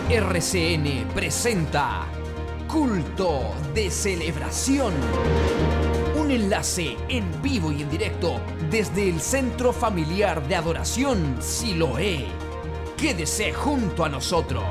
RCN presenta Culto de Celebración. Un enlace en vivo y en directo desde el Centro Familiar de Adoración Siloé. Quédese junto a nosotros.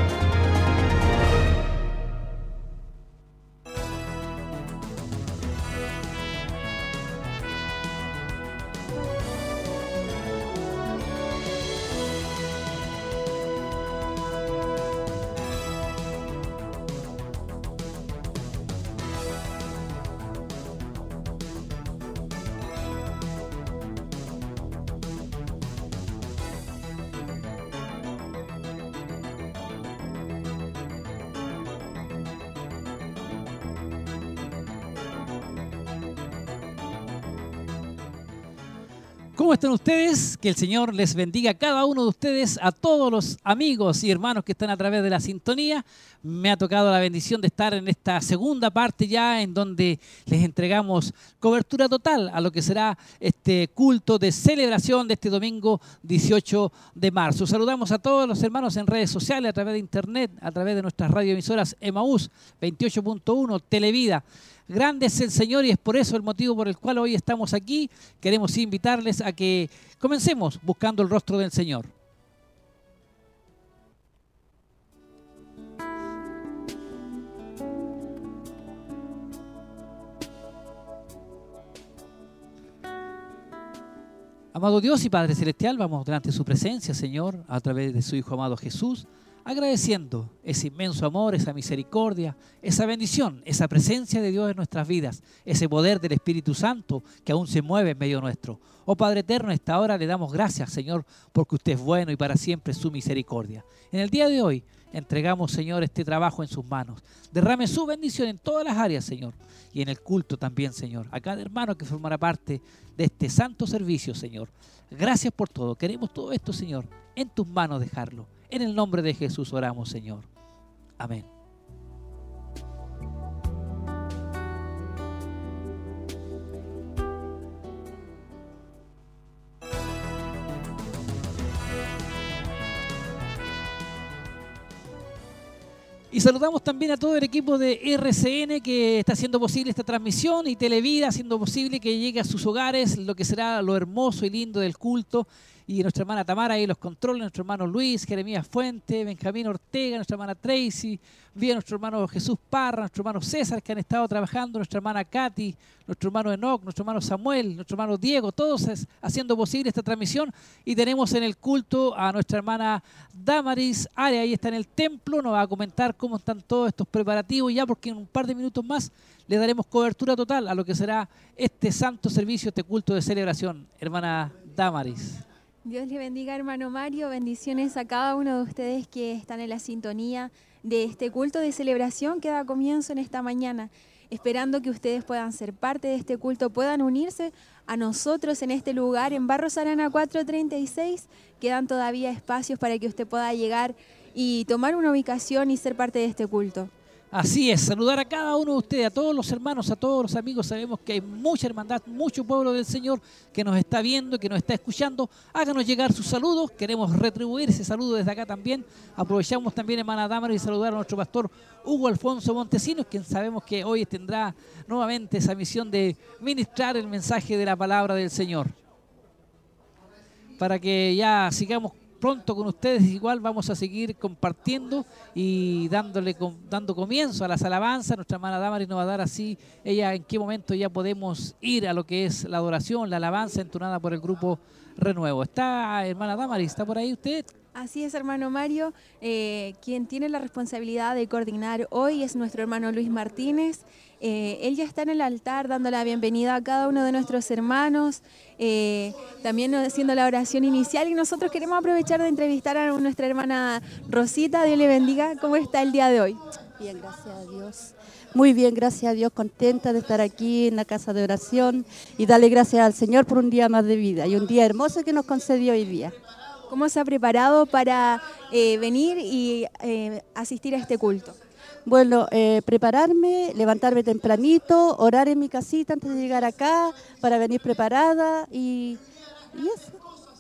¿Cómo están ustedes? Que el Señor les bendiga a cada uno de ustedes, a todos los amigos y hermanos que están a través de la sintonía. Me ha tocado la bendición de estar en esta segunda parte ya, en donde les entregamos cobertura total a lo que será este culto de celebración de este domingo 18 de marzo. Saludamos a todos los hermanos en redes sociales, a través de internet, a través de nuestras radioemisoras Emaús 28.1, Televida. Grande es el Señor y es por eso el motivo por el cual hoy estamos aquí. Queremos invitarles a que comencemos buscando el rostro del Señor. Amado Dios y Padre Celestial, vamos delante de su presencia, Señor, a través de su Hijo amado Jesús, agradeciendo ese inmenso amor, esa misericordia, esa bendición, esa presencia de Dios en nuestras vidas, ese poder del Espíritu Santo que aún se mueve en medio nuestro. Oh Padre eterno, a esta hora le damos gracias, Señor, porque usted es bueno y para siempre su misericordia. En el día de hoy entregamos, Señor, este trabajo en sus manos. Derrame su bendición en todas las áreas, Señor, y en el culto también, Señor. A cada hermano que formará parte de este santo servicio, Señor. Gracias por todo. Queremos todo esto, Señor, en tus manos dejarlo. En el nombre de Jesús oramos, Señor. Amén. Y saludamos también a todo el equipo de RCN que está haciendo posible esta transmisión y Televida, haciendo posible que llegue a sus hogares lo que será lo hermoso y lindo del culto. Y nuestra hermana Tamara ahí los controles, nuestro hermano Luis, Jeremías Fuente, Benjamín Ortega, nuestra hermana Tracy, bien nuestro hermano Jesús Parra, nuestro hermano César que han estado trabajando, nuestra hermana Katy, nuestro hermano Enoch, nuestro hermano Samuel, nuestro hermano Diego, todos haciendo posible esta transmisión. Y tenemos en el culto a nuestra hermana Damaris Aria, ahí está en el templo, nos va a comentar cómo están todos estos preparativos ya, porque en un par de minutos más le daremos cobertura total a lo que será este santo servicio, este culto de celebración. Hermana Damaris. Dios le bendiga, hermano Mario. Bendiciones a cada uno de ustedes que están en la sintonía de este culto de celebración que da comienzo en esta mañana. Esperando que ustedes puedan ser parte de este culto, puedan unirse a nosotros en este lugar, en Barros Arana 436. Quedan todavía espacios para que usted pueda llegar y tomar una ubicación y ser parte de este culto. Así es, saludar a cada uno de ustedes, a todos los hermanos, a todos los amigos. Sabemos que hay mucha hermandad, mucho pueblo del Señor que nos está viendo, que nos está escuchando. Háganos llegar sus saludos, queremos retribuir ese saludo desde acá también. Aprovechamos también, hermana Damaris, y saludar a nuestro pastor Hugo Alfonso Montesinos, quien sabemos que hoy tendrá nuevamente esa misión de ministrar el mensaje de la palabra del Señor. Para que ya sigamos pronto con ustedes, igual vamos a seguir compartiendo y dando comienzo a las alabanzas. Nuestra hermana Damaris nos va a dar así, ella en qué momento ya podemos ir a lo que es la adoración, la alabanza entonada por el grupo Renuevo. ¿Está, hermana Damaris, está por ahí usted? Así es, hermano Mario. Quien tiene la responsabilidad de coordinar hoy es nuestro hermano Luis Martínez. Él ya está en el altar dando la bienvenida a cada uno de nuestros hermanos, también haciendo la oración inicial, y nosotros queremos aprovechar de entrevistar a nuestra hermana Rosita. Dios le bendiga. ¿Cómo está el día de hoy? Bien, gracias a Dios. Muy bien, gracias a Dios, contenta de estar aquí en la casa de oración y darle gracias al Señor por un día más de vida y un día hermoso que nos concedió hoy día. ¿Cómo se ha preparado para venir y asistir a este culto? Bueno, prepararme, levantarme tempranito, orar en mi casita antes de llegar acá para venir preparada y eso.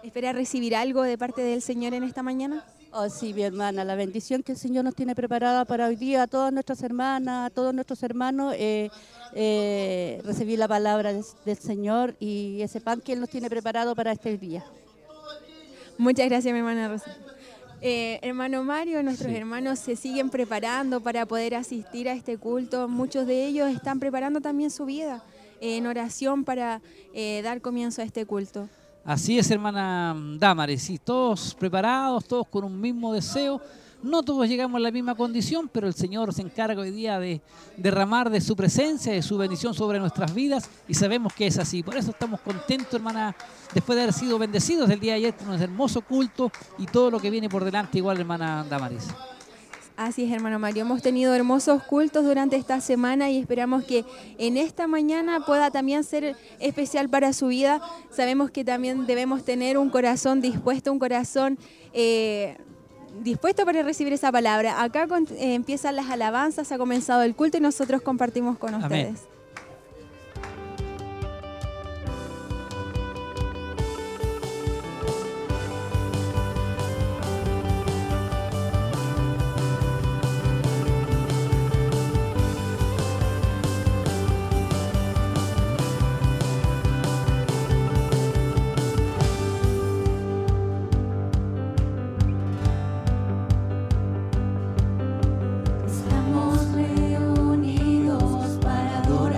¿Espera recibir algo de parte del Señor en esta mañana? Oh, sí, mi hermana, la bendición que el Señor nos tiene preparada para hoy día, a todas nuestras hermanas, a todos nuestros hermanos, recibir la palabra del Señor y ese pan que Él nos tiene preparado para este día. Muchas gracias, mi hermana Rosa. Hermano Mario, nuestros Sí. hermanos se siguen preparando para poder asistir a este culto. Muchos de ellos están preparando también su vida en oración para dar comienzo a este culto. Así es, hermana Damaris, y todos preparados, todos con un mismo deseo. No todos llegamos a la misma condición, pero el Señor se encarga hoy día de derramar de su presencia, de su bendición sobre nuestras vidas, y sabemos que es así. Por eso estamos contentos, hermana, después de haber sido bendecidos el día de ayer con un hermoso culto y todo lo que viene por delante, igual, hermana Damaris. Así es, hermano Mario. Hemos tenido hermosos cultos durante esta semana y esperamos que en esta mañana pueda también ser especial para su vida. Sabemos que también debemos tener un corazón dispuesto, un corazón dispuesto para recibir esa palabra. Acá empiezan las alabanzas, ha comenzado el culto y nosotros compartimos con Amén. ustedes. Estamos reunidos para adorar.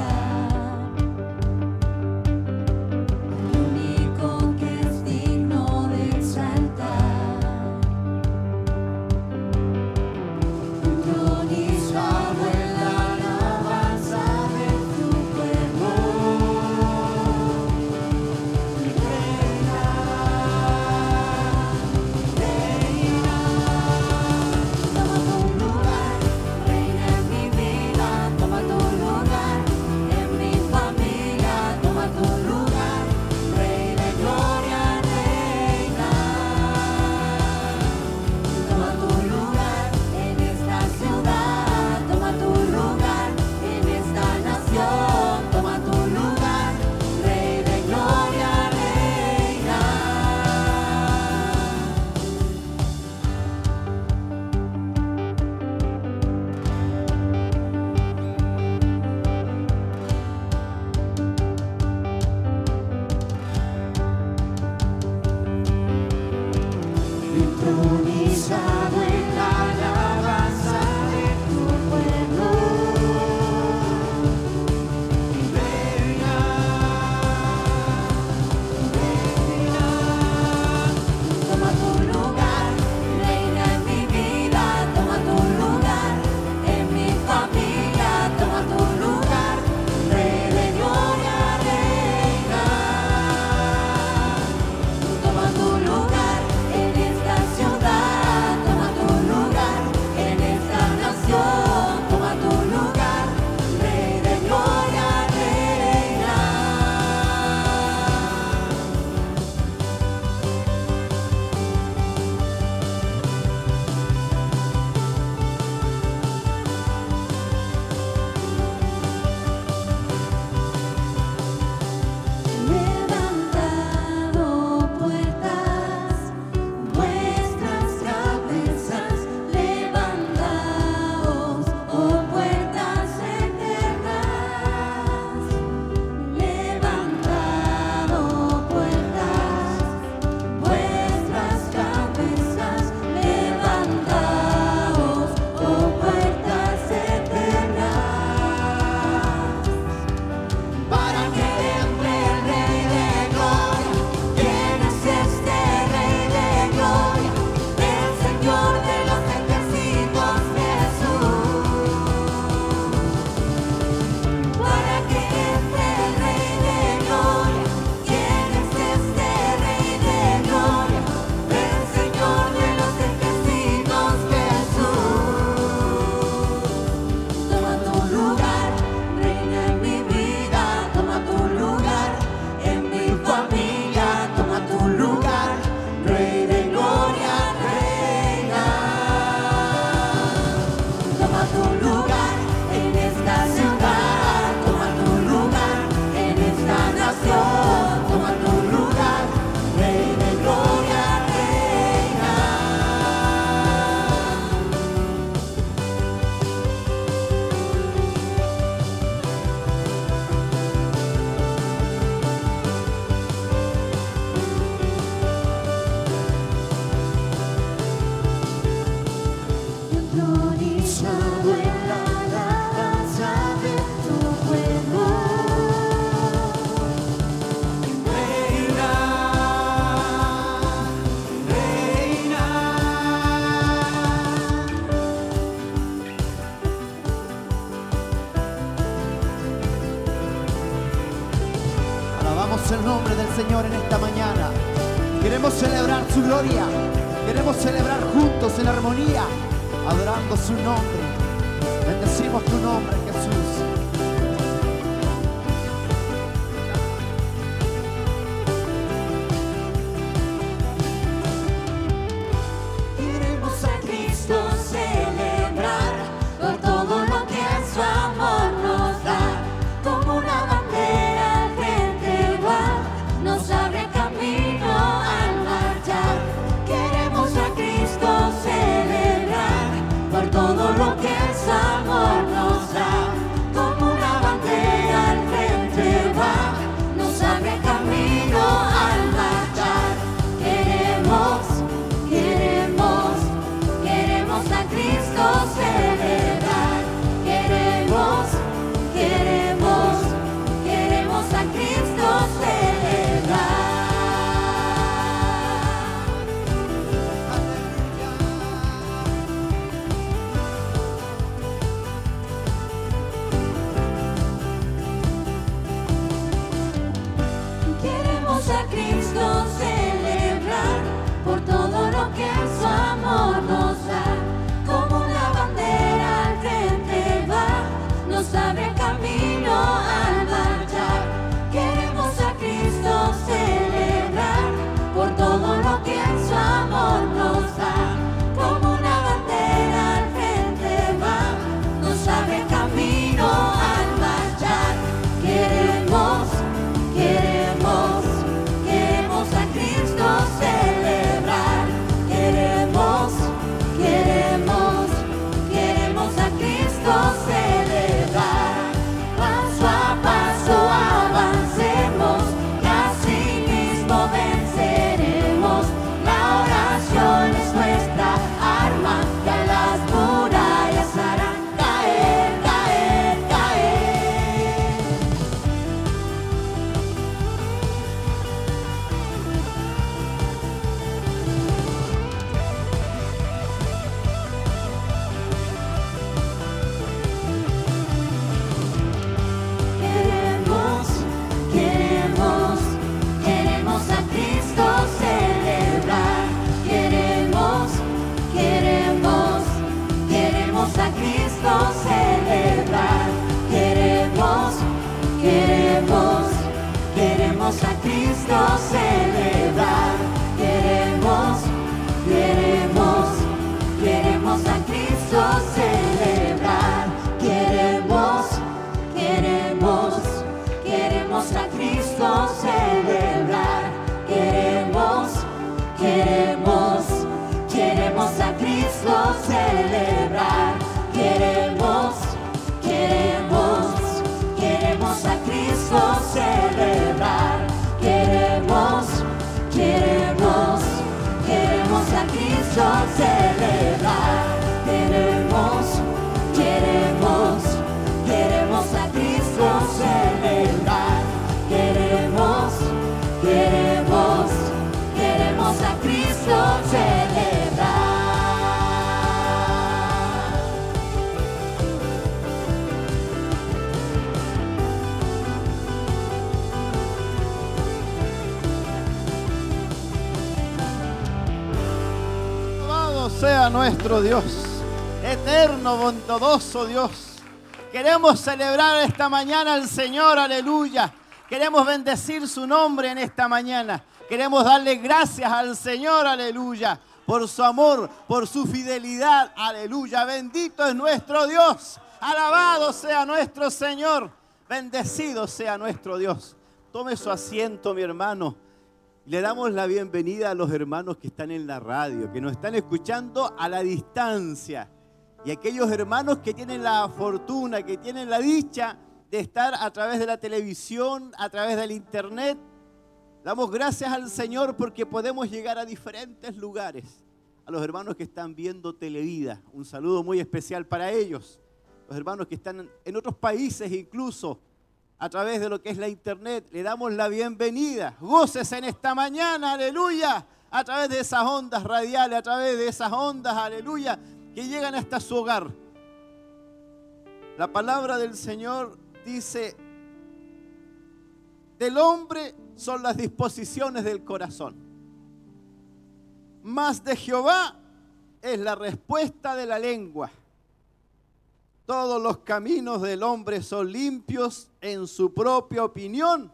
su gloria. Queremos celebrar juntos en armonía, adorando su nombre. Bendecimos tu nombre, Jesús. Queremos a Cristo celebrar por todo lo que en su amor nos da. Como una bandera al frente va, nos abre camino al marchar. Queremos a Cristo celebrar por todo lo que en su amor nos da. Como una bandera al frente va, nos abre camino al marchar. Queremos a Cristo celebrar. Queremos a Cristo celebrar. Queremos a Cristo celebrar por todo lo que en su amor nos da. Como una bandera al frente va, nos abre camino al marchar. Queremos a Cristo celebrar por todo lo que en su amor nos da. Como una bandera al frente va, nos abre camino al marchar. Queremos a Cristo celebrar. Queremos a Cristo celebrar. Paso a paso avancemos y así mismo venceremos. La oración es nuestra arma que a las murallas harán caer, caer, caer. Queremos a Cristo celebrar. Queremos a Cristo celebrar. Queremos a Cristo celebrar. Queremos a Cristo celebrar. Queremos a Cristo celebrar. Queremos a Cristo celebrar. Queremos a Cristo celebrar. Queremos a Cristo celebrar. Queremos a Cristo celebrar. Queremos a Cristo celebrar. Alabado sea nuestro Dios, eterno, bondadoso Dios. Queremos celebrar esta mañana al Señor, aleluya. Queremos bendecir su nombre en esta mañana. Queremos darle gracias al Señor, aleluya, por su amor, por su fidelidad, aleluya. Bendito es nuestro Dios. Alabado sea nuestro Señor. Bendecido sea nuestro Dios. Tome su asiento, mi hermano. Le damos la bienvenida a los hermanos que están en la radio, que nos están escuchando a la distancia. Y aquellos hermanos que tienen la fortuna, que tienen la dicha de estar a través de la televisión, a través del internet. Damos gracias al Señor porque podemos llegar a diferentes lugares. A los hermanos que están viendo Televida, un saludo muy especial para ellos. Los hermanos que están en otros países incluso, a través de lo que es la internet, le damos la bienvenida. Gócese en esta mañana, aleluya, a través de esas ondas radiales, a través de esas ondas, aleluya, que llegan hasta su hogar. La palabra del Señor dice, del hombre son las disposiciones del corazón. Mas de Jehová es la respuesta de la lengua. Todos los caminos del hombre son limpios en su propia opinión,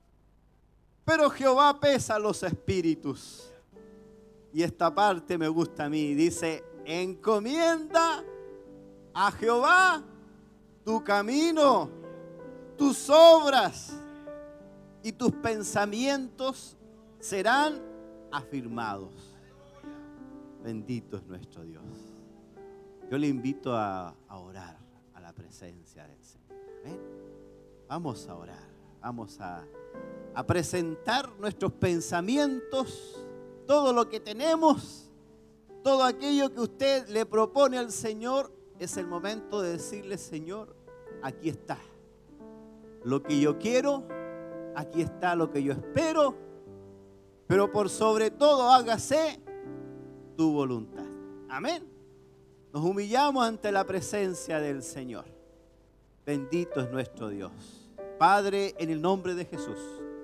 pero Jehová pesa los espíritus. Y esta parte me gusta a mí. Dice, encomienda a Jehová tu camino, tus obras y tus pensamientos serán afirmados. Bendito es nuestro Dios. Yo le invito a orar a la presencia del Señor. ¿Ven? Vamos a orar, vamos a presentar nuestros pensamientos, todo lo que tenemos, todo aquello que usted le propone al Señor. Es el momento de decirle, Señor, aquí está lo que yo quiero, aquí está lo que yo espero, pero por sobre todo hágase tu voluntad. Amén. Nos humillamos ante la presencia del Señor. Bendito es nuestro Dios. Padre, en el nombre de Jesús,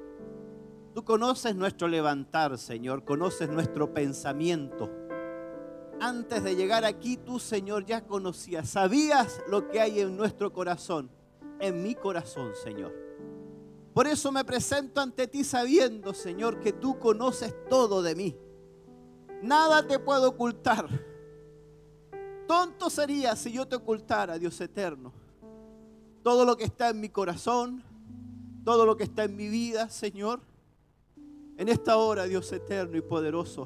tú conoces nuestro levantar, Señor, conoces nuestro pensamiento. Antes de llegar aquí, tú, Señor, ya conocías, sabías lo que hay en nuestro corazón, en mi corazón, Señor. Por eso me presento ante ti sabiendo, Señor, que tú conoces todo de mí. Nada te puedo ocultar. Tonto sería si yo te ocultara, Dios eterno, todo lo que está en mi corazón, todo lo que está en mi vida, Señor. En esta hora, Dios eterno y poderoso,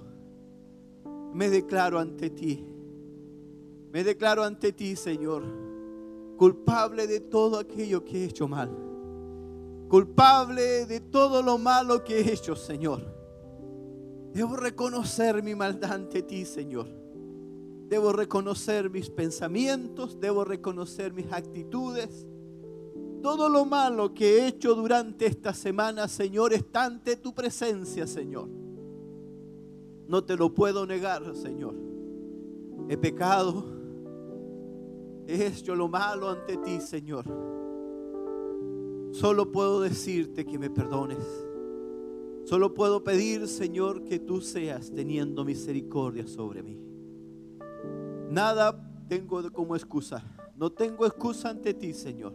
me declaro ante ti. Me declaro ante ti, Señor, culpable de todo aquello que he hecho mal. Culpable de todo lo malo que he hecho, Señor. Debo reconocer mi maldad ante ti, Señor. Debo reconocer mis pensamientos, debo reconocer mis actitudes. Todo lo malo que he hecho durante esta semana, Señor, está ante tu presencia, Señor. No te lo puedo negar, Señor. He pecado, he hecho lo malo ante ti, Señor. Solo puedo decirte que me perdones. Solo puedo pedir, Señor, que tú seas teniendo misericordia sobre mí. Nada tengo como excusa. No tengo excusa ante ti, Señor.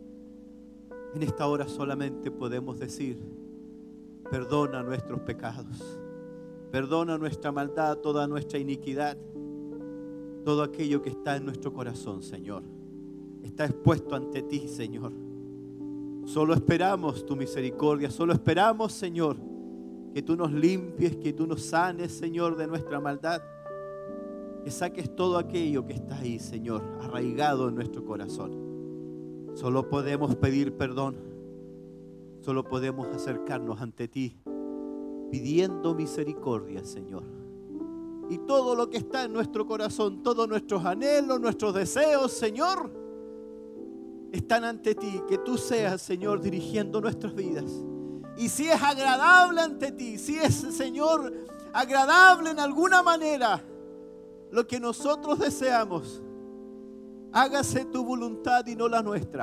En esta hora solamente podemos decir, perdona nuestros pecados. Perdona nuestra maldad, toda nuestra iniquidad. Todo aquello que está en nuestro corazón, Señor, está expuesto ante ti, Señor. Solo esperamos tu misericordia. Solo esperamos, Señor, que tú nos limpies, que tú nos sanes, Señor, de nuestra maldad. Que saques todo aquello que está ahí, Señor, arraigado en nuestro corazón. Solo podemos pedir perdón. Solo podemos acercarnos ante ti, pidiendo misericordia, Señor. Y todo lo que está en nuestro corazón, todos nuestros anhelos, nuestros deseos, Señor, están ante ti. Que tú seas, Señor, dirigiendo nuestras vidas. Y si es agradable ante ti, si es, Señor, agradable en alguna manera, lo que nosotros deseamos, hágase tu voluntad y no la nuestra.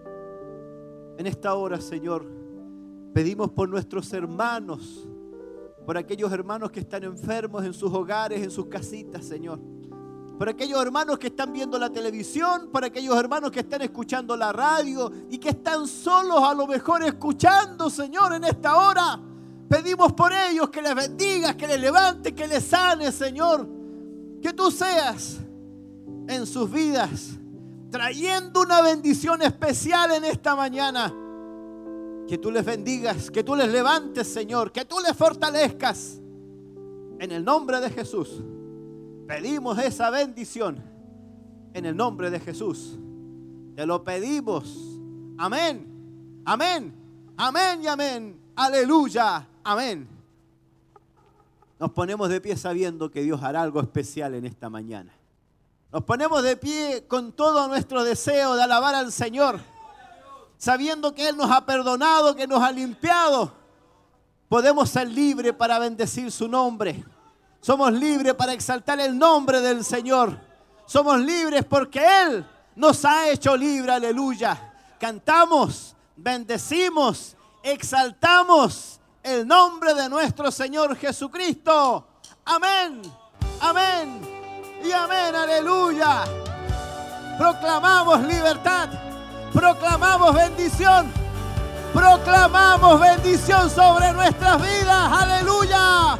En esta hora, Señor, pedimos por nuestros hermanos, por aquellos hermanos que están enfermos en sus hogares, en sus casitas, Señor. Por aquellos hermanos que están viendo la televisión, por aquellos hermanos que están escuchando la radio y que están solos a lo mejor escuchando, Señor, en esta hora. Pedimos por ellos que les bendigas, que les levantes, que les sanes, Señor. Que tú seas en sus vidas trayendo una bendición especial en esta mañana. Que tú les bendigas, que tú les levantes, Señor, que tú les fortalezcas. En el nombre de Jesús pedimos esa bendición. En el nombre de Jesús te lo pedimos. Amén, amén, amén y amén. Aleluya, amén. Nos ponemos de pie sabiendo que Dios hará algo especial en esta mañana. Nos ponemos de pie con todo nuestro deseo de alabar al Señor, sabiendo que Él nos ha perdonado, que nos ha limpiado. Podemos ser libres para bendecir su nombre. Somos libres para exaltar el nombre del Señor. Somos libres porque Él nos ha hecho libres. Aleluya. Cantamos, bendecimos, exaltamos el nombre de nuestro Señor Jesucristo. Amén, amén y amén, aleluya. Proclamamos libertad, proclamamos bendición sobre nuestras vidas, aleluya.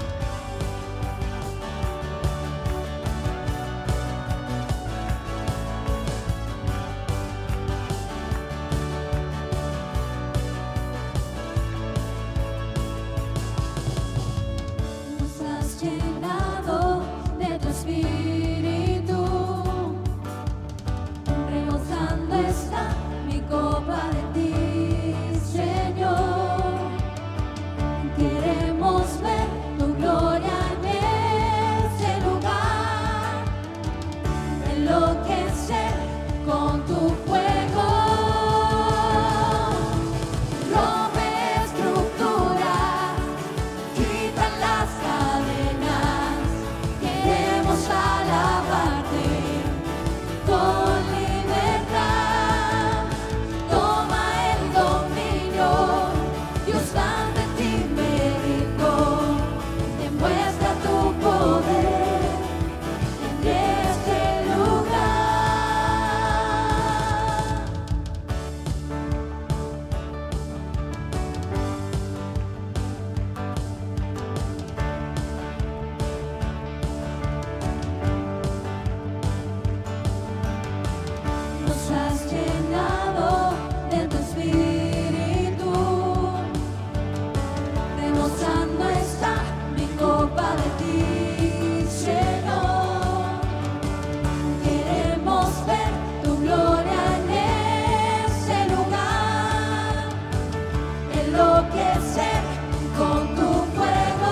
Nos has llenado de tu espíritu, rebosando está mi copa de ti, Señor. Queremos ver tu gloria en ese lugar, enloquecer con tu fuego. Rompe estructuras, quita las cadenas. Queremos alabarte con libertad. Toma el dominio, Dios ante ti me rindo. Demuestra tu poder en este lugar. Nos has llenado de tu espíritu, rebosando está mi copa de ti, Señor. Queremos ver tu gloria en ese lugar, enloquecer con tu fuego.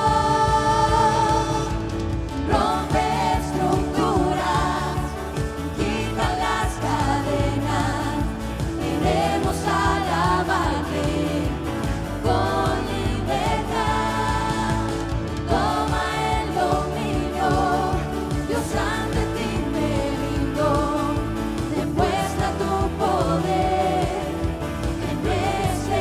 Rompe estructuras, quita las cadenas. Queremos alabarte con libertad. Toma el dominio, Dios ante ti me rindo. Demuestra tu poder en este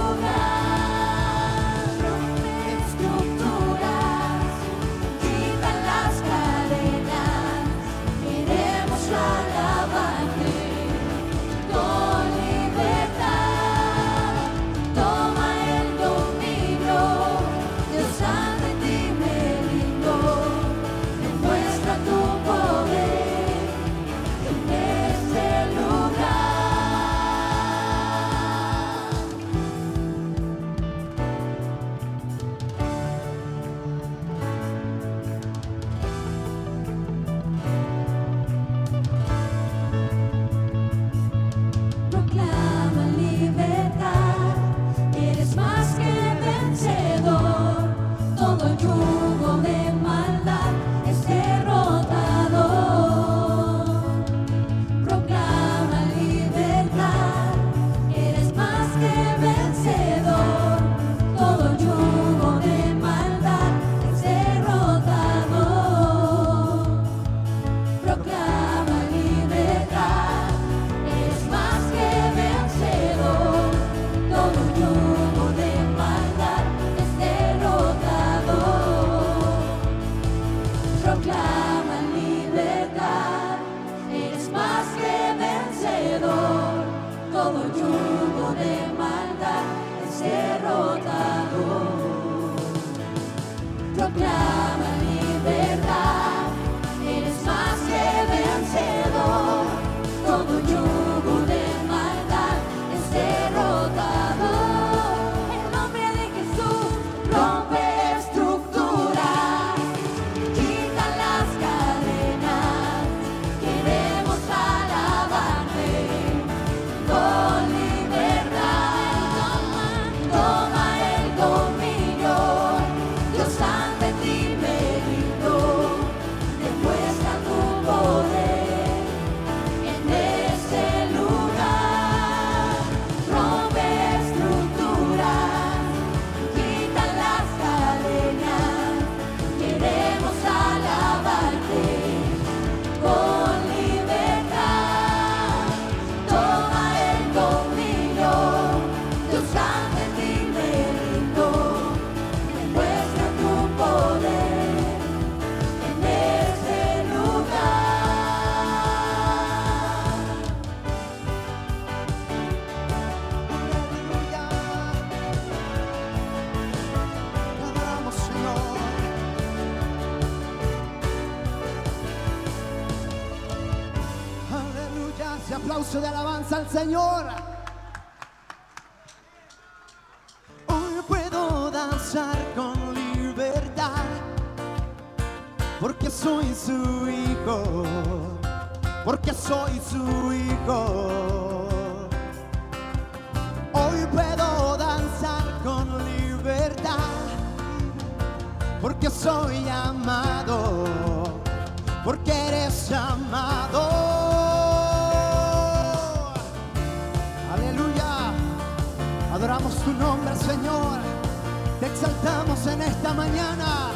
lugar. Rompe estructuras, quita las cadenas. Queremos alabarte con libertad. Toma el dominio, Dios ante ti me rindo. Demuestra tu poder en este lugar. Proclama libertad, eres más que vencedor. Todo yugo de maldad es derrotado. Proclama libertad, eres más que vencedor. Todo yugo de maldad es derrotado. Proclama libertad, eres más que vencedor. Todo yugo de maldad es derrotado. Proclama libertad, eres más que vencedor. Todo yugo de maldad es derrotado. Proclama libertad, eres más que vencedor. Todo yugo de maldad es derrotado. El nombre de Jesús rompe estructuras, quita las cadenas. Queremos alabarte con libertad. Toma el dominio, Dios ante ti me aplauso de alabanza al Señor. Hoy puedo danzar con libertad, porque soy su hijo, porque soy su hijo. Hoy puedo danzar con libertad, porque soy amado, porque eres amado. Aleluya. Adoramos tu nombre, Señor. Te exaltamos en esta mañana.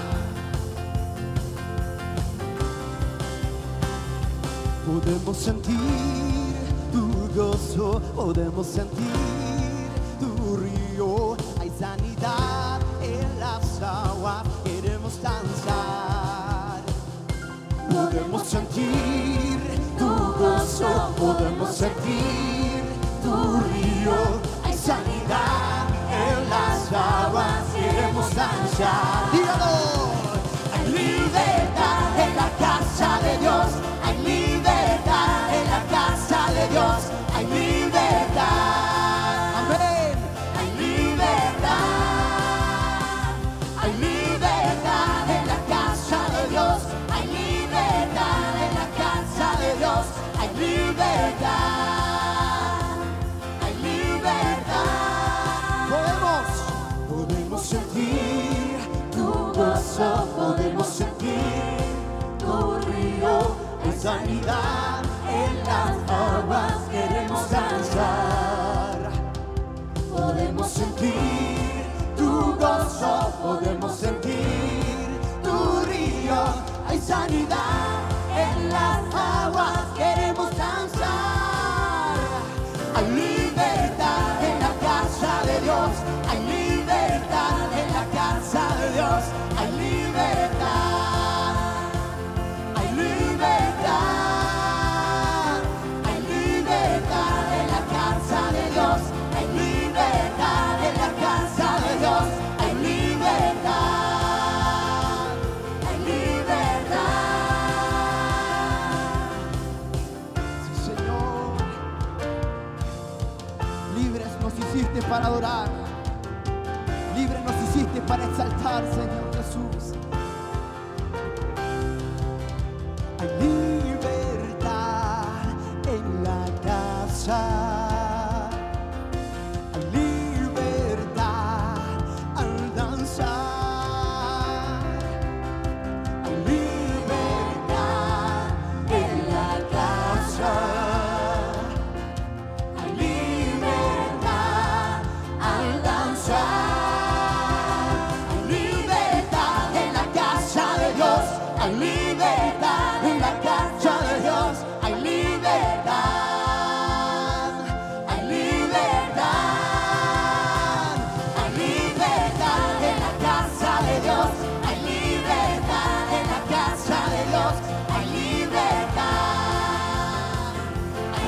Podemos sentir tu gozo, podemos sentir tu río. Hay sanidad en las aguas, queremos danzar. Podemos sentir tu gozo, podemos sentir tu río. Hay sanidad en las aguas, queremos danzar. Dígalo. Hay libertad en la casa de Dios. Hay libertad en la casa de Dios. Hay libertad. Amén. Hay libertad. Hay libertad en la casa de Dios. Hay libertad en la casa de Dios. Hay libertad. Hay libertad. Podemos sentir tu gozo, podemos sentir tu río. Hay sanidad en las aguas, queremos danzar. Podemos sentir tu gozo, podemos sentir tu río. Hay sanidad en las aguas, queremos danzar. Hay libertad en la casa de Dios. Hay libertad en la casa de Dios. Hay libertad. Hay libertad. Hay libertad en la casa de Dios. Hay libertad en la casa de Dios. Hay libertad. Hay libertad. Sí, Señor. Libres nos hiciste para adorar. Libre nos hiciste para exaltar, Señor Jesús. Hay libertad en la casa. Hay libertad al danzar. Hay libertad en la casa. Hay libertad al danzar. Hay libertad en la casa de Dios. Hay libertad. Hay libertad. Hay libertad en la casa de Dios. Hay libertad en la casa de Dios. Hay libertad. Hay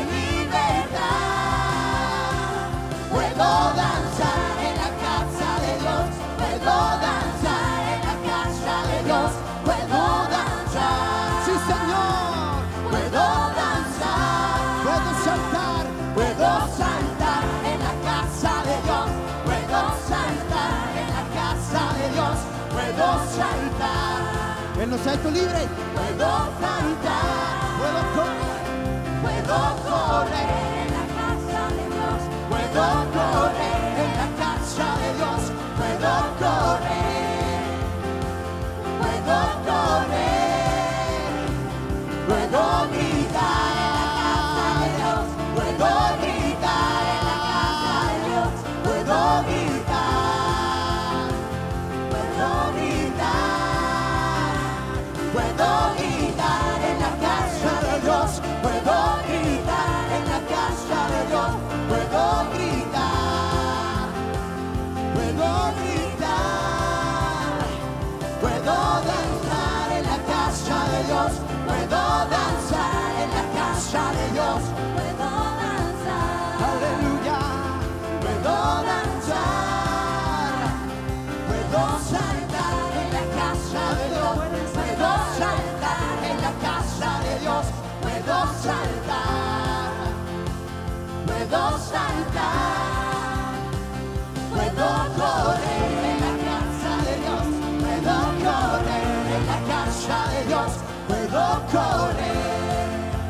libertad. Puedo danzar en la casa de Dios. Puedo danzar en la casa de Dios. Puedo danzar, sí, Señor. Puedo danzar, puedo saltar en la casa de Dios. Puedo saltar en la casa de Dios. Puedo saltar. Él nos ha hecho libre. Puedo saltar, puedo correr en la casa de Dios. Puedo correr en la casa de Dios. Puedo correr. Puedo correr, puedo gritar en la casa de Dios, puedo gritar en la casa de Dios, puedo gritar, puedo gritar, puedo gritar en la casa de Dios, puedo gritar en la casa de Dios, puedo gritar, puedo gritar. Puedo danzar en la casa de Dios. Puedo danzar en la casa de Dios. Puedo danzar. Aleluya. Puedo danzar. Puedo saltar en la casa de Dios. Puedo saltar en la casa de Dios. Puedo saltar. puedo correr,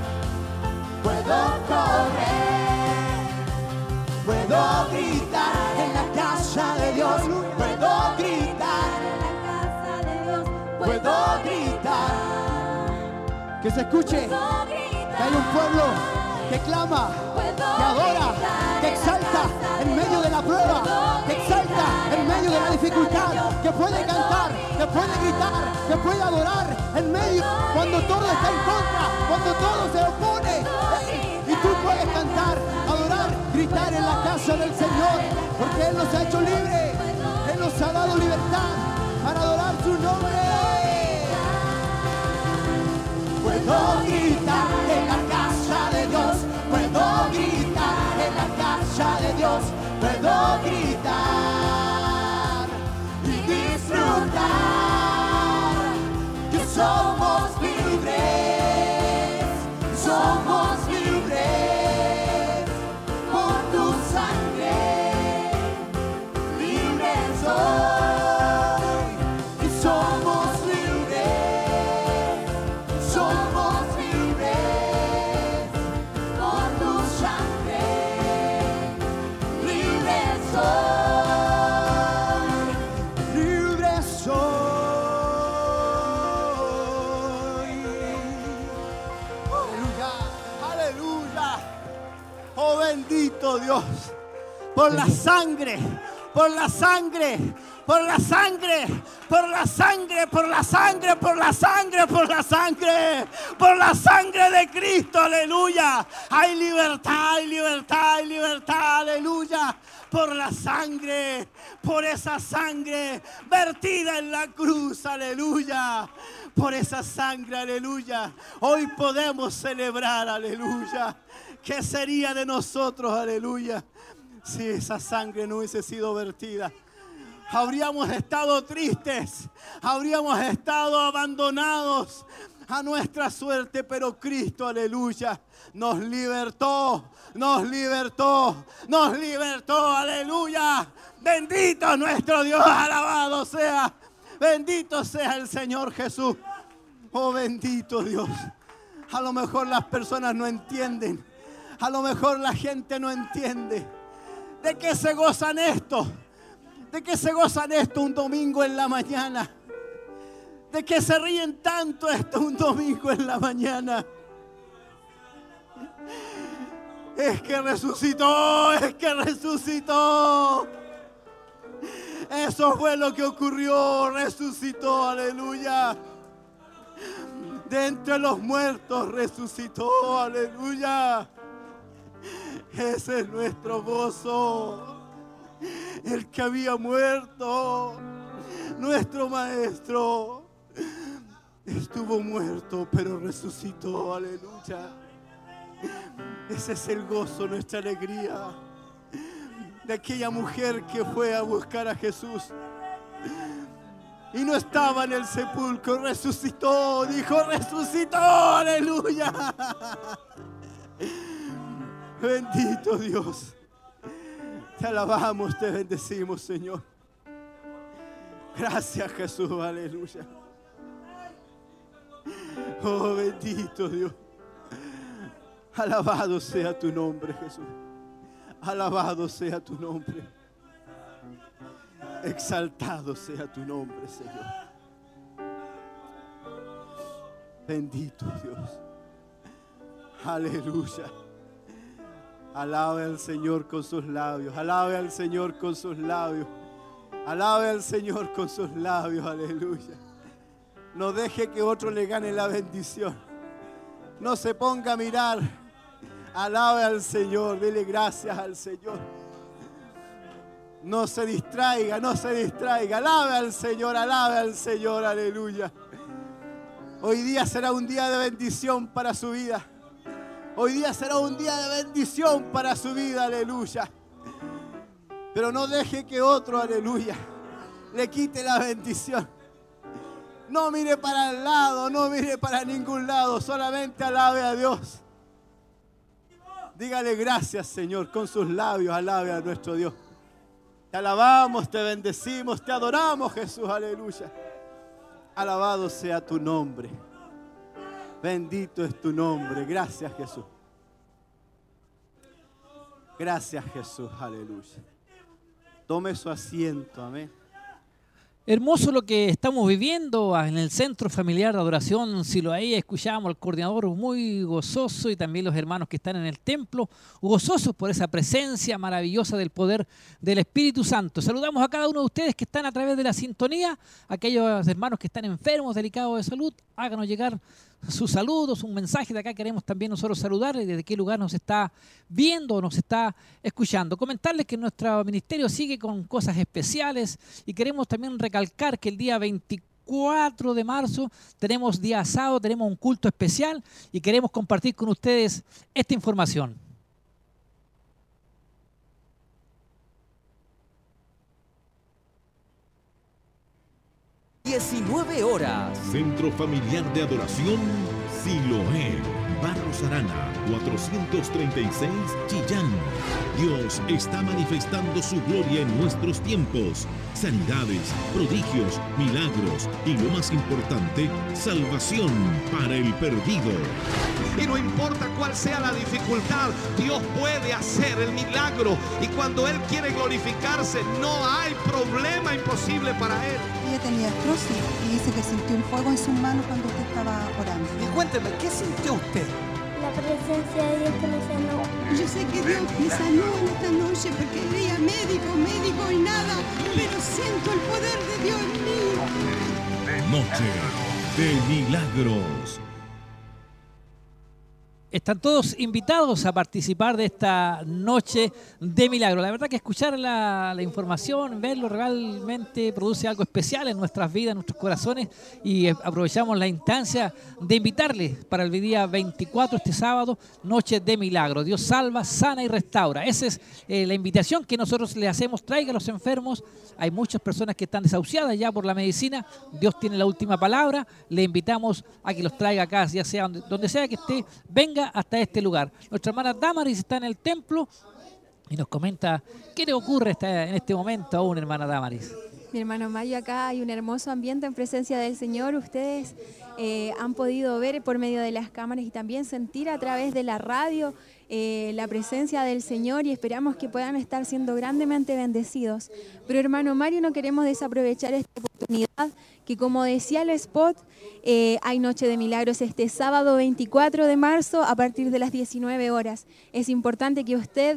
puedo gritar en la casa de Dios, puedo gritar En la casa de Dios puedo gritar. Que se escuche puedo que gritar. hay un pueblo que clama, que adora, que exalta en medio de la prueba, que exalta en medio de la dificultad, que puede cantar, que puede gritar, que puede adorar en medio cuando todo está en contra, cuando todo se opone. Y tú puedes cantar, adorar, gritar en la casa del Señor, porque Él nos ha hecho libres, Él nos ha dado libertad para adorar su nombre. Puedo gritar en la casa de Dios, puedo gritar en la casa de Dios, puedo gritar y disfrutar que somos libres, somos libres por tu sangre, libres soy y somos libres, somos libres por tu sangre, libres soy, libres soy. Aleluya, aleluya. Oh bendito Dios, por la sangre, por la sangre, por la sangre, por la sangre, por la sangre, por la sangre, por la sangre, por la sangre de Cristo, aleluya. Hay libertad, hay libertad, hay libertad, aleluya. Por la sangre, por esa sangre vertida en la cruz, aleluya. Por esa sangre, aleluya. Hoy podemos celebrar, aleluya. ¿Qué sería de nosotros, aleluya, si esa sangre no hubiese sido vertida? Habríamos estado tristes, habríamos estado abandonados a nuestra suerte, pero Cristo, aleluya, nos libertó, nos libertó, nos libertó, aleluya. Bendito nuestro Dios, alabado sea, bendito sea el Señor Jesús. Oh bendito Dios. A lo mejor las personas no entienden, a lo mejor la gente no entiende. ¿De qué se gozan esto? ¿De qué se gozan esto un domingo en la mañana? ¿De qué se ríen tanto esto un domingo en la mañana? Es que resucitó, es que resucitó. Eso fue lo que ocurrió, resucitó, aleluya. De entre los muertos resucitó, aleluya. Ese es nuestro gozo. El que había muerto, nuestro maestro, estuvo muerto, pero resucitó, aleluya. Ese es el gozo, nuestra alegría. De aquella mujer que fue a buscar a Jesús y no estaba en el sepulcro, resucitó, dijo, resucitó, aleluya. Bendito Dios. Te alabamos, te bendecimos, Señor. Gracias, Jesús, aleluya. Oh, bendito Dios. Alabado sea tu nombre, Jesús. Alabado sea tu nombre. Exaltado sea tu nombre, Señor. Bendito Dios. Aleluya. Alabe al Señor con sus labios. Alabe al Señor con sus labios. Alabe al Señor con sus labios. Aleluya. No deje que otro le gane la bendición. No se ponga a mirar. Alabe al Señor. Dile gracias al Señor. No se distraiga, no se distraiga. Alabe al Señor, alabe al Señor. Aleluya. Hoy día será un día de bendición para su vida. Hoy día será un día de bendición para su vida, aleluya. Pero no deje que otro, aleluya, le quite la bendición. No mire para el lado, no mire para ningún lado, solamente alabe a Dios. Dígale gracias, Señor, con sus labios, alabe a nuestro Dios. Te alabamos, te bendecimos, te adoramos, Jesús, aleluya. Alabado sea tu nombre. Bendito es tu nombre. Gracias, Jesús. Gracias, Jesús. Aleluya. Tome su asiento. Amén. Hermoso lo que estamos viviendo en el Centro Familiar de Adoración Siloé. Escuchábamos al coordinador muy gozoso y también los hermanos que están en el templo, gozosos por esa presencia maravillosa del poder del Espíritu Santo. Saludamos a cada uno de ustedes que están a través de la sintonía, aquellos hermanos que están enfermos, delicados de salud, háganos llegar sus saludos, un mensaje de acá. Queremos también nosotros saludarles desde qué lugar nos está viendo o nos está escuchando. Comentarles que nuestro ministerio sigue con cosas especiales y queremos también recalcar que el día 24 de marzo tenemos día sábado, tenemos un culto especial y queremos compartir con ustedes esta información. $19. Centro Familiar de Adoración Siloé, Barros Arana, 436 Chillán. Dios está manifestando su gloria en nuestros tiempos. Sanidades, prodigios, milagros y lo más importante, salvación para el perdido. Y no importa cuál sea la dificultad, Dios puede hacer el milagro. Y cuando Él quiere glorificarse, no hay problema imposible para Él. Ella tenía artrosis y dice que sintió un fuego en sus manos cuando usted estaba orando. Y cuénteme, ¿qué sintió usted? La presencia de Dios que me sanó. Yo sé que Dios me sanó en esta noche porque veía médico y nada, pero siento el poder de Dios en mí. Noche de milagros. Están todos invitados a participar de esta noche de milagro. La verdad que escuchar la información, verlo realmente produce algo especial en nuestras vidas, en nuestros corazones, y aprovechamos la instancia de invitarles para el día 24, este sábado, noche de milagro. Dios salva, sana y restaura. Esa es la invitación que nosotros le hacemos. Traiga a los enfermos. Hay muchas personas que están desahuciadas ya por la medicina. Dios tiene la última palabra. Le invitamos a que los traiga acá, ya sea donde sea que esté, venga hasta este lugar. Nuestra hermana Damaris está en el templo y nos comenta qué le ocurre en este momento aún, hermana Damaris. Mi hermano Mario, acá hay un hermoso ambiente en presencia del Señor. Ustedes han podido ver por medio de las cámaras y también sentir a través de la radio la presencia del Señor, y esperamos que puedan estar siendo grandemente bendecidos. Pero hermano Mario, no queremos desaprovechar esta oportunidad, que como decía el spot, hay Noche de Milagros este sábado 24 de marzo a partir de las 19 horas. Es importante que usted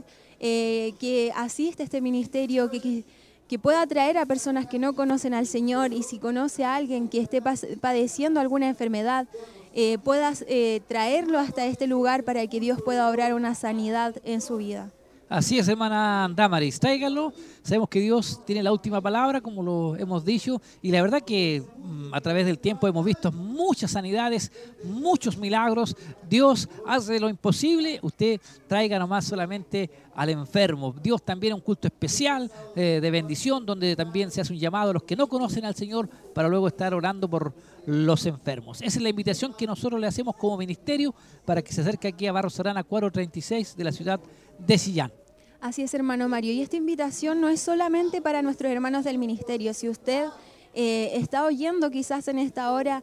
que asiste a este ministerio, que pueda atraer a personas que no conocen al Señor, y si conoce a alguien que esté padeciendo alguna enfermedad, puedas traerlo hasta este lugar para que Dios pueda obrar una sanidad en su vida. Así es, hermana Damaris, tráiganlo. Sabemos que Dios tiene la última palabra, como lo hemos dicho, y la verdad que a través del tiempo hemos visto muchas sanidades, muchos milagros. Dios hace lo imposible. Usted traiga nomás solamente al enfermo. Dios también un culto especial de bendición, donde también se hace un llamado a los que no conocen al Señor para luego estar orando por los enfermos. Esa es la invitación que nosotros le hacemos como ministerio para que se acerque aquí a Barros Arana 436 de la ciudad de Chillán. Así es, hermano Mario, y esta invitación no es solamente para nuestros hermanos del ministerio. Si usted está oyendo quizás en esta hora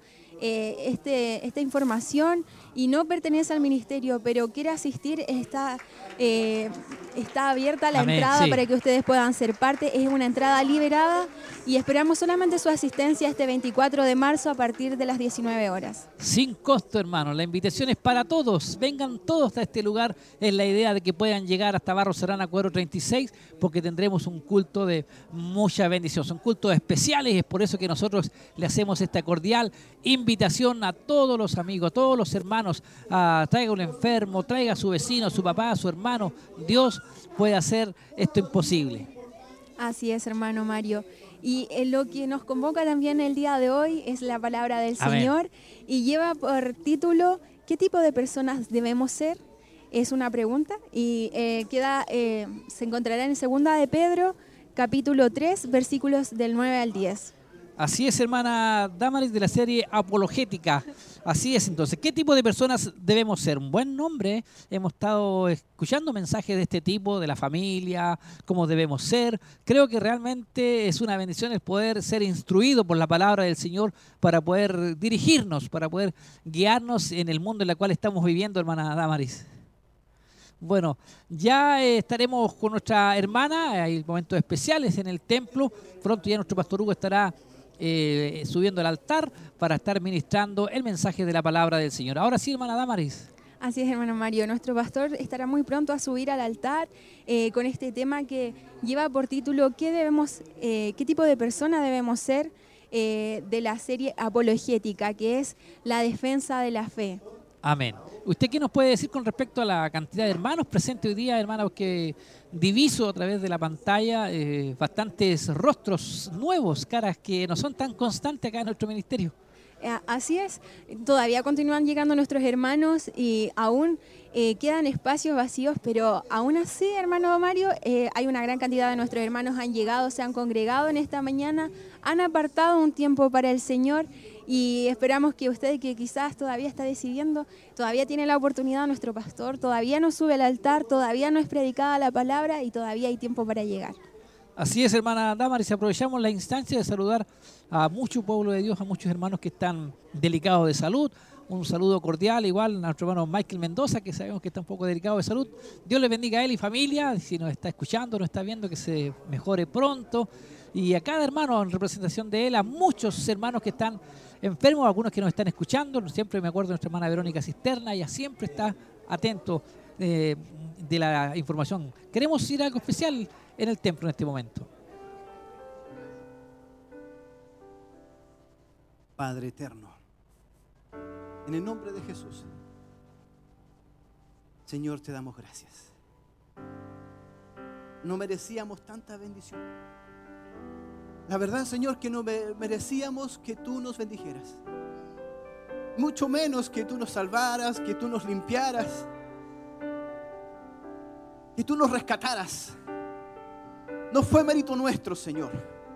esta información y no pertenece al ministerio, pero quiere asistir, está abierta la entrada para que ustedes puedan ser parte. Es una entrada liberada y esperamos solamente su asistencia este 24 de marzo a partir de las 19 horas. Sin costo, hermano. La invitación es para todos. Vengan todos a este lugar. Es la idea de que puedan llegar hasta Barros Arana 436, porque tendremos un culto de mucha bendición. Son cultos especiales y es por eso que nosotros le hacemos esta cordial invitación a todos los amigos, a todos los hermanos. Traiga un enfermo, traiga a su vecino, a su papá, a su hermano. Dios puede hacer esto imposible. Así es, hermano Mario. Y lo que nos convoca también el día de hoy es la palabra del Amén. Señor, y lleva por título ¿qué tipo de personas debemos ser? Es una pregunta y se encontrará en 2 de Pedro, capítulo 3, versículos del 9 al 10. Así es, hermana Damaris, de la serie Apologética. Así es, entonces. ¿Qué tipo de personas debemos ser? Un buen nombre. Hemos estado escuchando mensajes de este tipo, de la familia, cómo debemos ser. Creo que realmente es una bendición el poder ser instruido por la palabra del Señor para poder dirigirnos, para poder guiarnos en el mundo en el cual estamos viviendo, hermana Damaris. Bueno, ya estaremos con nuestra hermana, hay momentos especiales en el templo. Pronto ya nuestro pastor Hugo estará subiendo al altar para estar ministrando el mensaje de la palabra del Señor. Ahora sí, hermana Damaris. Así es, hermano Mario. Nuestro pastor estará muy pronto a subir al altar con este tema que lleva por título ¿qué tipo de persona debemos ser? De la serie Apologética, que es la defensa de la fe. Amén. ¿Usted qué nos puede decir con respecto a la cantidad de hermanos presentes hoy día, hermanos, que diviso a través de la pantalla bastantes rostros nuevos, caras que no son tan constantes acá en nuestro ministerio? Así es, todavía continúan llegando nuestros hermanos y aún quedan espacios vacíos, pero aún así, hermano Mario, hay una gran cantidad de nuestros hermanos han llegado, se han congregado en esta mañana, han apartado un tiempo para el Señor y esperamos que usted, que quizás todavía está decidiendo, todavía tiene la oportunidad, nuestro pastor todavía no sube al altar, todavía no es predicada la palabra y todavía hay tiempo para llegar. Así es, hermana Damaris, aprovechamos la instancia de saludar a mucho pueblo de Dios, a muchos hermanos que están delicados de salud. Un saludo cordial, igual a nuestro hermano Michael Mendoza, que sabemos que está un poco delicado de salud. Dios le bendiga a él y familia, si nos está escuchando, nos está viendo, que se mejore pronto. Y a cada hermano, en representación de él, a muchos hermanos que están enfermos, algunos que nos están escuchando. Siempre me acuerdo de nuestra hermana Verónica Cisterna, ella siempre está atento de la información. Queremos decir algo especial en el templo en este momento. Padre eterno, en el nombre de Jesús, Señor, te damos gracias. No merecíamos tanta bendición. La verdad, Señor, que no merecíamos que tú nos bendijeras. Mucho menos que tú nos salvaras, que tú nos limpiaras, que tú nos rescataras. No fue mérito nuestro, Señor.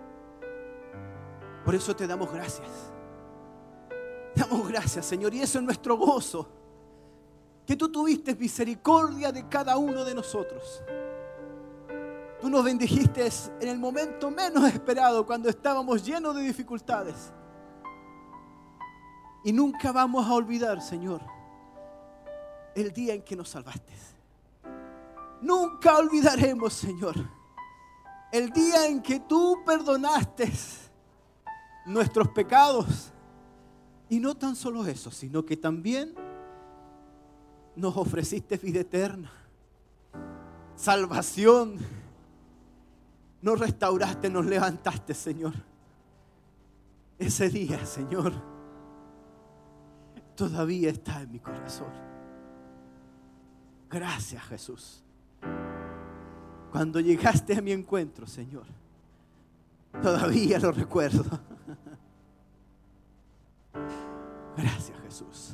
Por eso te damos gracias. Te damos gracias, Señor, y eso es nuestro gozo. Que tú tuviste misericordia de cada uno de nosotros. Tú nos bendijiste en el momento menos esperado, cuando estábamos llenos de dificultades. Y nunca vamos a olvidar, Señor, el día en que nos salvaste. Nunca olvidaremos, Señor, el día en que tú perdonaste nuestros pecados. Y no tan solo eso, sino que también nos ofreciste vida eterna, salvación. Nos restauraste, nos levantaste, Señor. Ese día, Señor, todavía está en mi corazón. Gracias, Jesús. Cuando llegaste a mi encuentro, Señor, todavía lo recuerdo. Gracias, Jesús.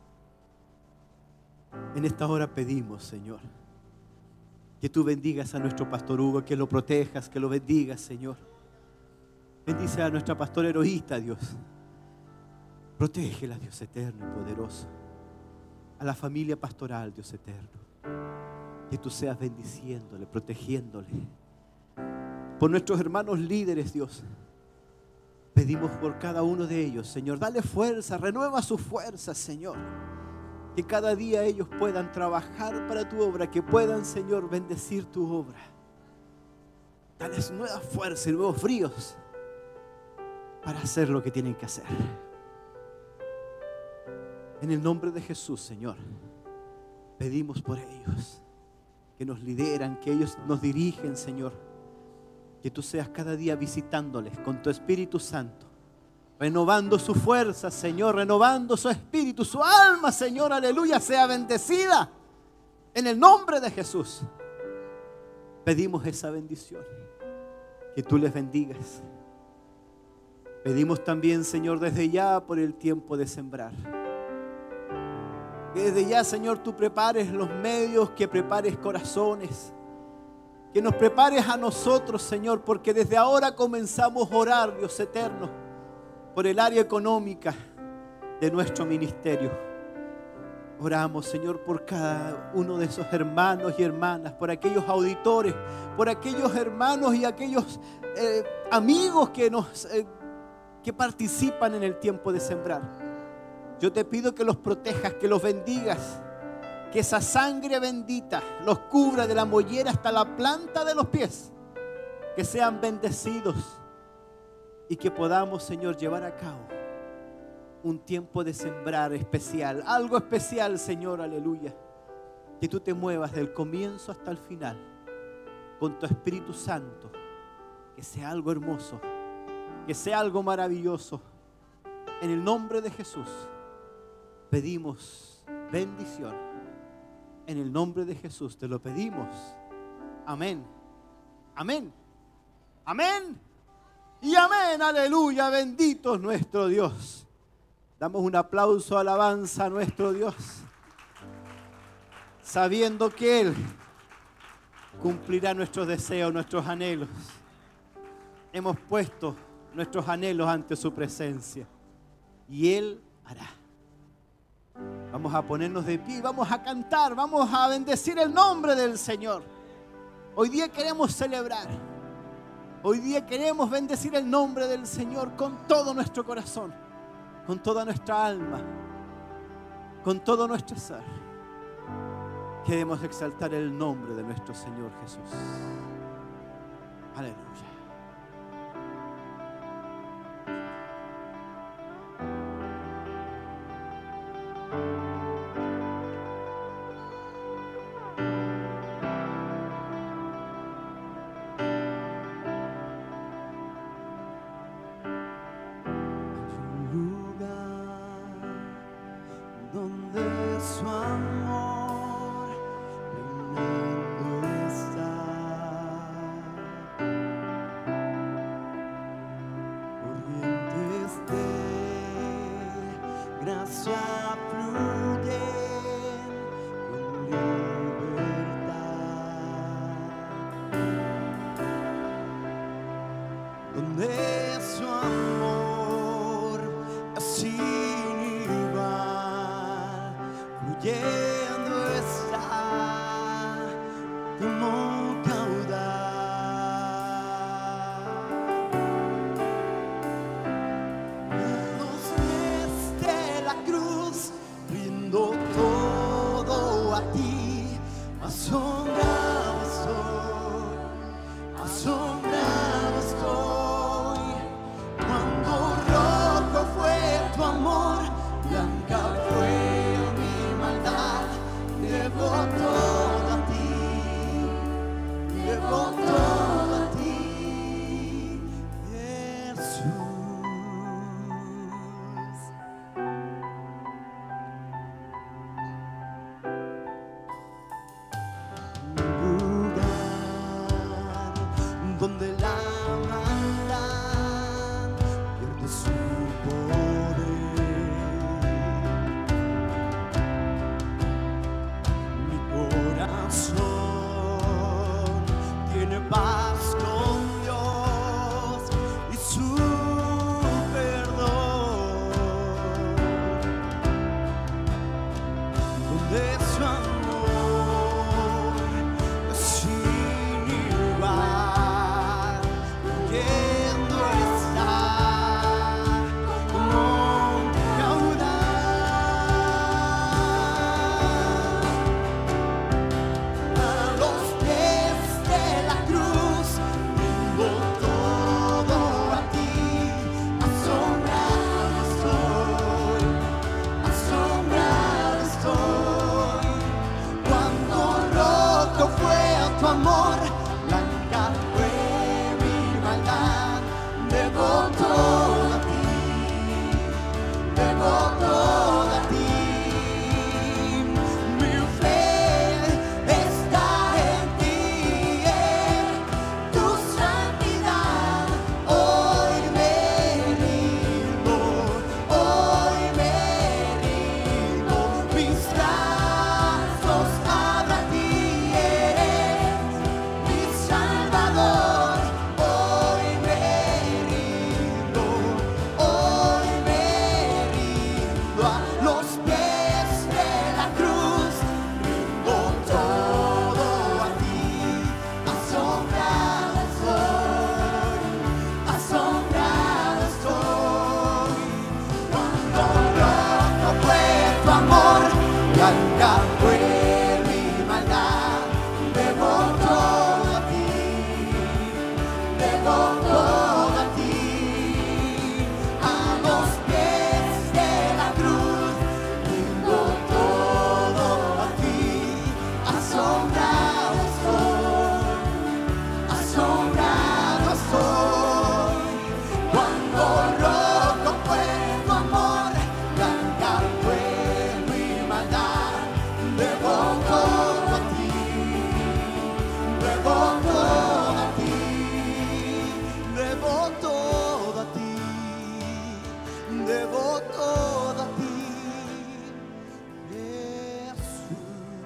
En esta hora pedimos, Señor, que tú bendigas a nuestro pastor Hugo, que lo protejas, que lo bendigas, Señor. Bendice a nuestra pastora Heroísta, Dios. Protégela, Dios eterno y poderoso. A la familia pastoral, Dios eterno. Que tú seas bendiciéndole, protegiéndole. Por nuestros hermanos líderes, Dios. Pedimos por cada uno de ellos, Señor. Dale fuerza, renueva sus fuerzas, Señor. Que cada día ellos puedan trabajar para tu obra, que puedan, Señor, bendecir tu obra. Dales nueva fuerza y nuevos bríos para hacer lo que tienen que hacer. En el nombre de Jesús, Señor, pedimos por ellos, que nos lideran, que ellos nos dirigen, Señor. Que tú seas cada día visitándoles con tu Espíritu Santo, renovando su fuerza, Señor, renovando su espíritu, su alma, Señor, aleluya, sea bendecida en el nombre de Jesús. Pedimos esa bendición, que tú les bendigas. Pedimos también, Señor, desde ya por el tiempo de sembrar. Que desde ya, Señor, tú prepares los medios, que prepares corazones, que nos prepares a nosotros, Señor, porque desde ahora comenzamos a orar, Dios eterno, por el área económica de nuestro ministerio. Oramos, Señor, por cada uno de esos hermanos y hermanas, por aquellos auditores, por aquellos hermanos y aquellos amigos que participan en el tiempo de sembrar. Yo te pido que los protejas, que los bendigas, que esa sangre bendita los cubra de la mollera hasta la planta de los pies, que sean bendecidos y que podamos, Señor, llevar a cabo un tiempo de sembrar especial, algo especial, Señor, aleluya. Que tú te muevas del comienzo hasta el final con tu Espíritu Santo, que sea algo hermoso, que sea algo maravilloso. En el nombre de Jesús pedimos bendición. En el nombre de Jesús te lo pedimos. Amén. Amén. Amén. Y amén. Aleluya. Bendito es nuestro Dios. Damos un aplauso, alabanza a nuestro Dios, sabiendo que Él cumplirá nuestros deseos, nuestros anhelos. Hemos puesto nuestros anhelos ante su presencia y Él hará. Vamos a ponernos de pie, vamos a cantar, vamos a bendecir el nombre del Señor. Hoy día queremos celebrar, hoy día queremos bendecir el nombre del Señor con todo nuestro corazón, con toda nuestra alma, con todo nuestro ser. Queremos exaltar el nombre de nuestro Señor Jesús. Aleluya. Asombrado estoy. blanca fue mi maldad, debo todo a ti, debo todo a ti, a los pies de la cruz, rindo todo a ti, asombrado soy, cuando rojo fue tu amor, blanca fue mi maldad, debo todo a ti, debo todo a ti, debo todo a ti, debo todo a ti, Jesús.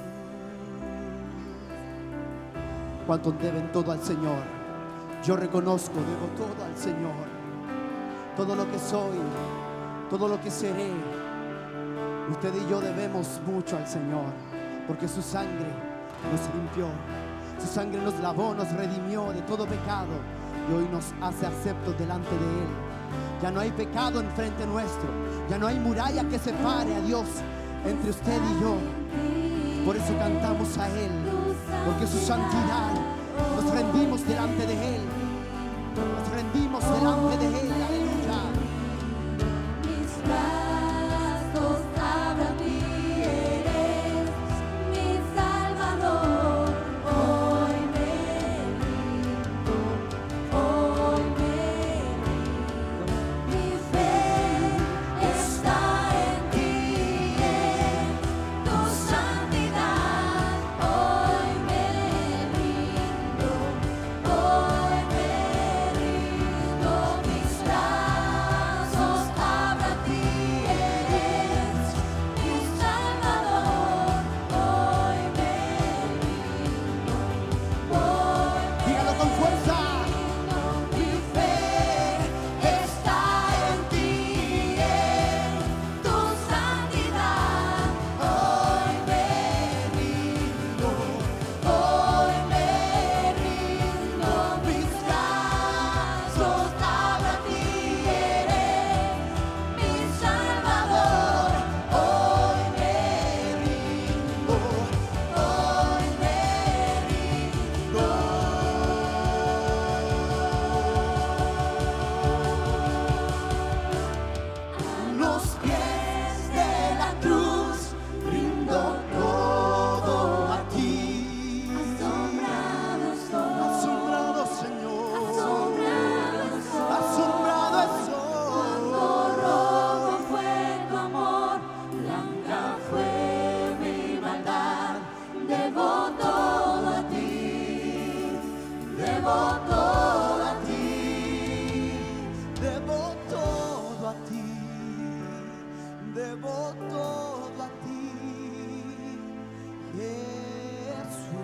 ¿Cuántos deben todo al Señor? Yo reconozco, debo todo al Señor. Todo lo que soy, todo lo que seré. Usted y yo debemos mucho al Señor, porque su sangre nos limpió, su sangre nos lavó, nos redimió de todo pecado y hoy nos hace aceptos delante de Él. Ya no hay pecado enfrente nuestro, ya no hay muralla que separe a Dios entre usted y yo. Por eso cantamos a Él, porque su santidad, nos rendimos delante de Él, nos rendimos delante de Él, aleluya. Mis brazos abro a ti, eres mi Salvador. Hoy me rindo, hoy me rindo. Mi fe está en ti, en tu santidad. Hoy me rindo, hoy me rindo. Mis brazos abro a ti, eres mi Salvador. Hoy me rindo, hoy me Dígalo con fuerza. rindo. Mi fe está en ti, en tu santidad. Hoy me rindo, hoy me rindo. Mis brazos abro a ti, eres mi Salvador. Hoy me rindo, hoy me rindo. A los pies de la cruz rindo todo a ti. Asombrado soy, Asombrado, Señor, asombrado soy. asombrado Cuando soy. rojo fue tu amor, blanca fue mi maldad. Debo todo a ti, debo todo a ti. Debo todo a ti, debo todo a ti, Jesús.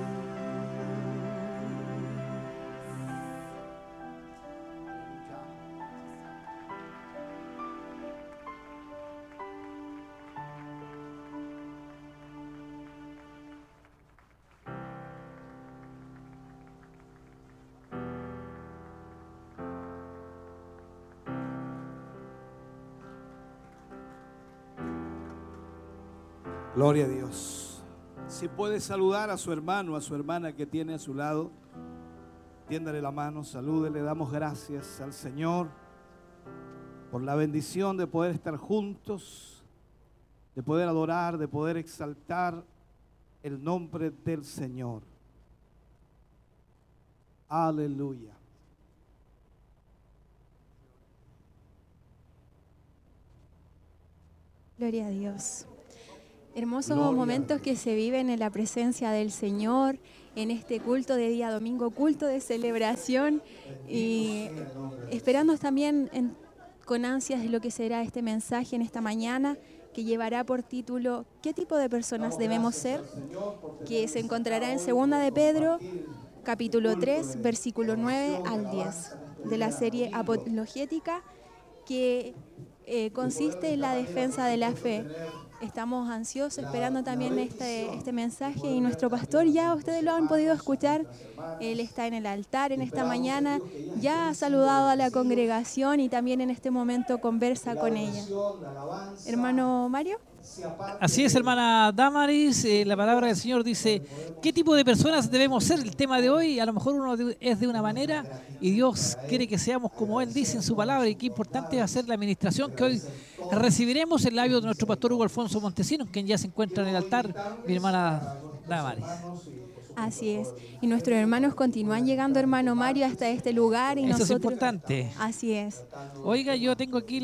Gloria a Dios. Si puede saludar a su hermano, a su hermana que tiene a su lado, tiéndale la mano, salúdele. Damos gracias al Señor por la bendición de poder estar juntos, de poder adorar, de poder exaltar el nombre del Señor. Aleluya. Gloria a Dios. Hermosos Gloria a momentos que se viven en la presencia del Señor, en este culto de día domingo, culto de celebración, y esperando también con ansias de lo que será este mensaje en esta mañana, que llevará por título ¿qué tipo de personas debemos ser?, que se encontrará en 2 de Pedro, capítulo 3, versículo 9 al 10, de la serie apologética, que consiste en la defensa de la fe. Estamos ansiosos esperando también este mensaje, y nuestro pastor, ya ustedes lo han podido escuchar, él está en el altar en esta mañana, ya ha saludado a la congregación y también en este momento conversa con ella. Hermano Mario. Así es, hermana Damaris, la palabra del Señor dice, ¿qué tipo de personas debemos ser? El tema de hoy, a lo mejor uno es de una manera y Dios quiere que seamos como Él dice en su palabra, y qué importante es hacer la administración que hoy recibiremos en labios de nuestro pastor Hugo Alfonso Montesinos, quien ya se encuentra en el altar, mi hermana Damaris. Así es. Y nuestros hermanos continúan llegando, hermano Mario, hasta este lugar. Y eso nosotros... es importante. Así es. Oiga, yo tengo aquí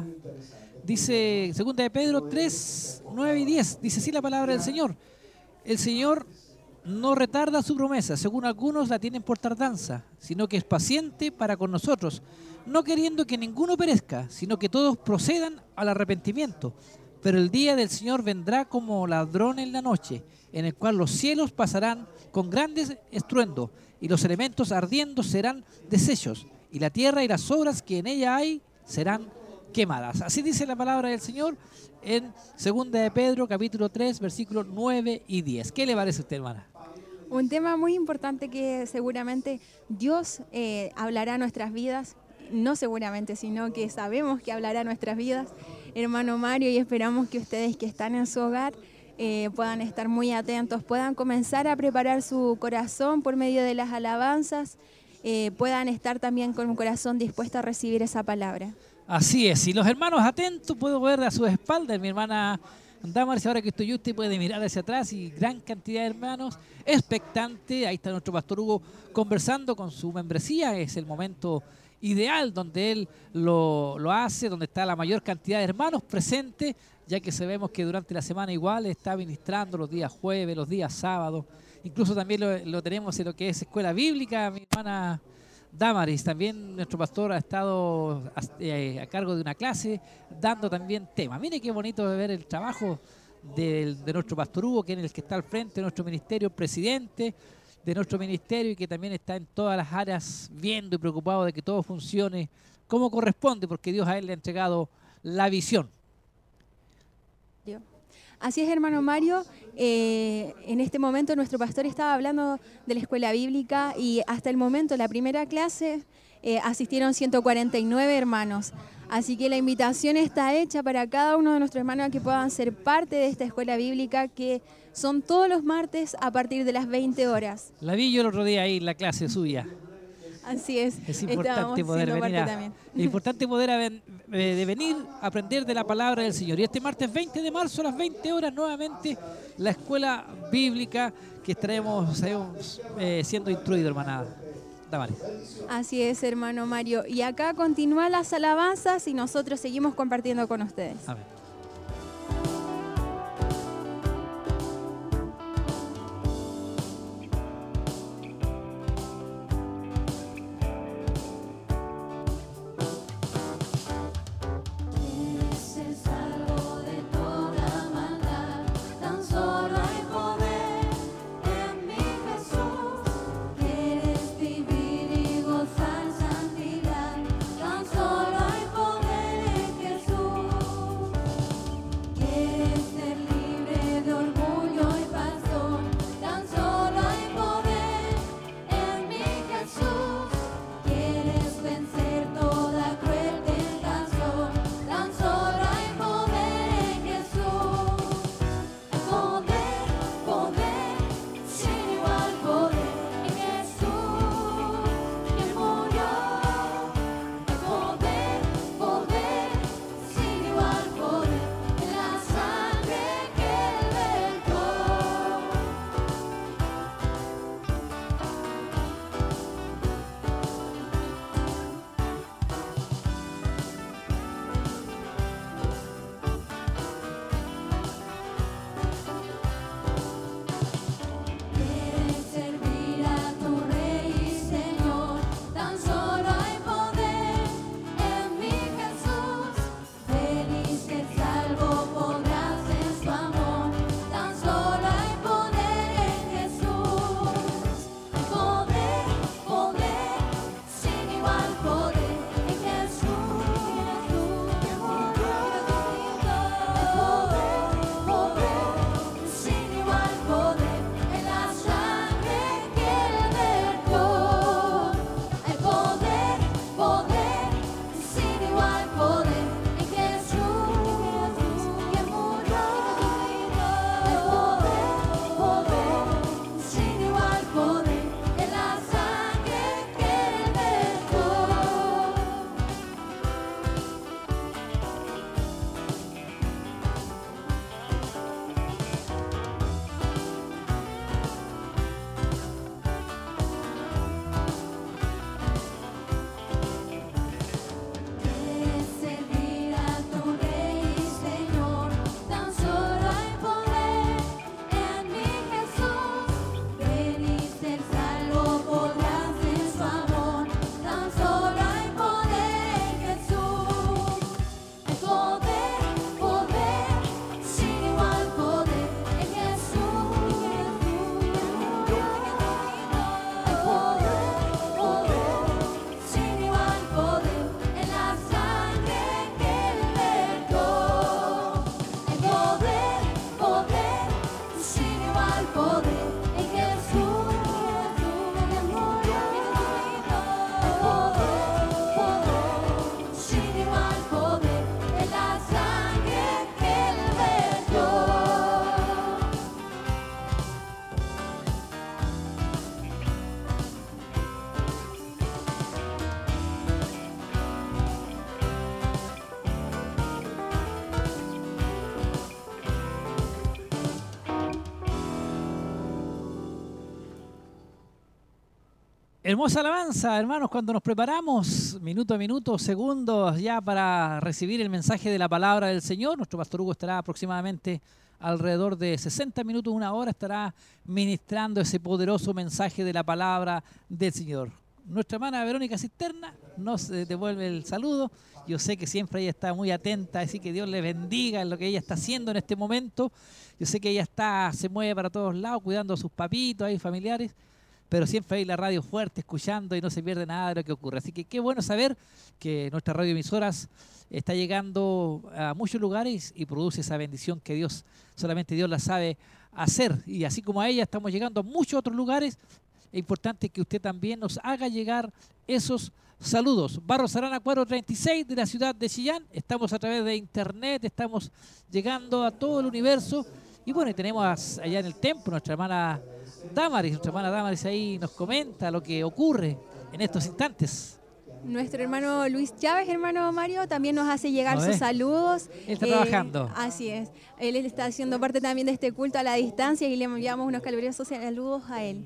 dice 2 de Pedro 3, 9 y 10. Dice así la palabra del Señor. El Señor no retarda su promesa, según algunos la tienen por tardanza, sino que es paciente para con nosotros, no queriendo que ninguno perezca, sino que todos procedan al arrepentimiento. Pero el día del Señor vendrá como ladrón en la noche, en el cual los cielos pasarán con grandes estruendos, y los elementos ardiendo serán deshechos, y la tierra y las obras que en ella hay serán quemadas. Así dice la palabra del Señor en 2 de Pedro, capítulo 3, versículos 9 y 10. ¿Qué le parece a usted, hermana? Un tema muy importante que seguramente Dios hablará a nuestras vidas, no seguramente, sino que sabemos que hablará a nuestras vidas, hermano Mario, y esperamos que ustedes que están en su hogar puedan estar muy atentos, puedan comenzar a preparar su corazón por medio de las alabanzas, puedan estar también con un corazón dispuesto a recibir esa palabra. Así es, y los hermanos atentos, puedo ver a sus espaldas, mi hermana Damaris, ahora que estoy yo, usted puede mirar hacia atrás y gran cantidad de hermanos expectante. Ahí está nuestro pastor Hugo conversando con su membresía, es el momento ideal donde él lo hace, donde está la mayor cantidad de hermanos presentes, ya que sabemos que durante la semana igual está ministrando los días jueves, los días sábados, incluso también lo tenemos en lo que es escuela bíblica, mi hermana Damaris. También nuestro pastor ha estado a cargo de una clase, dando también temas. Mire qué bonito ver el trabajo de nuestro pastor Hugo, que es el que está al frente de nuestro ministerio, presidente de nuestro ministerio, y que también está en todas las áreas viendo y preocupado de que todo funcione como corresponde, porque Dios a él le ha entregado la visión. Así es, hermano Mario. En este momento nuestro pastor estaba hablando de la escuela bíblica y hasta el momento, la primera clase, asistieron 149 hermanos. Así que la invitación está hecha para cada uno de nuestros hermanos a que puedan ser parte de esta escuela bíblica, que son todos los martes a partir de las 20 horas. La vi yo el otro día ahí en la clase suya. Así es. Es importante poder venir a aprender de la palabra del Señor. Y este martes 20 de marzo a las 20 horas nuevamente la escuela bíblica que estaremos siendo instruidos, hermana Damaris. Así es, hermano Mario. Y acá continúan las alabanzas y nosotros seguimos compartiendo con ustedes. Amén. Hermosa alabanza, hermanos, cuando nos preparamos minuto a minuto, segundos ya para recibir el mensaje de la palabra del Señor. Nuestro pastor Hugo estará aproximadamente alrededor de 60 minutos, una hora, estará ministrando ese poderoso mensaje de la palabra del Señor. Nuestra hermana Verónica Cisterna nos devuelve el saludo. Yo sé que siempre ella está muy atenta, así que Dios le bendiga en lo que ella está haciendo en este momento. Yo sé que ella se mueve para todos lados, cuidando a sus papitos, ahí familiares, pero siempre hay la radio fuerte, escuchando y no se pierde nada de lo que ocurre. Así que qué bueno saber que nuestra radioemisoras está llegando a muchos lugares y produce esa bendición que solamente Dios la sabe hacer. Y así como a ella estamos llegando a muchos otros lugares, es importante que usted también nos haga llegar esos saludos. Barros Arana 436 de la ciudad de Chillán. Estamos a través de internet, estamos llegando a todo el universo. Y bueno, y tenemos allá en el templo nuestra hermana Damaris ahí nos comenta lo que ocurre en estos instantes. Nuestro hermano Luis Chávez, hermano Mario, también nos hace llegar sus saludos. Él está trabajando. Así es. Él está haciendo parte también de este culto a la distancia y le enviamos unos calurosos saludos a él.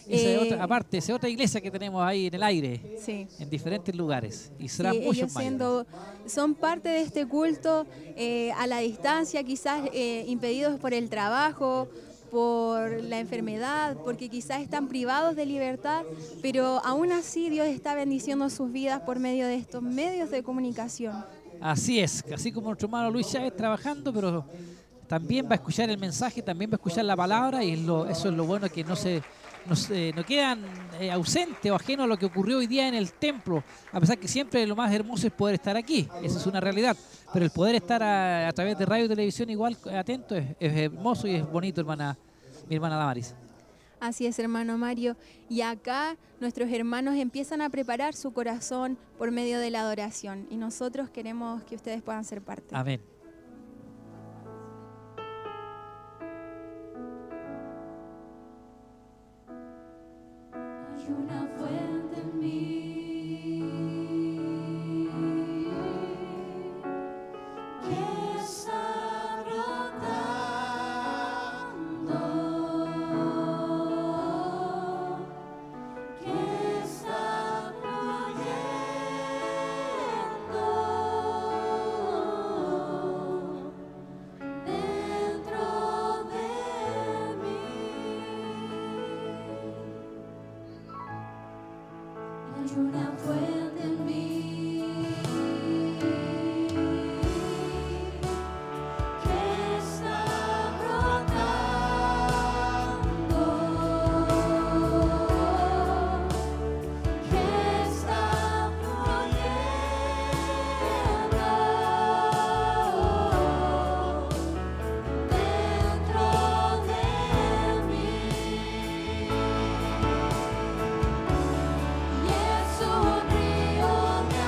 Esa otra iglesia que tenemos ahí en el aire, sí, en diferentes lugares, y serán muchos más. Son parte de este culto a la distancia, quizás impedidos por el trabajo, por la enfermedad, porque quizás están privados de libertad, pero aún así Dios está bendiciendo sus vidas por medio de estos medios de comunicación. Así es, así como nuestro hermano Luis Chávez trabajando, pero también va a escuchar el mensaje, también va a escuchar la palabra, y eso es lo bueno, que no quedan ausentes o ajenos a lo que ocurrió hoy día en el templo, a pesar que siempre lo más hermoso es poder estar aquí, eso es una realidad, pero el poder estar a través de radio y televisión igual atento es hermoso y es bonito, mi hermana Damaris. Así es, hermano Mario. Y acá nuestros hermanos empiezan a preparar su corazón por medio de la adoración, y nosotros queremos que ustedes puedan ser parte. Amén. Hay una fuente en mí que está brotando, que está fluyendo dentro de mí. Hay una fuente en mí que está brotando, que está fluyendo dentro de mí. Y es un río de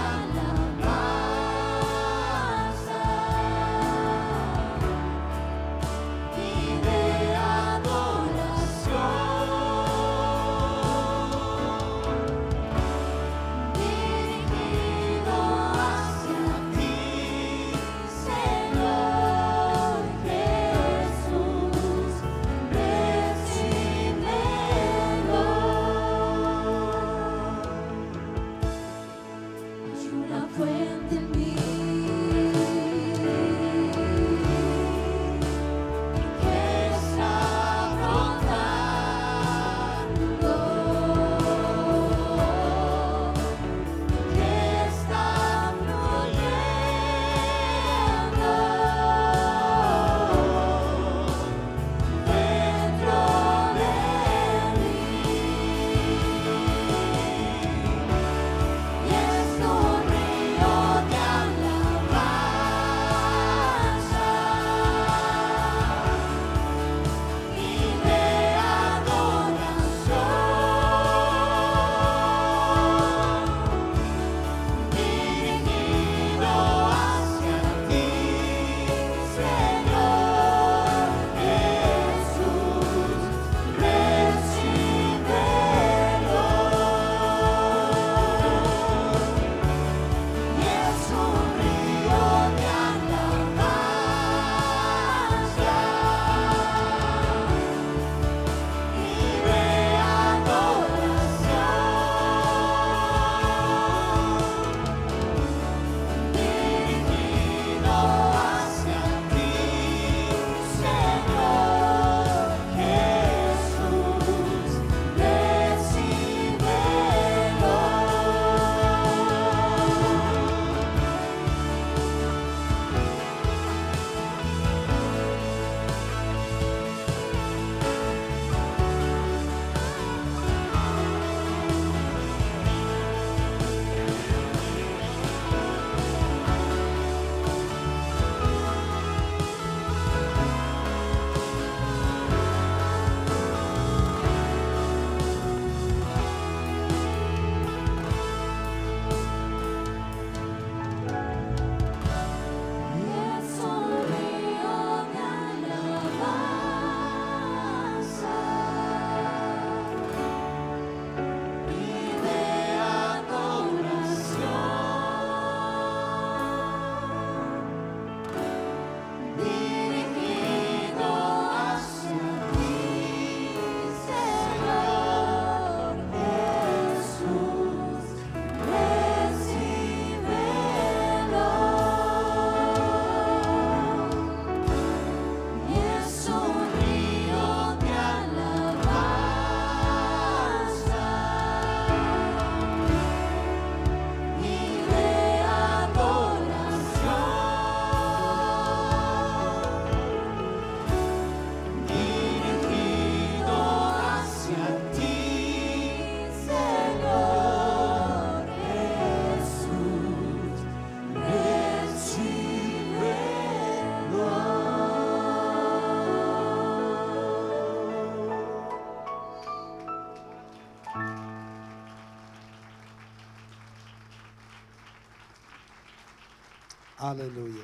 Aleluya.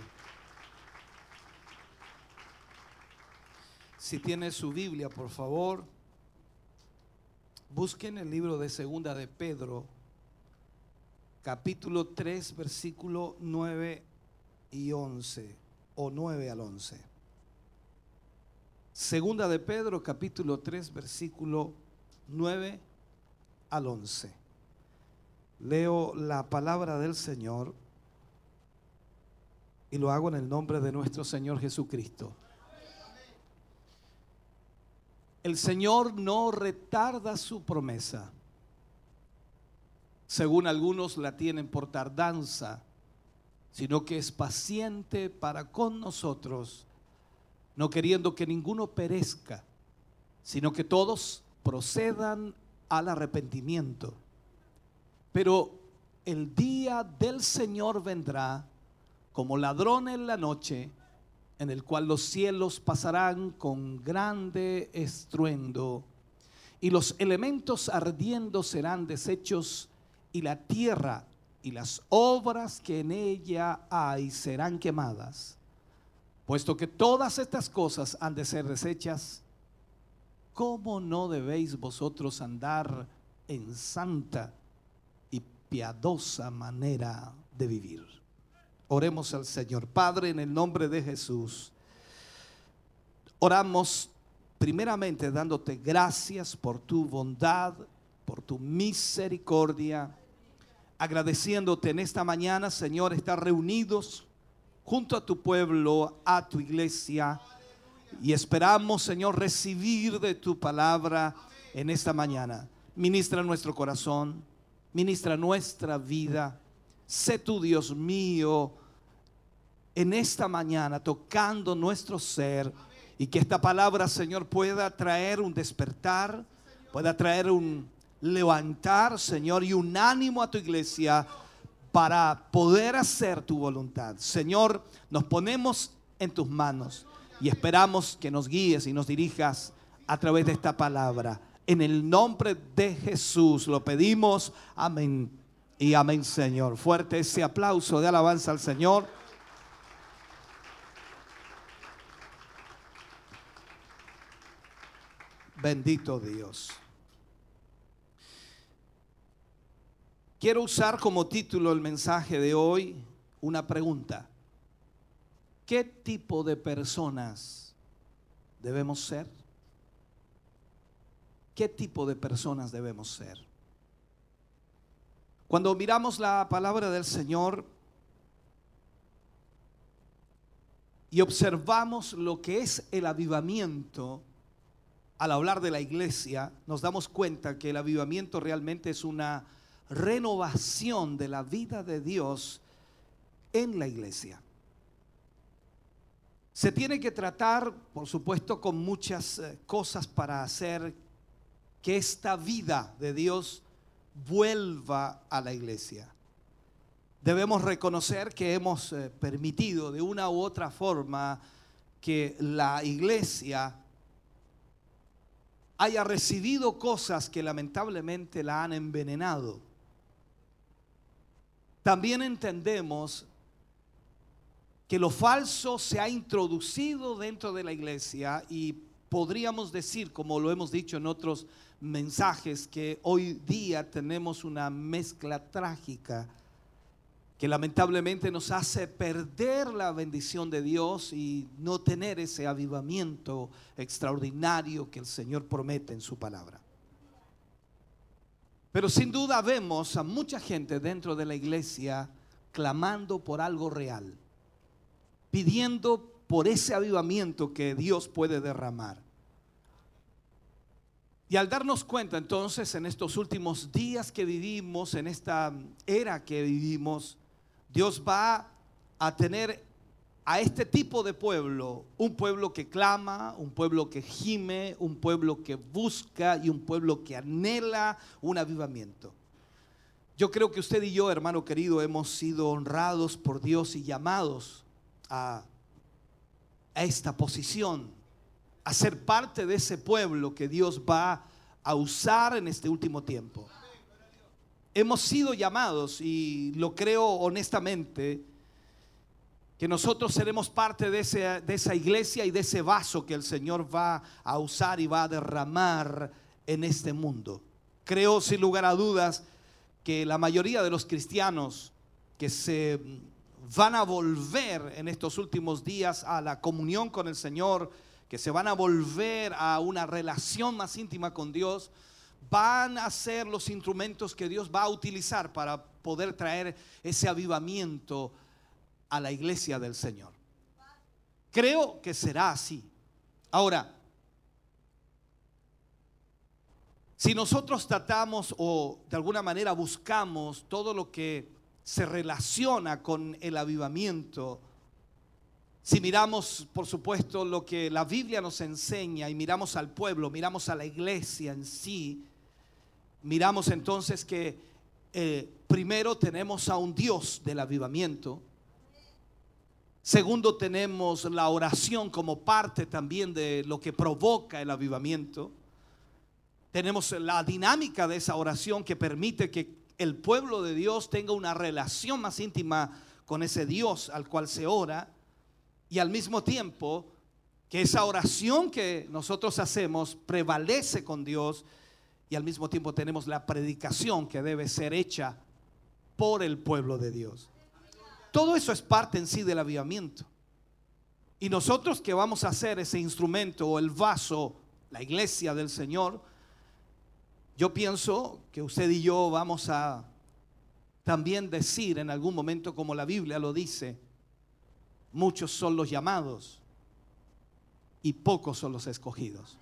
Si tiene su Biblia, por favor, busquen el libro de Segunda de Pedro, capítulo 3, versículo 9 y 11, o 9 al 11. Segunda de Pedro, capítulo 3, versículo 9 al 11. Leo la palabra del Señor y lo hago en el nombre de nuestro Señor Jesucristo. El Señor no retarda su promesa, según algunos la tienen por tardanza, sino que es paciente para con nosotros, no queriendo que ninguno perezca, sino que todos procedan al arrepentimiento. Pero el día del Señor vendrá como ladrón en la noche, en el cual los cielos pasarán con grande estruendo, y los elementos ardiendo serán deshechos, y la tierra y las obras que en ella hay serán quemadas. Puesto que todas estas cosas han de ser deshechas, ¿cómo no debéis vosotros andar en santa y piadosa manera de vivir? Oremos al Señor. Padre, en el nombre de Jesús, oramos primeramente dándote gracias por tu bondad, por tu misericordia, agradeciéndote en esta mañana, Señor, estar reunidos junto a tu pueblo, a tu iglesia, y esperamos, Señor, recibir de tu palabra en esta mañana. Ministra nuestro corazón, ministra nuestra vida. Sé tú, Dios mío, en esta mañana tocando nuestro ser, y que esta palabra, Señor, pueda traer un despertar, pueda traer un levantar, Señor, y un ánimo a tu iglesia para poder hacer tu voluntad. Señor, nos ponemos en tus manos y esperamos que nos guíes y nos dirijas a través de esta palabra. En el nombre de Jesús lo pedimos, amén y amén, Señor. Fuerte ese aplauso de alabanza al Señor. Bendito Dios. Quiero usar como título el mensaje de hoy una pregunta. ¿Qué tipo de personas debemos ser? ¿Qué tipo de personas debemos ser? Cuando miramos la palabra del Señor y observamos lo que es el avivamiento, al hablar de la iglesia, nos damos cuenta que el avivamiento realmente es una renovación de la vida de Dios en la iglesia. Se tiene que tratar, por supuesto, con muchas cosas para hacer que esta vida de Dios vuelva a la iglesia. Debemos reconocer que hemos permitido de una u otra forma que la iglesia haya recibido cosas que lamentablemente la han envenenado. También entendemos que lo falso se ha introducido dentro de la iglesia, y podríamos decir, como lo hemos dicho en otros mensajes, que hoy día tenemos una mezcla trágica que lamentablemente nos hace perder la bendición de Dios y no tener ese avivamiento extraordinario que el Señor promete en su palabra. Pero sin duda vemos a mucha gente dentro de la iglesia clamando por algo real, pidiendo por ese avivamiento que Dios puede derramar. Y al darnos cuenta entonces en estos últimos días que vivimos, en esta era que vivimos, Dios va a tener a este tipo de pueblo, un pueblo que clama, un pueblo que gime, un pueblo que busca y un pueblo que anhela un avivamiento. Yo creo que usted y yo, hermano querido, hemos sido honrados por Dios y llamados a esta posición, a ser parte de ese pueblo que Dios va a usar en este último tiempo. Hemos sido llamados, y lo creo honestamente, que nosotros seremos parte de esa iglesia y de ese vaso que el Señor va a usar y va a derramar en este mundo. Creo sin lugar a dudas que la mayoría de los cristianos que se van a volver en estos últimos días a la comunión con el Señor, que se van a volver a una relación más íntima con Dios, van a ser los instrumentos que Dios va a utilizar para poder traer ese avivamiento a la iglesia del Señor. Creo que será así. Ahora, si nosotros tratamos o de alguna manera buscamos todo lo que se relaciona con el avivamiento, si miramos, por supuesto, lo que la Biblia nos enseña y miramos al pueblo, miramos a la iglesia en sí, miramos entonces que primero tenemos a un Dios del avivamiento. Segundo, tenemos la oración como parte también de lo que provoca el avivamiento. Tenemos la dinámica de esa oración que permite que el pueblo de Dios tenga una relación más íntima con ese Dios al cual se ora. Y al mismo tiempo que esa oración que nosotros hacemos prevalece con Dios. Y al mismo tiempo tenemos la predicación que debe ser hecha por el pueblo de Dios. Todo eso es parte en sí del avivamiento. Y nosotros que vamos a hacer ese instrumento o el vaso, la iglesia del Señor, yo pienso que usted y yo vamos a también decir en algún momento, como la Biblia lo dice, muchos son los llamados y pocos son los escogidos.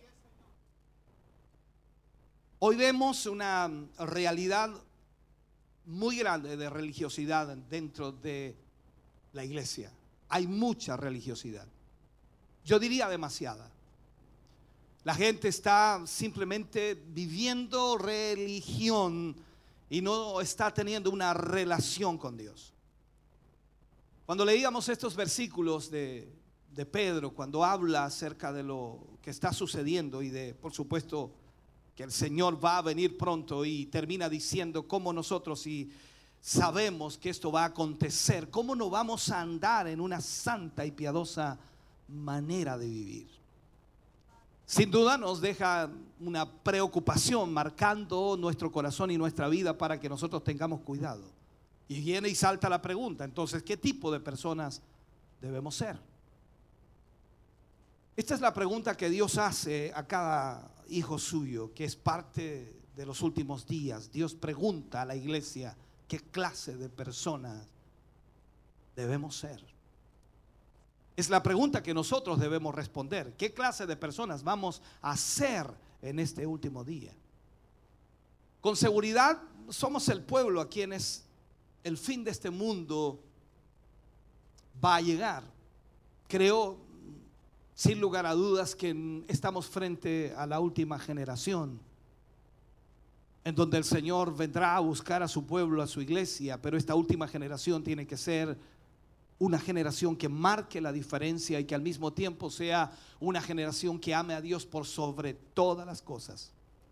Hoy vemos una realidad muy grande de religiosidad dentro de la iglesia. Hay mucha religiosidad. Yo diría demasiada. La gente está simplemente viviendo religión y no está teniendo una relación con Dios. Cuando leíamos estos versículos de Pedro, cuando habla acerca de lo que está sucediendo y de, por supuesto, que el Señor va a venir pronto, y termina diciendo cómo nosotros, si sabemos que esto va a acontecer, cómo no vamos a andar en una santa y piadosa manera de vivir. Sin duda nos deja una preocupación marcando nuestro corazón y nuestra vida para que nosotros tengamos cuidado. Y viene y salta la pregunta, entonces, ¿qué tipo de personas debemos ser? Esta es la pregunta que Dios hace a cada hijo suyo, que es parte de los últimos días. Dios pregunta a la iglesia, ¿qué clase de personas debemos ser? Es la pregunta que nosotros debemos responder. ¿Qué clase de personas vamos a ser en este último día? Con seguridad somos el pueblo a quienes el fin de este mundo va a llegar. Creo sin lugar a dudas que estamos frente a la última generación, en donde el Señor vendrá a buscar a su pueblo, a su iglesia. Pero esta última generación tiene que ser una generación que marque la diferencia y que al mismo tiempo sea una generación que ame a Dios por sobre todas las cosas.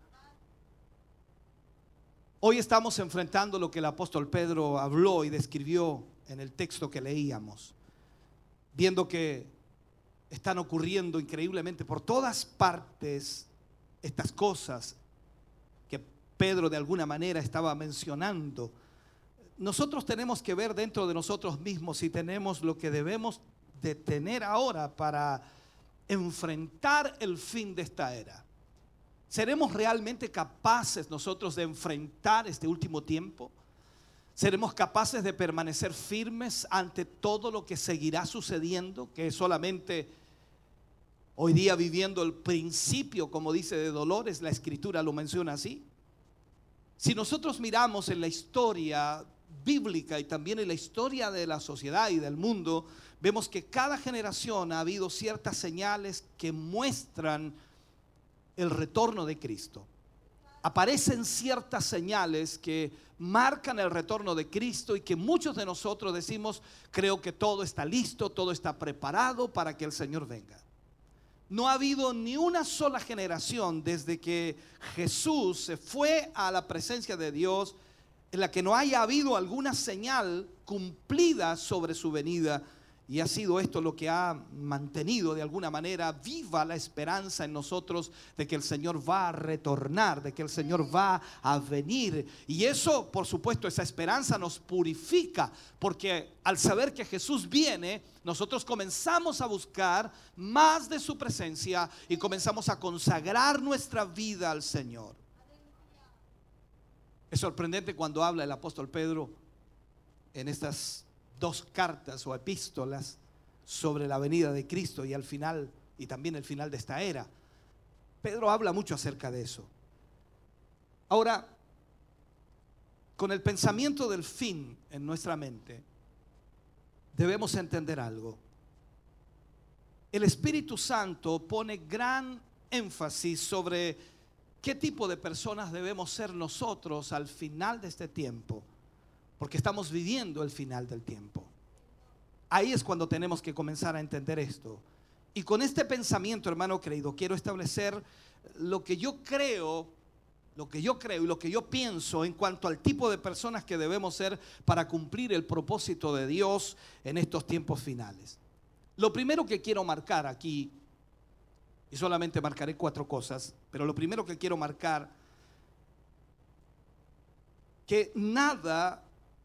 Hoy estamos enfrentando lo que el apóstol Pedro habló y describió en el texto que leíamos, viendo que están ocurriendo increíblemente por todas partes estas cosas que Pedro de alguna manera estaba mencionando. Nosotros tenemos que ver dentro de nosotros mismos si tenemos lo que debemos de tener ahora para enfrentar el fin de esta era. ¿Seremos realmente capaces nosotros de enfrentar este último tiempo? ¿Seremos capaces de permanecer firmes ante todo lo que seguirá sucediendo, que es solamente hoy día viviendo el principio, como dice, de dolores? La Escritura lo menciona así. Si nosotros miramos en la historia bíblica y también en la historia de la sociedad y del mundo, vemos que cada generación ha habido ciertas señales que muestran el retorno de Cristo. Aparecen ciertas señales que marcan el retorno de Cristo y que muchos de nosotros decimos, creo que todo está listo, todo está preparado para que el Señor venga. No ha habido ni una sola generación desde que Jesús se fue a la presencia de Dios en la que no haya habido alguna señal cumplida sobre su venida Y ha sido esto lo que ha mantenido de alguna manera viva la esperanza en nosotros de que el Señor va a retornar, de que el Señor va a venir. Y eso, por supuesto, esa esperanza nos purifica, porque al saber que Jesús viene, nosotros comenzamos a buscar más de su presencia y comenzamos a consagrar nuestra vida al Señor. Es sorprendente cuando habla el apóstol Pedro en estas 2 cartas o epístolas sobre la venida de Cristo y al final, y también el final de esta era. Pedro habla mucho acerca de eso. Ahora, con el pensamiento del fin en nuestra mente, debemos entender algo. El Espíritu Santo pone gran énfasis sobre qué tipo de personas debemos ser nosotros al final de este tiempo, porque estamos viviendo el final del tiempo. Ahí es cuando tenemos que comenzar a entender esto. Y con este pensamiento, hermano querido, quiero establecer lo que yo creo y lo que yo pienso en cuanto al tipo de personas que debemos ser para cumplir el propósito de Dios en estos tiempos finales. Lo primero que quiero marcar aquí, y solamente marcaré 4 cosas, pero lo primero que quiero marcar, que nada,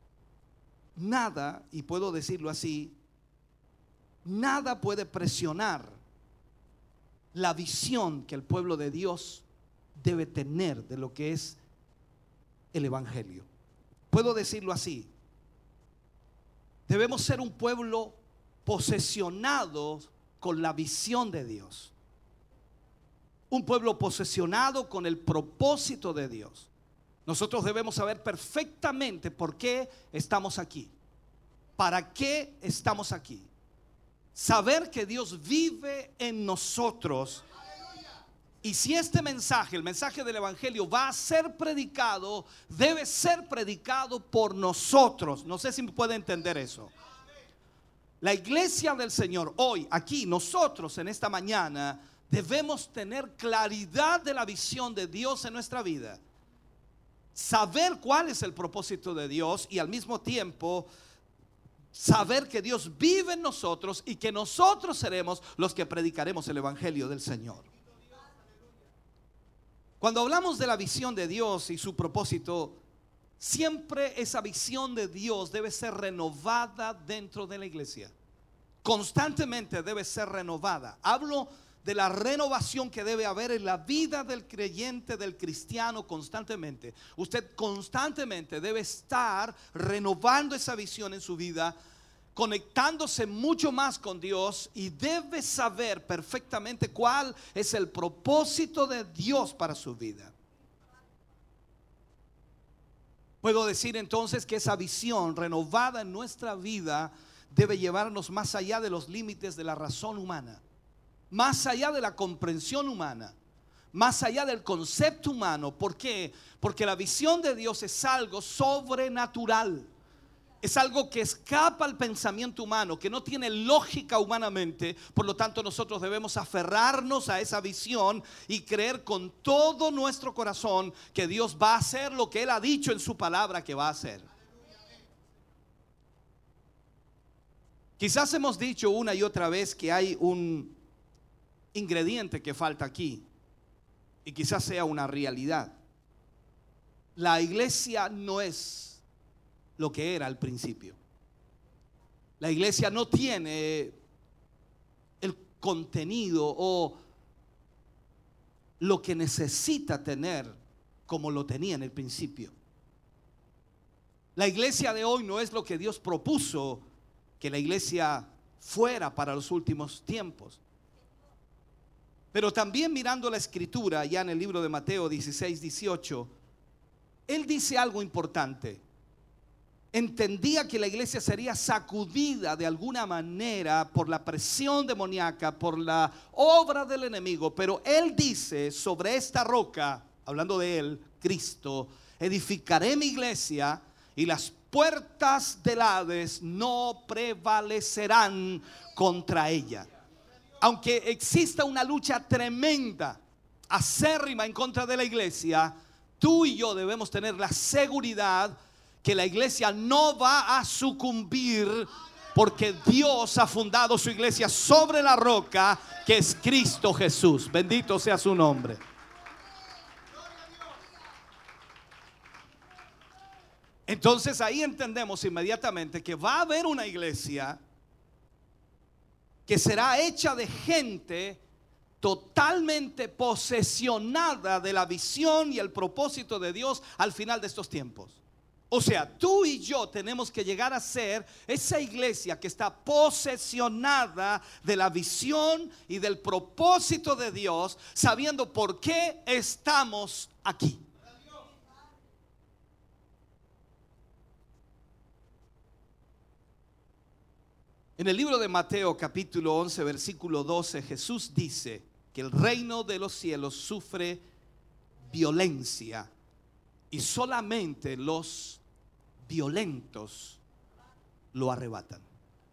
y puedo decirlo así, nada puede presionar la visión que el pueblo de Dios debe tener de lo que es el Evangelio. Puedo decirlo así: debemos ser un pueblo posesionado con la visión de Dios, un pueblo posesionado con el propósito de Dios. Nosotros debemos saber perfectamente por qué estamos aquí, para qué estamos aquí. Saber que Dios vive en nosotros. Y si este mensaje, el mensaje del Evangelio, va a ser predicado, debe ser predicado por nosotros. No sé si me puede entender eso. La iglesia del Señor hoy, aquí, nosotros en esta mañana, debemos tener claridad de la visión de Dios en nuestra vida. Saber cuál es el propósito de Dios y al mismo tiempo saber que Dios vive en nosotros y que nosotros seremos los que predicaremos el Evangelio del Señor. Cuando hablamos de la visión de Dios y su propósito, siempre esa visión de Dios debe ser renovada dentro de la iglesia. Constantemente debe ser renovada. Hablo de la renovación que debe haber en la vida del creyente, del cristiano, constantemente. Usted constantemente debe estar renovando esa visión en su vida, conectándose mucho más con Dios, y debe saber perfectamente cuál es el propósito de Dios para su vida. Puedo decir entonces que esa visión renovada en nuestra vida debe llevarnos más allá de los límites de la razón humana, más allá de la comprensión humana, más allá del concepto humano. ¿Por qué? Porque la visión de Dios es algo sobrenatural. Es algo que escapa al pensamiento humano, que no tiene lógica humanamente. Por lo tanto, nosotros debemos aferrarnos a esa visión y creer con todo nuestro corazón que Dios va a hacer lo que Él ha dicho en su palabra que va a hacer. Quizás hemos dicho una y otra vez que hay un ingrediente que falta aquí, y quizás sea una realidad. La iglesia no es lo que era al principio. La iglesia no tiene el contenido o lo que necesita tener como lo tenía en el principio. La iglesia de hoy no es lo que Dios propuso que la iglesia fuera para los últimos tiempos. Pero también mirando la escritura, ya en el libro de Mateo 16-18, Él dice algo importante. Entendía que la iglesia sería sacudida de alguna manera por la presión demoníaca, por la obra del enemigo. Pero Él dice: sobre esta roca, hablando de Él, Cristo, edificaré mi iglesia, y las puertas del Hades no prevalecerán contra ella. Aunque exista una lucha tremenda, acérrima en contra de la iglesia, tú y yo debemos tener la seguridad que la iglesia no va a sucumbir porque Dios ha fundado su iglesia sobre la roca que es Cristo Jesús. Bendito sea su nombre. Entonces ahí entendemos inmediatamente que va a haber una iglesia que será hecha de gente totalmente posesionada de la visión y el propósito de Dios al final de estos tiempos. O sea, tú y yo tenemos que llegar a ser esa iglesia que está posesionada de la visión y del propósito de Dios, sabiendo por qué estamos aquí. En el libro de Mateo capítulo 11 versículo 12, Jesús dice que el reino de los cielos sufre violencia y solamente los violentos lo arrebatan.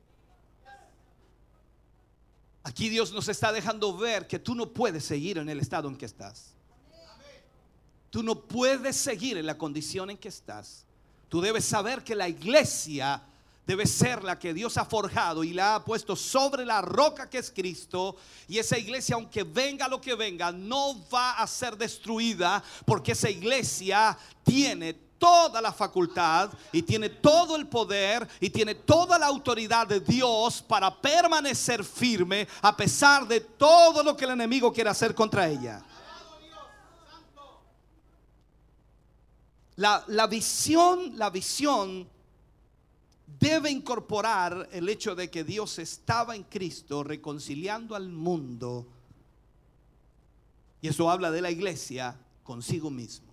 Aquí Dios nos está dejando ver que tú no puedes seguir en el estado en que estás. Tú no puedes seguir en la condición en que estás. Tú debes saber que la iglesia debe ser la que Dios ha forjado y la ha puesto sobre la roca que es Cristo. Y esa iglesia, aunque venga lo que venga, no va a ser destruida, porque esa iglesia tiene toda la facultad y tiene todo el poder y tiene toda la autoridad de Dios para permanecer firme a pesar de todo lo que el enemigo quiere hacer contra ella. La visión debe incorporar el hecho de que Dios estaba en Cristo reconciliando al mundo, y eso habla de la iglesia consigo mismo.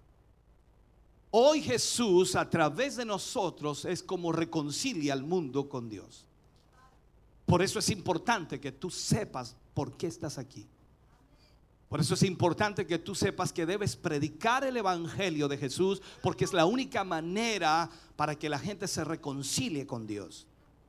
Hoy Jesús a través de nosotros es como reconcilia al mundo con Dios. Por eso es importante que tú sepas por qué estás aquí. Por eso es importante que tú sepas que debes predicar el evangelio de Jesús, porque es la única manera para que la gente se reconcilie con Dios.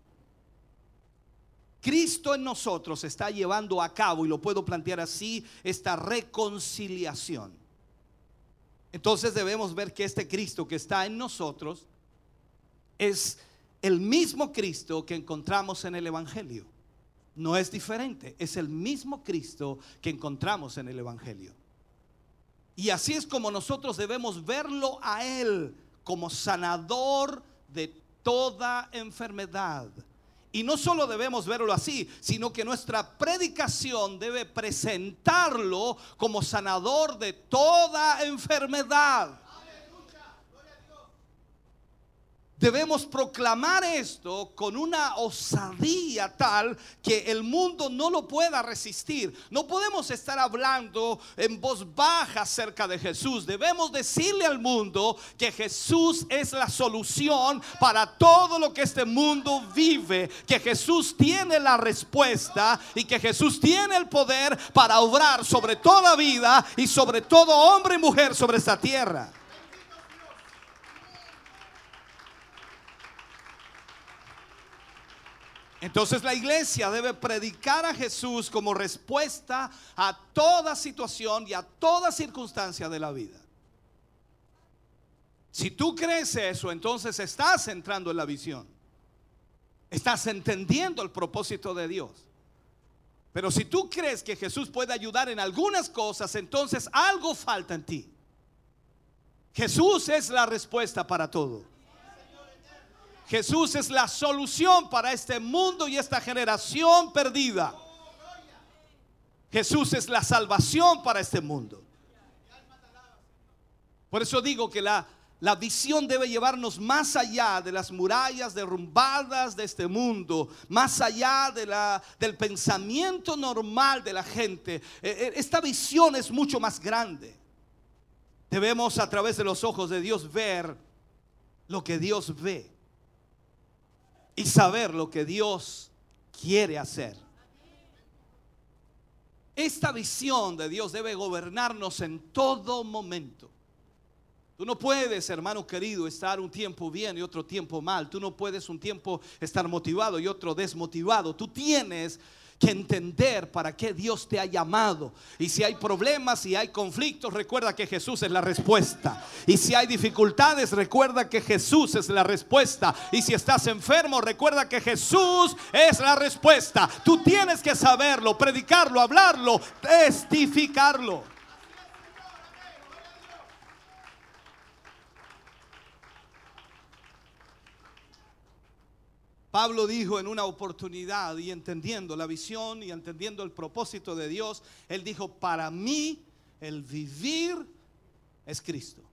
Cristo en nosotros está llevando a cabo, y lo puedo plantear así, esta reconciliación. Entonces debemos ver que este Cristo que está en nosotros es el mismo Cristo que encontramos en el evangelio. No es diferente, es el mismo Cristo que encontramos en el evangelio. Y así es como nosotros debemos verlo a Él, como sanador de toda enfermedad. Y no solo debemos verlo así, sino que nuestra predicación debe presentarlo como sanador de toda enfermedad. Debemos proclamar esto con una osadía tal que el mundo no lo pueda resistir. No podemos estar hablando en voz baja acerca de Jesús. Debemos decirle al mundo que Jesús es la solución para todo lo que este mundo vive, que Jesús tiene la respuesta y que Jesús tiene el poder para obrar sobre toda vida y sobre todo hombre y mujer sobre esta tierra. Entonces la iglesia debe predicar a Jesús como respuesta a toda situación y a toda circunstancia de la vida. Si tú crees eso, entonces estás entrando en la visión. Estás entendiendo el propósito de Dios. Pero si tú crees que Jesús puede ayudar en algunas cosas, entonces algo falta en ti. Jesús es la respuesta para todo. Jesús es la solución para este mundo y esta generación perdida. Jesús es la salvación para este mundo. Por eso digo que la visión debe llevarnos más allá de las murallas derrumbadas de este mundo, más allá del pensamiento normal de la gente. Esta visión es mucho más grande. Debemos a través de los ojos de Dios ver lo que Dios ve y saber lo que Dios quiere hacer. Esta visión de Dios debe gobernarnos en todo momento. Tú no puedes, hermano querido, estar un tiempo bien y otro tiempo mal. Tú no puedes un tiempo estar motivado y otro desmotivado. Tú tienes que entender para qué Dios te ha llamado. Y si hay problemas, si hay conflictos, recuerda que Jesús es la respuesta. Y si hay dificultades, recuerda que Jesús es la respuesta. Y si estás enfermo, recuerda que Jesús es la respuesta. Tú tienes que saberlo, predicarlo, hablarlo, testificarlo. Pablo dijo en una oportunidad, y entendiendo la visión y entendiendo el propósito de Dios, él dijo: para mí el vivir es Cristo.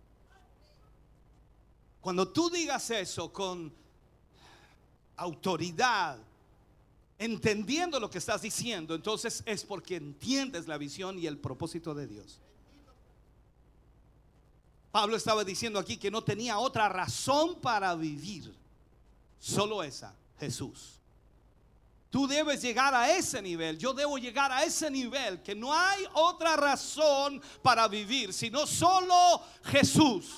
Cuando tú digas eso con autoridad, entendiendo lo que estás diciendo, entonces es porque entiendes la visión y el propósito de Dios. Pablo estaba diciendo aquí que no tenía otra razón para vivir, solo esa: Jesús. Tú debes llegar a ese nivel, yo debo llegar a ese nivel, que no hay otra razón para vivir, sino solo Jesús.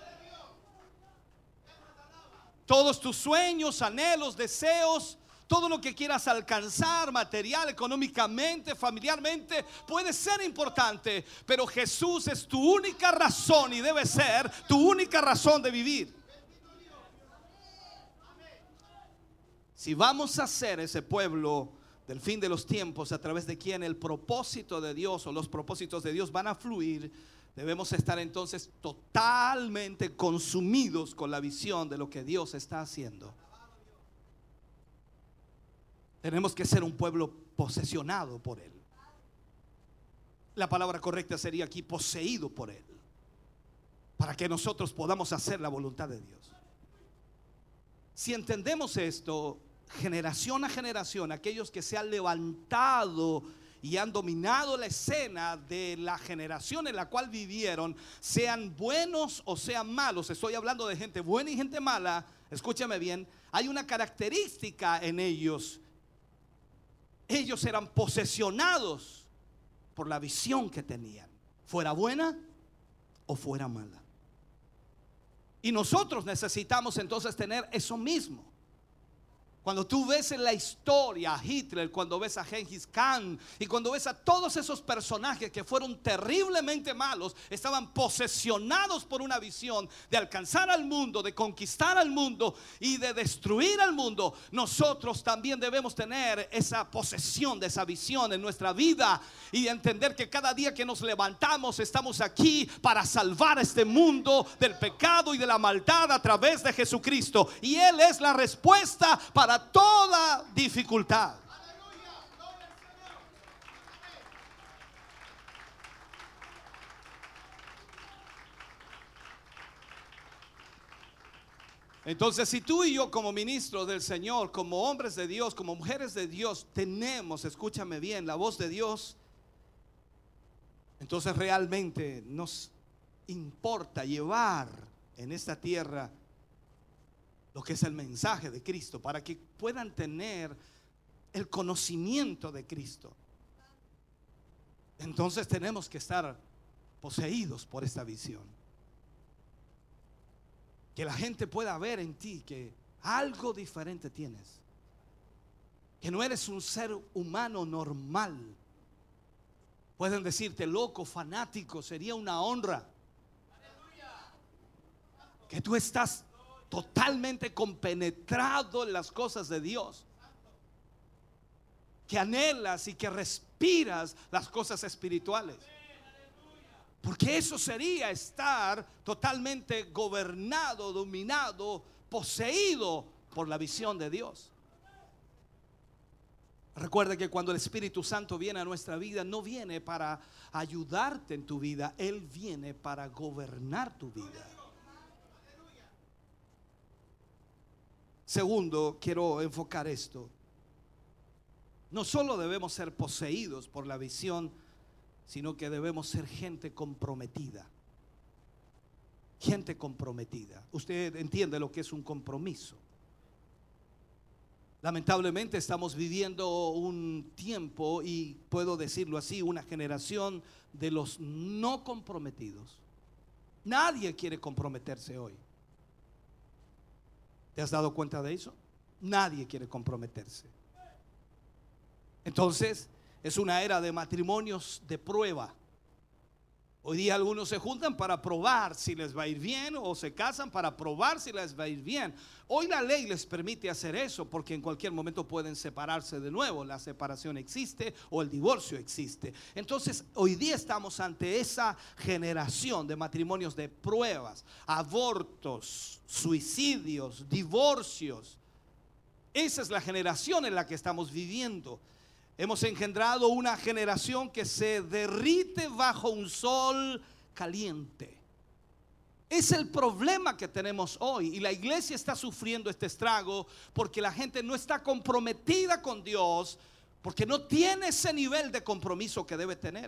Todos tus sueños, anhelos, deseos, todo lo que quieras alcanzar, material, económicamente, familiarmente, puede ser importante, pero Jesús es tu única razón y debe ser tu única razón de vivir. Si vamos a ser ese pueblo del fin de los tiempos, a través de quien el propósito de Dios o los propósitos de Dios van a fluir, debemos estar entonces totalmente consumidos con la visión de lo que Dios está haciendo. Tenemos que ser un pueblo posesionado por Él. La palabra correcta sería aquí poseído por Él, para que nosotros podamos hacer la voluntad de Dios. Si entendemos esto, generación a generación, aquellos que se han levantado y han dominado la escena de la generación en la cual vivieron, sean buenos o sean malos, estoy hablando de gente buena y gente mala, escúchame bien, hay una característica en ellos. Ellos eran posesionados por la visión que tenían, fuera buena o fuera mala. Y nosotros necesitamos entonces tener eso mismo. Cuando tú ves en la historia a Hitler, cuando ves a Gengis Khan y cuando ves a todos esos personajes que fueron terriblemente malos, estaban posesionados por una visión de alcanzar al mundo, de conquistar al mundo y de destruir al mundo. Nosotros también debemos tener esa posesión de esa visión en nuestra vida y entender que cada día que nos levantamos estamos aquí para salvar a este mundo del pecado y de la maldad a través de Jesucristo. Y Él es la respuesta para toda dificultad. Entonces, si tú y yo como ministros del Señor, como hombres de Dios, como mujeres de Dios, tenemos, escúchame bien, la voz de Dios, entonces realmente nos importa llevar en esta tierra lo que es el mensaje de Cristo, para que puedan tener el conocimiento de Cristo. Entonces tenemos que estar poseídos por esta visión. Que la gente pueda ver en ti que algo diferente tienes, que no eres un ser humano normal. Pueden decirte loco, fanático, sería una honra. Que tú estás totalmente compenetrado en las cosas de Dios, que anhelas y que respiras las cosas espirituales, porque eso sería estar totalmente gobernado, dominado, poseído por la visión de Dios. Recuerda que cuando el Espíritu Santo viene a nuestra vida, no viene para ayudarte en tu vida, Él viene para gobernar tu vida. Segundo, quiero enfocar esto. No solo debemos ser poseídos por la visión, sino que debemos ser gente comprometida. Gente comprometida. Usted entiende lo que es un compromiso. Lamentablemente estamos viviendo un tiempo, y puedo decirlo así, una generación de los no comprometidos. Nadie quiere comprometerse hoy. ¿Te has dado cuenta de eso? Nadie quiere comprometerse. Entonces, es una era de matrimonios de prueba. Hoy día algunos se juntan para probar si les va a ir bien, o se casan para probar si les va a ir bien. Hoy la ley les permite hacer eso porque en cualquier momento pueden separarse de nuevo. La separación existe o el divorcio existe. Entonces hoy día estamos ante esa generación de matrimonios de pruebas, abortos, suicidios, divorcios. Esa es la generación en la que estamos viviendo. Hemos engendrado una generación que se derrite bajo un sol caliente. Es el problema que tenemos hoy, y la iglesia está sufriendo este estrago porque la gente no está comprometida con Dios, porque no tiene ese nivel de compromiso que debe tener.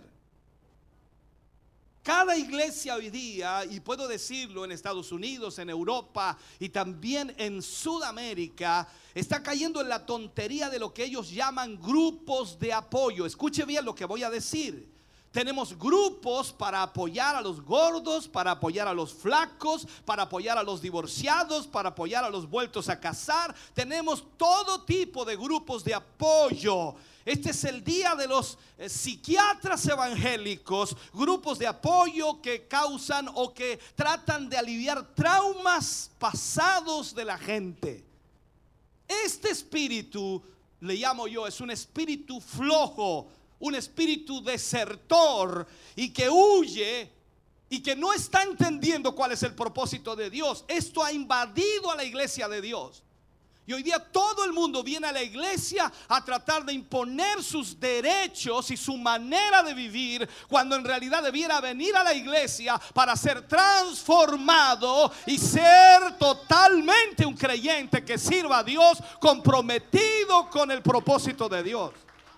Cada iglesia hoy día, y puedo decirlo en Estados Unidos, en Europa y también en Sudamérica, está cayendo en la tontería de lo que ellos llaman grupos de apoyo. Escuche bien lo que voy a decir. Tenemos grupos para apoyar a los gordos, para apoyar a los flacos, para apoyar a los divorciados, para apoyar a los vueltos a casar. Tenemos todo tipo de grupos de apoyo. Este es el día de los psiquiatras evangélicos, grupos de apoyo que causan o que tratan de aliviar traumas pasados de la gente. Este espíritu, le llamo yo, es un espíritu flojo, un espíritu desertor y que huye y que no está entendiendo cuál es el propósito de Dios. Esto ha invadido a la iglesia de Dios. Y hoy día todo el mundo viene a la iglesia a tratar de imponer sus derechos y su manera de vivir, cuando en realidad debiera venir a la iglesia para ser transformado y ser totalmente un creyente que sirva a Dios, comprometido con el propósito de Dios.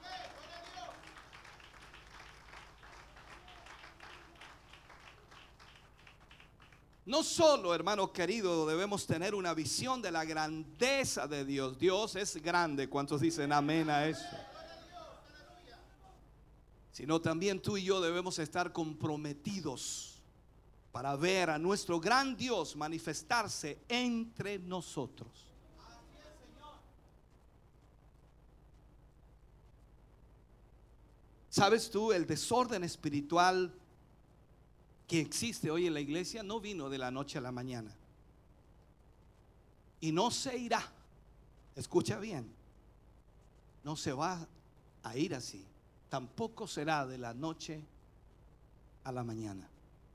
No solo, hermano querido, debemos tener una visión de la grandeza de Dios. Dios es grande. ¿Cuántos dicen amén a eso? Sino también tú y yo debemos estar comprometidos para ver a nuestro gran Dios manifestarse entre nosotros. ¿Sabes tú? El desorden espiritual que existe hoy en la iglesia no vino de la noche a la mañana y no se irá. Escucha bien, no se va a ir así, tampoco será de la noche a la mañana,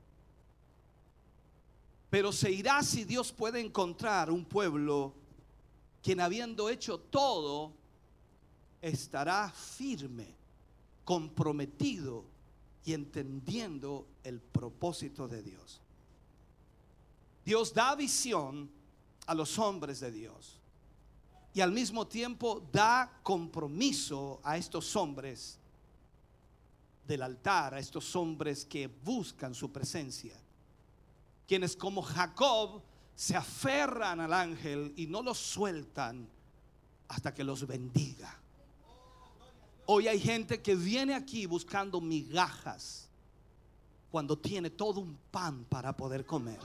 pero se irá si Dios puede encontrar un pueblo quien, habiendo hecho todo, estará firme, comprometido y entendiendo el propósito de Dios. Dios da visión a los hombres de Dios y al mismo tiempo da compromiso a estos hombres del altar, a estos hombres que buscan su presencia, quienes como Jacob se aferran al ángel y no los sueltan hasta que los bendiga. Hoy hay gente que viene aquí buscando migajas cuando tiene todo un pan para poder comer.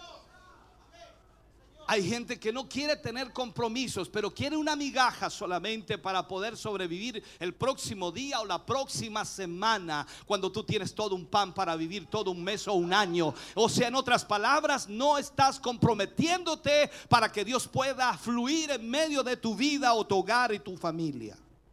Hay gente que no quiere tener compromisos, pero quiere una migaja solamente para poder sobrevivir el próximo día o la próxima semana, cuando tú tienes todo un pan para vivir todo un mes o un año. O sea, en otras palabras, no estás comprometiéndote para que Dios pueda fluir en medio de tu vida o tu hogar y tu familia.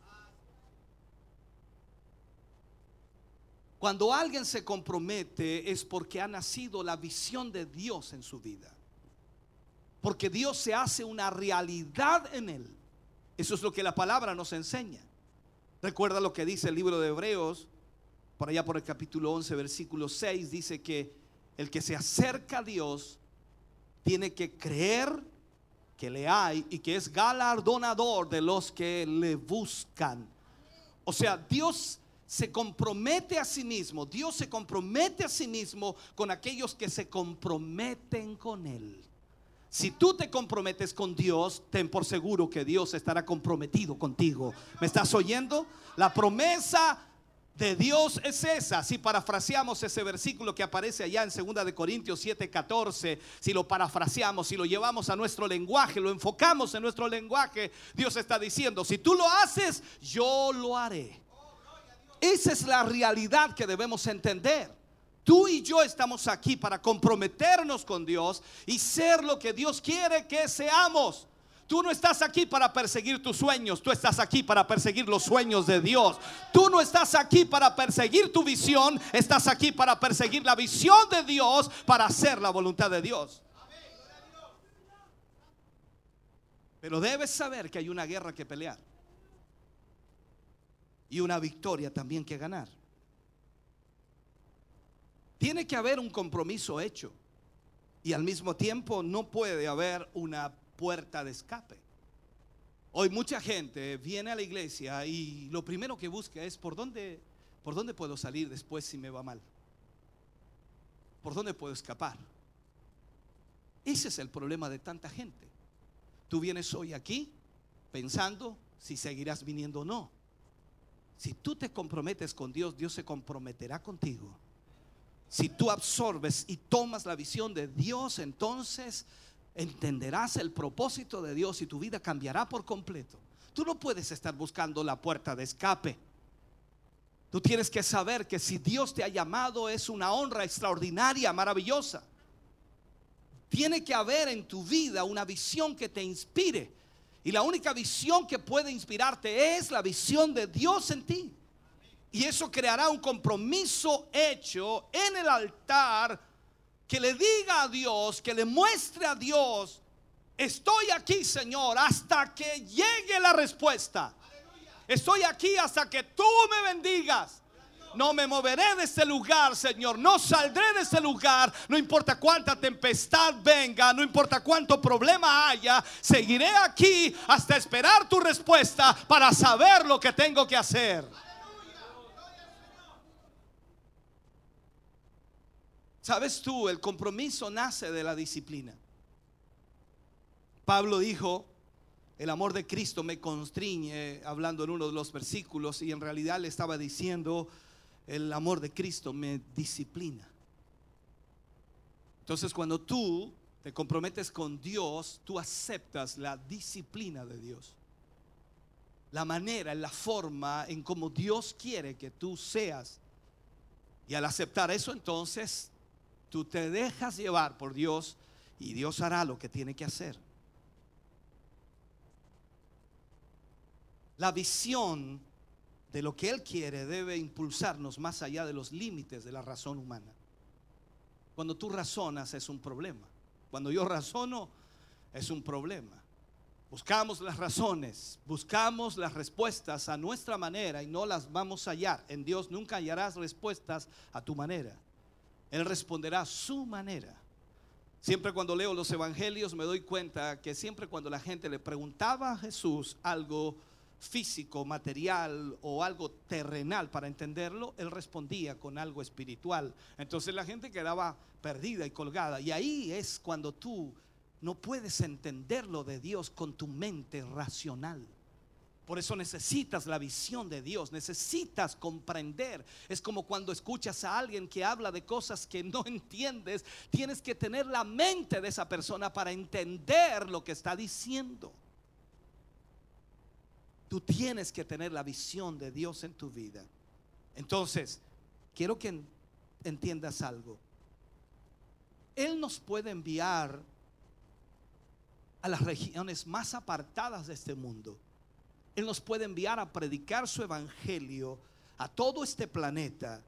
Cuando alguien se compromete es porque ha nacido la visión de Dios en su vida, porque Dios se hace una realidad en él. Eso es lo que la palabra nos enseña. Recuerda lo que dice el libro de Hebreos, por allá por el capítulo 11, versículo 6, dice que el que se acerca a Dios tiene que creer que le hay y que es galardonador de los que le buscan. O sea, Dios se compromete a sí mismo. Dios se compromete a sí mismo con aquellos que se comprometen con Él. Si tú te comprometes con Dios, ten por seguro que Dios estará comprometido contigo. ¿Me estás oyendo? La promesa de Dios es esa. Si parafraseamos ese versículo que aparece allá en 2 de Corintios 7:14, si lo parafraseamos, si lo llevamos a nuestro lenguaje, lo enfocamos en nuestro lenguaje, Dios está diciendo: si tú lo haces, yo lo haré. Esa es la realidad que debemos entender. Tú y yo estamos aquí para comprometernos con Dios y ser lo que Dios quiere que seamos. Tú no estás aquí para perseguir tus sueños, tú estás aquí para perseguir los sueños de Dios. Tú no estás aquí para perseguir tu visión, estás aquí para perseguir la visión de Dios, para hacer la voluntad de Dios. Pero debes saber que hay una guerra que pelear y una victoria también que ganar. Tiene que haber un compromiso hecho y al mismo tiempo no puede haber una puerta de escape. Hoy mucha gente viene a la iglesia y lo primero que busca es ¿por dónde puedo salir después si me va mal? ¿Por dónde puedo escapar? Ese es el problema de tanta gente. Tú vienes hoy aquí pensando si seguirás viniendo o no. Si tú te comprometes con Dios, Dios se comprometerá contigo. Si tú absorbes y tomas la visión de Dios, entonces entenderás el propósito de Dios y tu vida cambiará por completo. Tú no puedes estar buscando la puerta de escape. Tú tienes que saber que si Dios te ha llamado es una honra extraordinaria, maravillosa. Tiene que haber en tu vida una visión que te inspire. Y la única visión que puede inspirarte es la visión de Dios en ti. Y eso creará un compromiso hecho en el altar que le diga a Dios, que le muestre a Dios: estoy aquí, Señor, hasta que llegue la respuesta. Estoy aquí hasta que tú me bendigas. No me moveré de este lugar, Señor. No saldré de este lugar. No importa cuánta tempestad venga, no importa cuánto problema haya. Seguiré aquí hasta esperar tu respuesta para saber lo que tengo que hacer. ¿Sabes tú? El compromiso nace de la disciplina. Pablo dijo: el amor de Cristo me constriñe, hablando en uno de los versículos, y en realidad le estaba diciendo: el amor de Cristo me disciplina. Entonces, cuando tú te comprometes con Dios, tú aceptas la disciplina de Dios, la manera, la forma en cómo Dios quiere que tú seas. Y al aceptar eso, entonces tú te dejas llevar por Dios y Dios hará lo que tiene que hacer. La visión de lo que Él quiere debe impulsarnos más allá de los límites de la razón humana. Cuando tú razonas es un problema. Cuando yo razono es un problema. Buscamos las razones, buscamos las respuestas a nuestra manera y no las vamos a hallar. En Dios nunca hallarás respuestas a tu manera. Él responderá a su manera. Siempre cuando leo los evangelios me doy cuenta que siempre cuando la gente le preguntaba a Jesús algo físico, material o algo terrenal para entenderlo, Él respondía con algo espiritual. Entonces la gente quedaba perdida y colgada. Y ahí es cuando tú no puedes entenderlo de Dios con tu mente racional. Por eso necesitas la visión de Dios, necesitas comprender. Es como cuando escuchas a alguien que habla de cosas que no entiendes. Tienes que tener la mente de esa persona para entender lo que está diciendo. Tú tienes que tener la visión de Dios en tu vida. Entonces, quiero que entiendas algo. Él nos puede enviar a las regiones más apartadas de este mundo. Él nos puede enviar a predicar su evangelio a todo este planeta.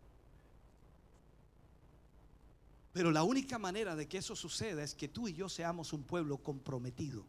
Pero la única manera de que eso suceda es que tú y yo seamos un pueblo comprometido.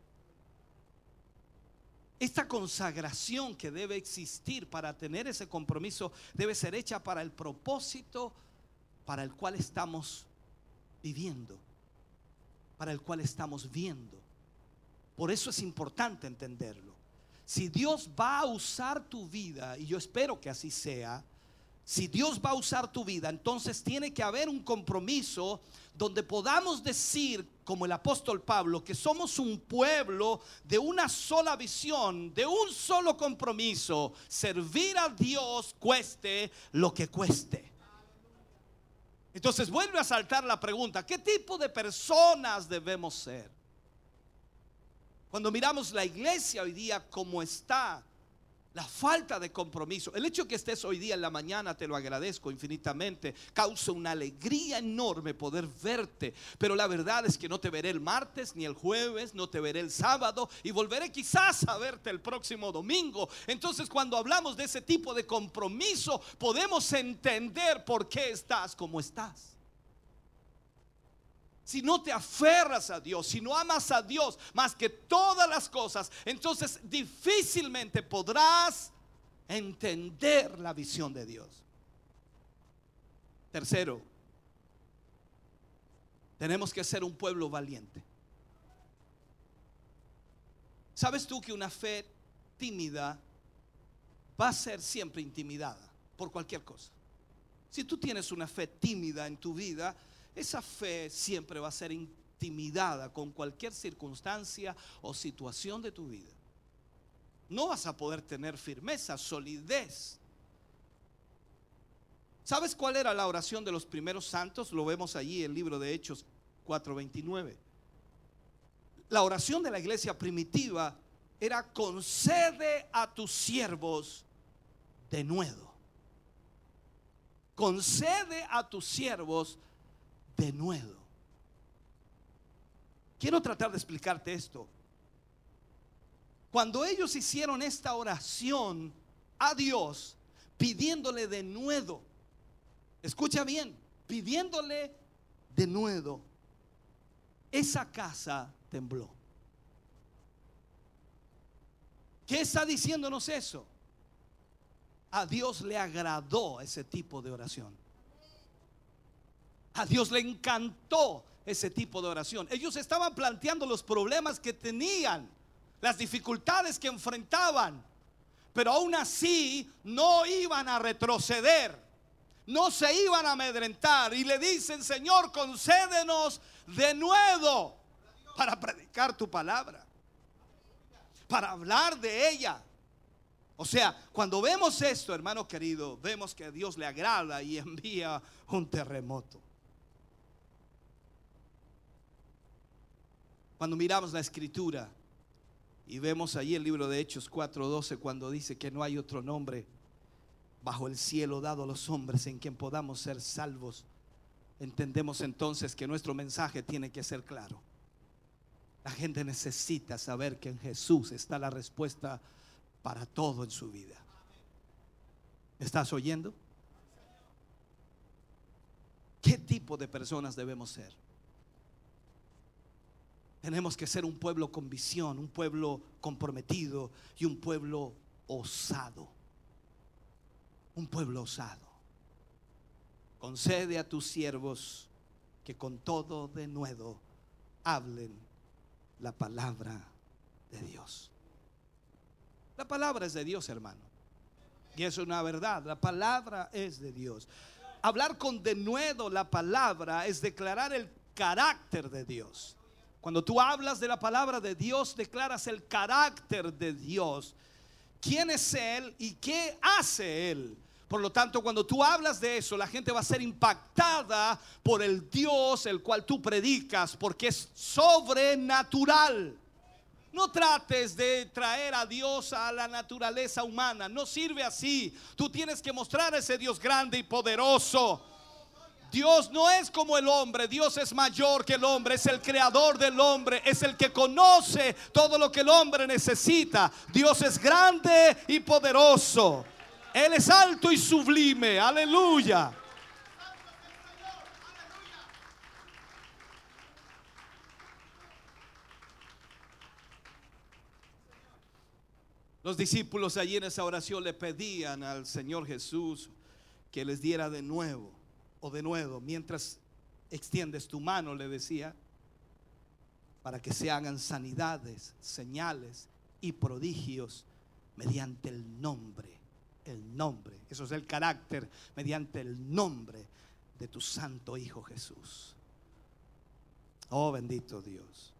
Esta consagración que debe existir para tener ese compromiso debe ser hecha para el propósito para el cual estamos viviendo, para el cual estamos viendo. Por eso es importante entenderlo. Si Dios va a usar tu vida, y yo espero que así sea, Si Dios va a usar tu vida, entonces tiene que haber un compromiso donde podamos decir, como el apóstol Pablo, que somos un pueblo de una sola visión, de un solo compromiso: servir a Dios cueste lo que cueste. Entonces vuelve a saltar la pregunta: ¿qué tipo de personas debemos ser? Cuando miramos la iglesia hoy día como está, la falta de compromiso, el hecho que estés hoy día en la mañana, te lo agradezco infinitamente, causa una alegría enorme poder verte, pero la verdad es que no te veré el martes ni el jueves, no te veré el sábado, y volveré quizás a verte el próximo domingo. Entonces, cuando hablamos de ese tipo de compromiso, podemos entender por qué estás como estás. Si no te aferras a Dios, si no amas a Dios más que todas las cosas, entonces difícilmente podrás entender la visión de Dios. Tercero, tenemos que ser un pueblo valiente. ¿Sabes tú que una fe tímida va a ser siempre intimidada por cualquier cosa? Si tú tienes una fe tímida en tu vida, esa fe siempre va a ser intimidada con cualquier circunstancia o situación de tu vida. No vas a poder tener firmeza, solidez. ¿Sabes cuál era la oración de los primeros santos? Lo vemos allí en el libro de Hechos 4:29. La oración de la iglesia primitiva era: concede a tus siervos denuedo. Concede a tus siervos denuedo. Quiero tratar de explicarte esto. Cuando ellos hicieron esta oración a Dios pidiéndole denuedo, escucha bien, pidiéndole denuedo, esa casa tembló. ¿Qué está diciéndonos eso? A Dios le agradó ese tipo de oración. A Dios le encantó ese tipo de oración. Ellos estaban planteando los problemas que tenían, las dificultades que enfrentaban, pero aún así no iban a retroceder, no se iban a amedrentar, y le dicen: Señor, concédenos denuedo para predicar tu palabra, para hablar de ella. O sea, cuando vemos esto, hermano querido, vemos que a Dios le agrada y envía un terremoto. Cuando miramos la escritura y vemos allí el libro de Hechos 4:12, cuando dice que no hay otro nombre bajo el cielo dado a los hombres en quien podamos ser salvos, entendemos entonces que nuestro mensaje tiene que ser claro. La gente necesita saber que en Jesús está la respuesta para todo en su vida. ¿Estás oyendo? ¿Qué tipo de personas debemos ser? Tenemos que ser un pueblo con visión, un pueblo comprometido y un pueblo osado. Un pueblo osado. Concede a tus siervos que con todo denuedo hablen la palabra de Dios. La palabra es de Dios, hermano, y es una verdad. La palabra es de Dios. Hablar con denuedo la palabra es declarar el carácter de Dios. Cuando tú hablas de la palabra de Dios, declaras el carácter de Dios. ¿Quién es Él y qué hace Él? Por lo tanto, cuando tú hablas de eso, la gente va a ser impactada por el Dios el cual tú predicas, porque es sobrenatural. No trates de traer a Dios a la naturaleza humana, no sirve así. Tú tienes que mostrar a ese Dios grande y poderoso. Dios no es como el hombre, Dios es mayor que el hombre, es el creador del hombre, es el que conoce todo lo que el hombre necesita. Dios es grande y poderoso, Él es alto y sublime, aleluya. Los discípulos allí en esa oración le pedían al Señor Jesús que les diera de nuevo o de nuevo, mientras extiendes tu mano, le decía, para que se hagan sanidades, señales y prodigios mediante el nombre el nombre. Eso es el carácter, mediante el nombre de tu santo Hijo Jesús. Oh, bendito Dios.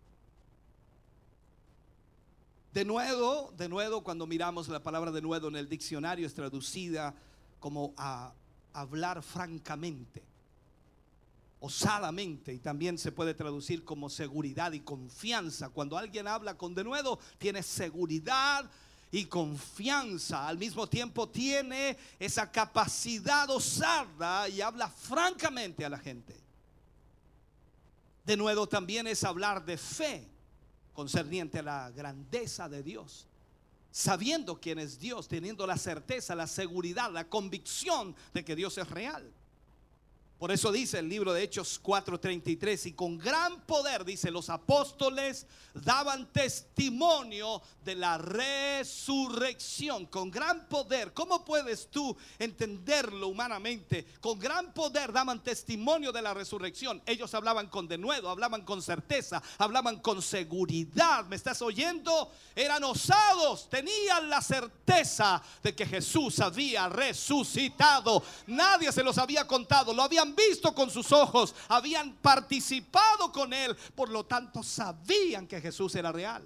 Denuedo, cuando miramos la palabra denuedo en el diccionario, es traducida como a hablar francamente, osadamente, y también se puede traducir como seguridad y confianza. Cuando alguien habla con denuedo, tiene seguridad y confianza. Al mismo tiempo tiene esa capacidad osada y habla francamente a la gente. Denuedo también es hablar de fe concerniente a la grandeza de Dios, sabiendo quién es Dios, teniendo la certeza, la seguridad, la convicción de que Dios es real. Por eso dice el libro de Hechos 4:33, y con gran poder, dice, los apóstoles daban testimonio de la resurrección. Con gran poder. ¿Cómo puedes tú entenderlo humanamente? Con gran poder daban testimonio de la resurrección. Ellos hablaban con denuedo, hablaban con certeza, hablaban con seguridad. ¿Me estás oyendo? Eran osados, tenían la certeza de que Jesús había resucitado. Nadie se los había contado, lo habían visto con sus ojos, habían participado con él, por lo tanto sabían que Jesús era real.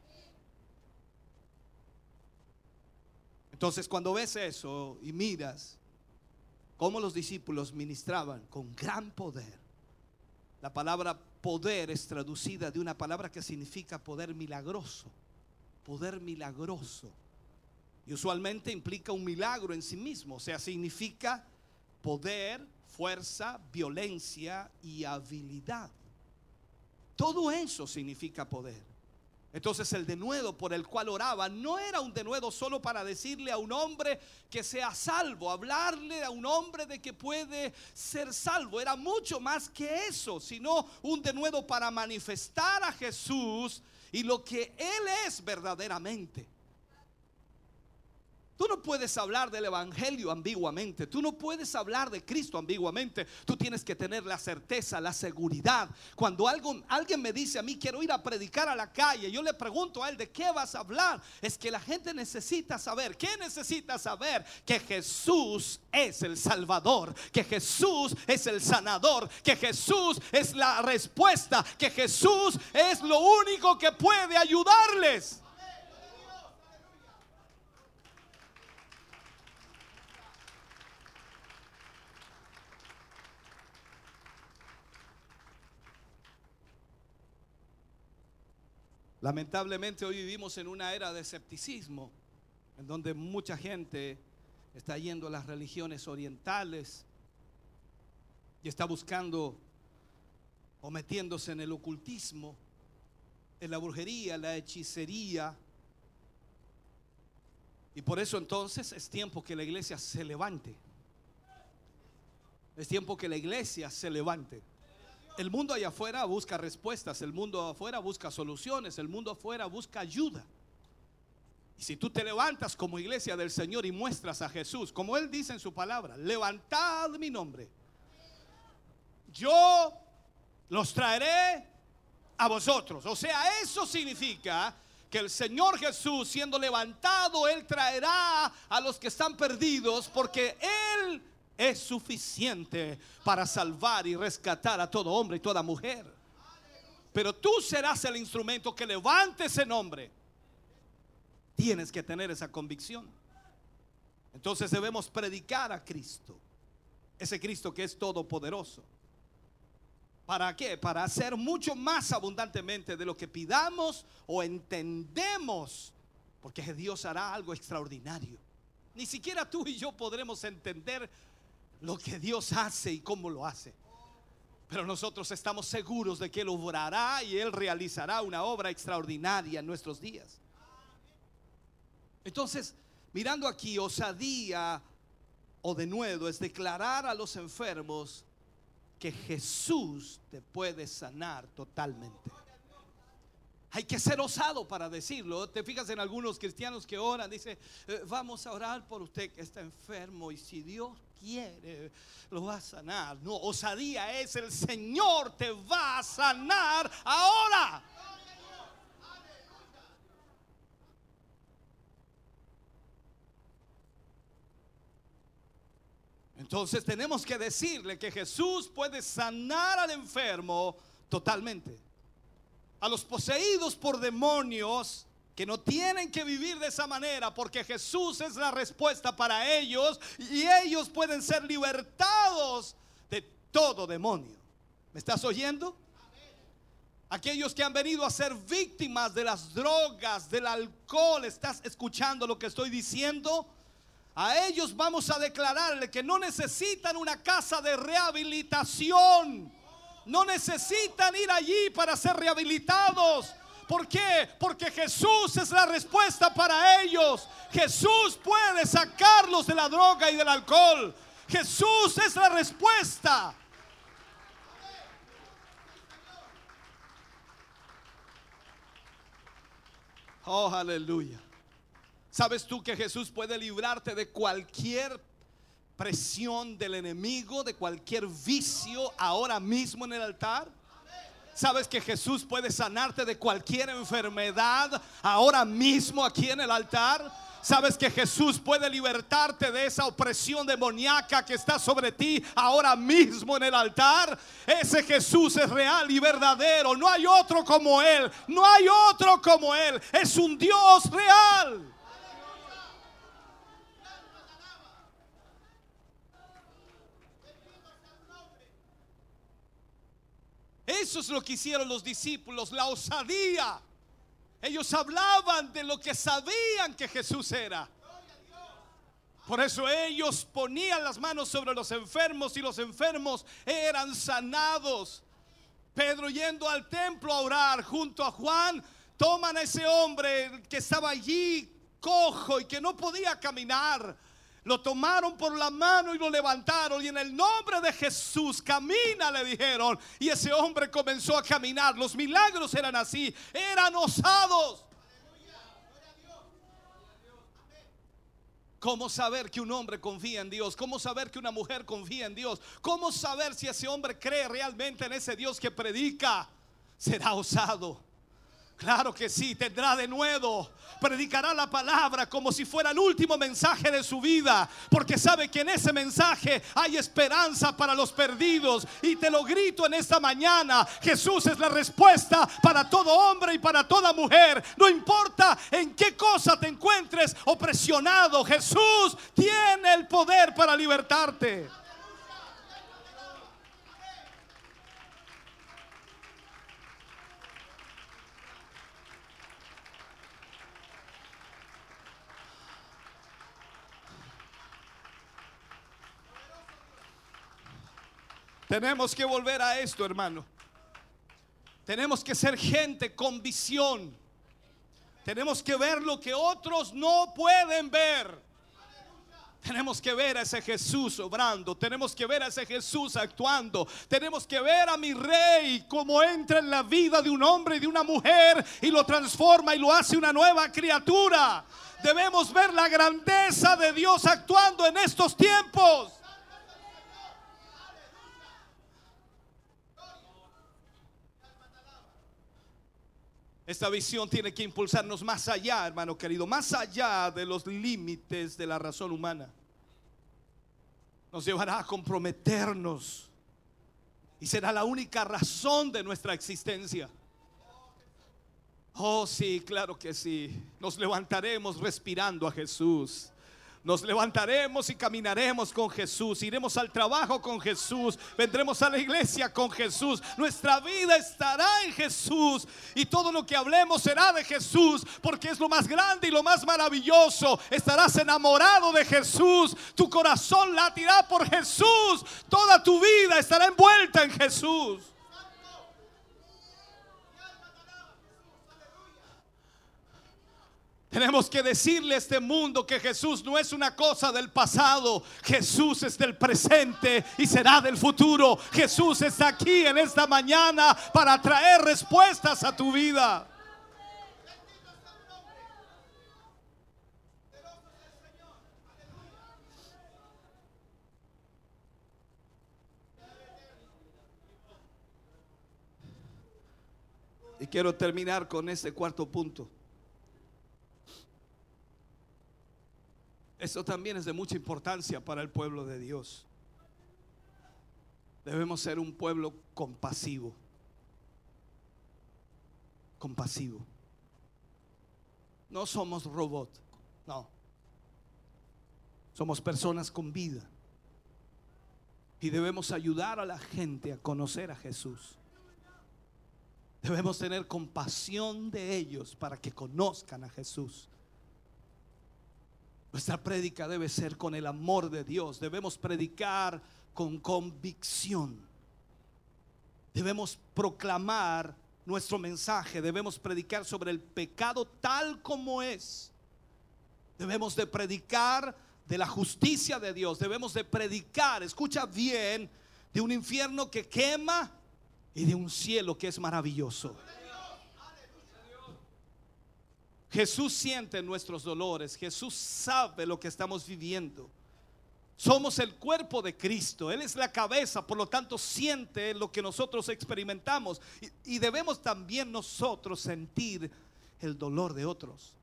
Entonces, cuando ves eso y miras cómo los discípulos ministraban con gran poder, la palabra poder es traducida de una palabra que significa poder milagroso. Poder milagroso, y usualmente implica un milagro en sí mismo, o sea, significa poder, fuerza, violencia y habilidad. Todo eso significa poder. Entonces el denuedo por el cual oraba no era un denuedo solo para decirle a un hombre que sea salvo, hablarle a un hombre de que puede ser salvo. Era mucho más que eso, sino un denuedo para manifestar a Jesús y lo que Él es verdaderamente. Tú no puedes hablar del evangelio ambiguamente. Tú no puedes hablar de Cristo ambiguamente. Tú tienes que tener la certeza, la seguridad. Cuando alguien me dice a mí, quiero ir a predicar a la calle, yo le pregunto a él, ¿de qué vas a hablar? Es que la gente necesita saber. ¿Qué necesita saber? Que Jesús es el Salvador, que Jesús es el sanador, que Jesús es la respuesta, que Jesús es lo único que puede ayudarles. Lamentablemente hoy vivimos en una era de escepticismo, en donde mucha gente está yendo a las religiones orientales y está buscando o metiéndose en el ocultismo, en la brujería, la hechicería. Y por eso entonces es tiempo que la iglesia se levante. Es tiempo que la iglesia se levante. El mundo allá afuera busca respuestas, el mundo afuera busca soluciones, el mundo afuera busca ayuda. Y si tú te levantas como iglesia del Señor y muestras a Jesús, como Él dice en su palabra, levantad mi nombre, yo los traeré a vosotros. O sea, eso significa que el Señor Jesús, siendo levantado, Él traerá a los que están perdidos, porque Él es suficiente para salvar y rescatar a todo hombre y toda mujer. Pero tú serás el instrumento que levante ese nombre. Tienes que tener esa convicción. Entonces debemos predicar a Cristo, ese Cristo que es todopoderoso. ¿Para qué? Para hacer mucho más abundantemente de lo que pidamos o entendemos, porque Dios hará algo extraordinario. Ni siquiera tú y yo podremos entender lo que Dios hace y cómo lo hace, pero nosotros estamos seguros de que Él obrará y Él realizará una obra extraordinaria en nuestros días. Entonces, mirando aquí, osadía o denuedo es declarar a los enfermos que Jesús te puede sanar totalmente. Hay que ser osado para decirlo. Te fijas en algunos cristianos que oran, dice, vamos a orar por usted que está enfermo, y si Dios quiere lo va a sanar. No, osadía es el Señor te va a sanar ahora. Entonces tenemos que decirle que Jesús puede sanar al enfermo totalmente. A los poseídos por demonios, que no tienen que vivir de esa manera, porque Jesús es la respuesta para ellos, y ellos pueden ser libertados de todo demonio. ¿Me estás oyendo? Aquellos que han venido a ser víctimas de las drogas, del alcohol, ¿estás escuchando lo que estoy diciendo? A ellos vamos a declararle que no necesitan una casa de rehabilitación. No necesitan ir allí para ser rehabilitados. ¿Por qué? Porque Jesús es la respuesta para ellos. Jesús puede sacarlos de la droga y del alcohol. Jesús es la respuesta. Oh, aleluya. ¿Sabes tú que Jesús puede librarte de cualquier presión del enemigo, de cualquier vicio ahora mismo en el altar? ¿Sabes que Jesús puede sanarte de cualquier enfermedad ahora mismo aquí en el altar? ¿Sabes que Jesús puede libertarte de esa opresión demoníaca que está sobre ti ahora mismo en el altar? Ese Jesús es real y verdadero. No hay otro como Él. No hay otro como Él. Es un Dios real. Eso es lo que hicieron los discípulos, la osadía. Ellos hablaban de lo que sabían que Jesús era. Por eso ellos ponían las manos sobre los enfermos y los enfermos eran sanados. Pedro, yendo al templo a orar junto a Juan, toman a ese hombre que estaba allí cojo y que no podía caminar. Lo tomaron por la mano y lo levantaron, y en el nombre de Jesús camina, le dijeron, y ese hombre comenzó a caminar. Los milagros eran así, eran osados. ¿Cómo saber que un hombre confía en Dios? ¿Cómo saber que una mujer confía en Dios? ¿Cómo saber si ese hombre cree realmente en ese Dios que predica? Será osado. Claro que sí, tendrá denuedo. Predicará la palabra como si fuera el último mensaje de su vida, porque sabe que en ese mensaje hay esperanza para los perdidos. Y te lo grito en esta mañana: Jesús es la respuesta para todo hombre y para toda mujer. No importa en qué cosa te encuentres opresionado, Jesús tiene el poder para libertarte. Tenemos que volver a esto, hermano. Tenemos que ser gente con visión. Tenemos que ver lo que otros no pueden ver. Tenemos que ver a ese Jesús obrando. Tenemos que ver a ese Jesús actuando. Tenemos que ver a mi Rey como entra en la vida de un hombre y de una mujer y lo transforma y lo hace una nueva criatura. Debemos ver la grandeza de Dios actuando en estos tiempos. Esta visión tiene que impulsarnos más allá, hermano querido, más allá de los límites de la razón humana. Nos llevará a comprometernos y será la única razón de nuestra existencia. Oh sí, claro que sí. Nos levantaremos respirando a Jesús. Nos levantaremos y caminaremos con Jesús. Iremos al trabajo con Jesús. Vendremos a la iglesia con Jesús. Nuestra vida estará en Jesús. Y todo lo que hablemos será de Jesús, porque es lo más grande y lo más maravilloso. Estarás enamorado de Jesús. Tu corazón latirá por Jesús. Toda tu vida estará envuelta en Jesús. Tenemos que decirle a este mundo que Jesús no es una cosa del pasado. Jesús es del presente y será del futuro. Jesús está aquí en esta mañana para traer respuestas a tu vida. Y quiero terminar con este cuarto punto. Esto también es de mucha importancia para el pueblo de Dios. Debemos ser un pueblo compasivo. Compasivo. No somos robots, no. Somos personas con vida. Y debemos ayudar a la gente a conocer a Jesús. Debemos tener compasión de ellos para que conozcan a Jesús. Nuestra prédica debe ser con el amor de Dios. Debemos predicar con convicción. Debemos proclamar nuestro mensaje. Debemos predicar sobre el pecado tal como es. Debemos de predicar de la justicia de Dios. Debemos de predicar, escucha bien, de un infierno que quema y de un cielo que es maravilloso. Jesús siente nuestros dolores. Jesús sabe lo que estamos viviendo. Somos el cuerpo de Cristo. Él es la cabeza, por lo tanto siente lo que nosotros experimentamos. Y debemos también nosotros sentir el dolor de otros.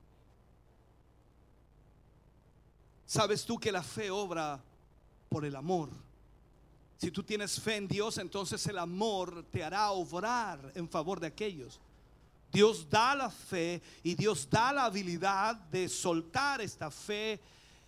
¿Sabes tú que la fe obra por el amor? Si tú tienes fe en Dios, entonces el amor te hará obrar en favor de aquellos. Dios da la fe y Dios da la habilidad de soltar esta fe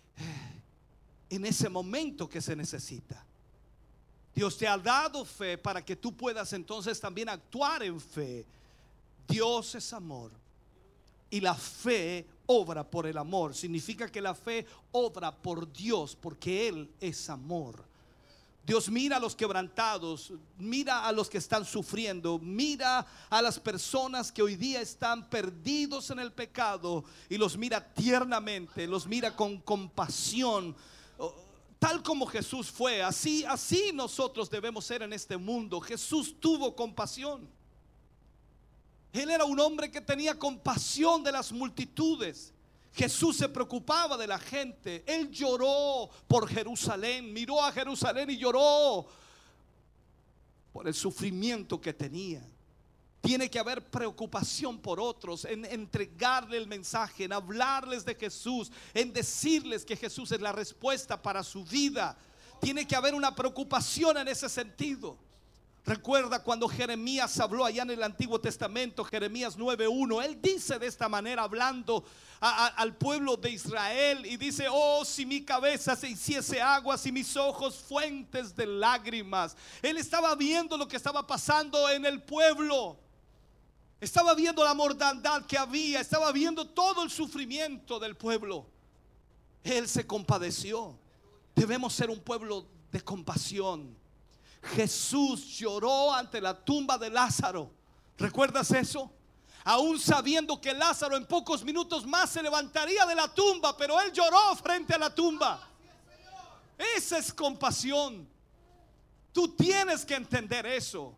en ese momento que se necesita. Dios te ha dado fe para que tú puedas entonces también actuar en fe. Dios es amor y la fe obra por el amor. Significa que la fe obra por Dios, porque Él es amor. Dios mira a los quebrantados, mira a los que están sufriendo, mira a las personas que hoy día están perdidos en el pecado y los mira tiernamente, los mira con compasión. Tal como Jesús fue, así nosotros debemos ser en este mundo. Jesús tuvo compasión. Él era un hombre que tenía compasión de las multitudes. Jesús se preocupaba de la gente. Él lloró por Jerusalén, miró a Jerusalén y lloró por el sufrimiento que tenía. Tiene que haber preocupación por otros, en entregarle el mensaje, en hablarles de Jesús, en decirles que Jesús es la respuesta para su vida. Tiene que haber una preocupación en ese sentido. Recuerda cuando Jeremías habló allá en el Antiguo Testamento, Jeremías 9:1, él dice de esta manera, hablando al pueblo de Israel, y dice: oh, si mi cabeza se hiciese aguas y mis ojos fuentes de lágrimas. Él estaba viendo lo que estaba pasando en el pueblo. Estaba viendo la mortandad que había, estaba viendo todo el sufrimiento del pueblo. Él se compadeció. Debemos ser un pueblo de compasión. Jesús lloró ante la tumba de Lázaro. ¿Recuerdas eso? Aún sabiendo que Lázaro en pocos minutos más se levantaría de la tumba, pero él lloró frente a la tumba. Esa es compasión. Tú tienes que entender eso.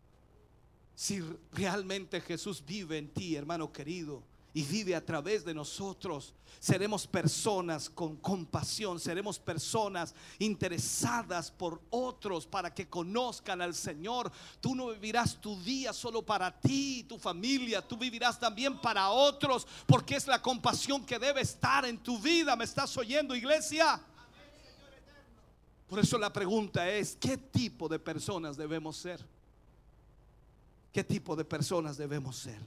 Si realmente Jesús vive en ti, hermano querido, y vive a través de nosotros, seremos personas con compasión, seremos personas interesadas por otros para que conozcan al Señor. Tú no vivirás tu día solo para ti y tu familia, tú vivirás también para otros, porque es la compasión que debe estar en tu vida. ¿Me estás oyendo, iglesia? Por eso la pregunta es: ¿qué tipo de personas debemos ser? ¿Qué tipo de personas debemos ser?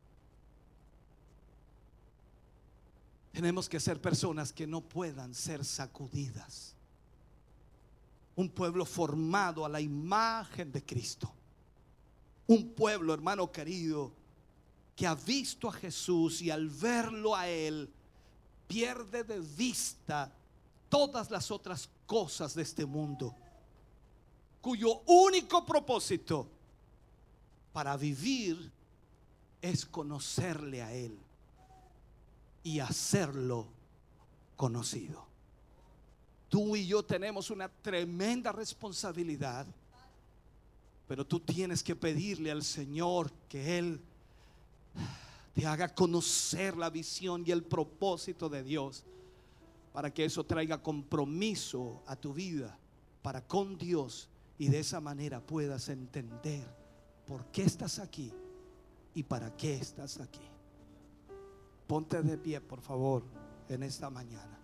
Tenemos que ser personas que no puedan ser sacudidas. Un pueblo formado a la imagen de Cristo. Un pueblo, hermano querido, que ha visto a Jesús y al verlo a Él pierde de vista todas las otras cosas de este mundo, cuyo único propósito para vivir es conocerle a Él y hacerlo conocido. Tú y yo tenemos una tremenda responsabilidad, pero tú tienes que pedirle al Señor que Él te haga conocer la visión y el propósito de Dios, para que eso traiga compromiso a tu vida para con Dios, y de esa manera puedas entender por qué estás aquí y para qué estás aquí. Ponte de pie, por favor, en esta mañana.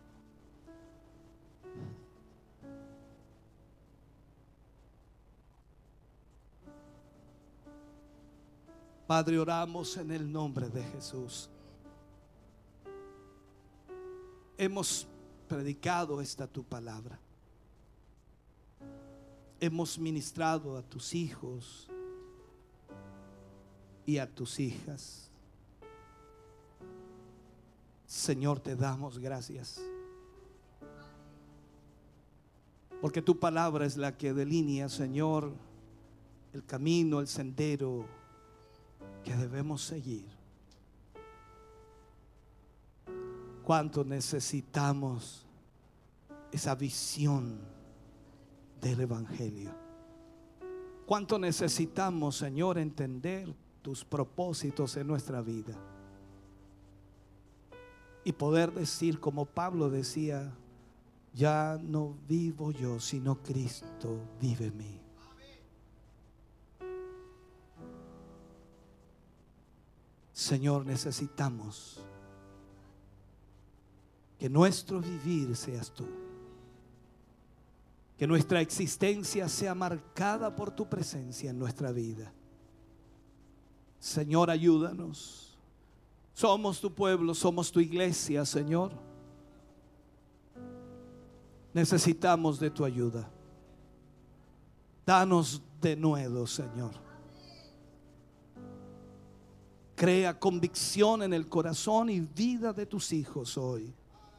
Padre, oramos en el nombre de Jesús. Hemos predicado esta tu palabra. Hemos ministrado a tus hijos y a tus hijas. Señor, te damos gracias, porque tu palabra es la que delinea, Señor, el camino, el sendero que debemos seguir. Cuánto necesitamos esa visión del Evangelio. Cuánto necesitamos, Señor, entender tus propósitos en nuestra vida y poder decir, como Pablo decía: ya no vivo yo, sino Cristo vive en mí. Señor, necesitamos que nuestro vivir seas tú, que nuestra existencia sea marcada por tu presencia en nuestra vida. Señor, ayúdanos. Somos tu pueblo, somos tu iglesia, Señor. Necesitamos de tu ayuda. Danos de nuevo, Señor. Crea convicción en el corazón y vida de tus hijos hoy.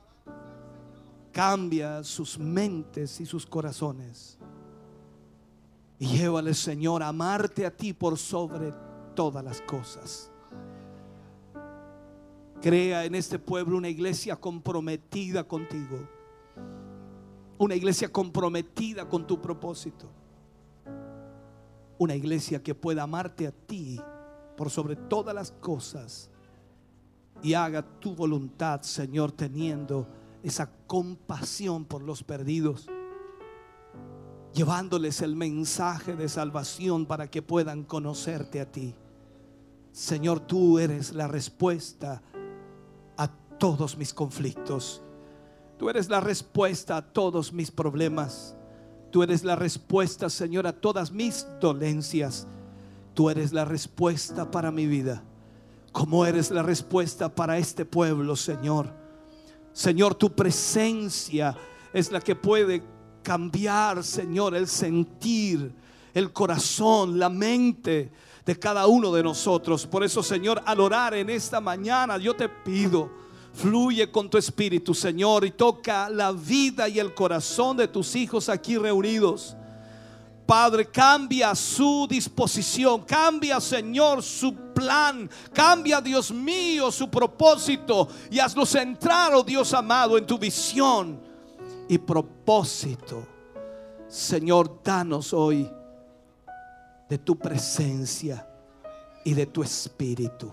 Cambia sus mentes y sus corazones y llévales, Señor, a amarte a ti por sobre todas las cosas. Crea en este pueblo una iglesia comprometida contigo, una iglesia comprometida con tu propósito, una iglesia que pueda amarte a ti por sobre todas las cosas y haga tu voluntad, Señor, teniendo esa compasión por los perdidos, llevándoles el mensaje de salvación para que puedan conocerte a ti. Señor, tú eres la respuesta a todos mis conflictos. Tú eres la respuesta a todos mis problemas. Tú eres la respuesta, Señor, a todas mis dolencias. Tú eres la respuesta para mi vida, como eres la respuesta para este pueblo, Señor. Señor, tu presencia es la que puede cambiar, Señor, el sentir, el corazón, la mente de cada uno de nosotros. Por eso, Señor, al orar en esta mañana, yo te pido, fluye con tu espíritu, Señor, y toca la vida y el corazón de tus hijos aquí reunidos. Padre, cambia su disposición, cambia, Señor, su plan, cambia, Dios mío, su propósito, y hazlo centrar, oh Dios amado, en tu visión y propósito. Señor, danos hoy de tu presencia y de tu espíritu.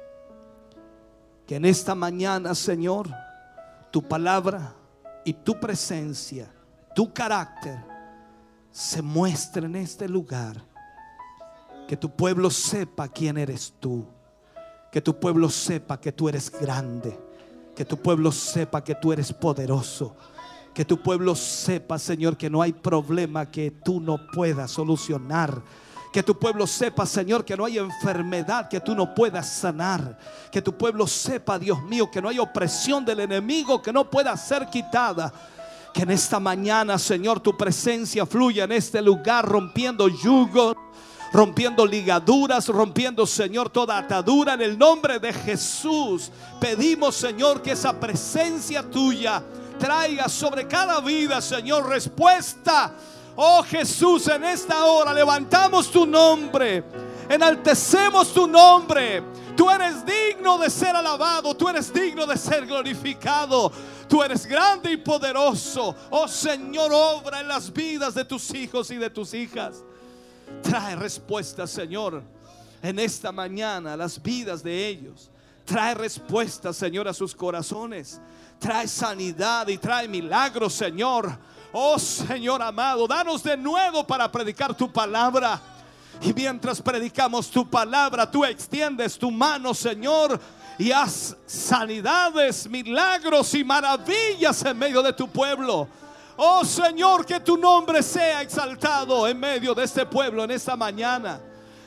Que en esta mañana, Señor, tu palabra y tu presencia, tu carácter se muestre en este lugar. Que tu pueblo sepa quién eres tú. Que tu pueblo sepa que tú eres grande. Que tu pueblo sepa que tú eres poderoso. Que tu pueblo sepa, Señor, que no hay problema que tú no puedas solucionar. Que tu pueblo sepa, Señor, que no hay enfermedad que tú no puedas sanar. Que tu pueblo sepa, Dios mío, que no hay opresión del enemigo que no pueda ser quitada. Que en esta mañana, Señor, tu presencia fluya en este lugar, rompiendo yugos, rompiendo ligaduras, rompiendo, Señor, toda atadura. En el nombre de Jesús pedimos, Señor, que esa presencia tuya traiga sobre cada vida, Señor, respuesta. Oh Jesús, en esta hora levantamos tu nombre, enaltecemos tu nombre. Tú eres digno de ser alabado, tú eres digno de ser glorificado. Tú eres grande y poderoso. Oh Señor, obra en las vidas de tus hijos y de tus hijas. Trae respuesta, Señor, en esta mañana a las vidas de ellos. Trae respuesta, Señor, a sus corazones. Trae sanidad y trae milagros, Señor. Oh Señor amado, danos de nuevo para predicar tu palabra. Y mientras predicamos tu palabra, tú extiendes tu mano, Señor, y haz sanidades, milagros y maravillas en medio de tu pueblo. Oh Señor, que tu nombre sea exaltado en medio de este pueblo en esta mañana.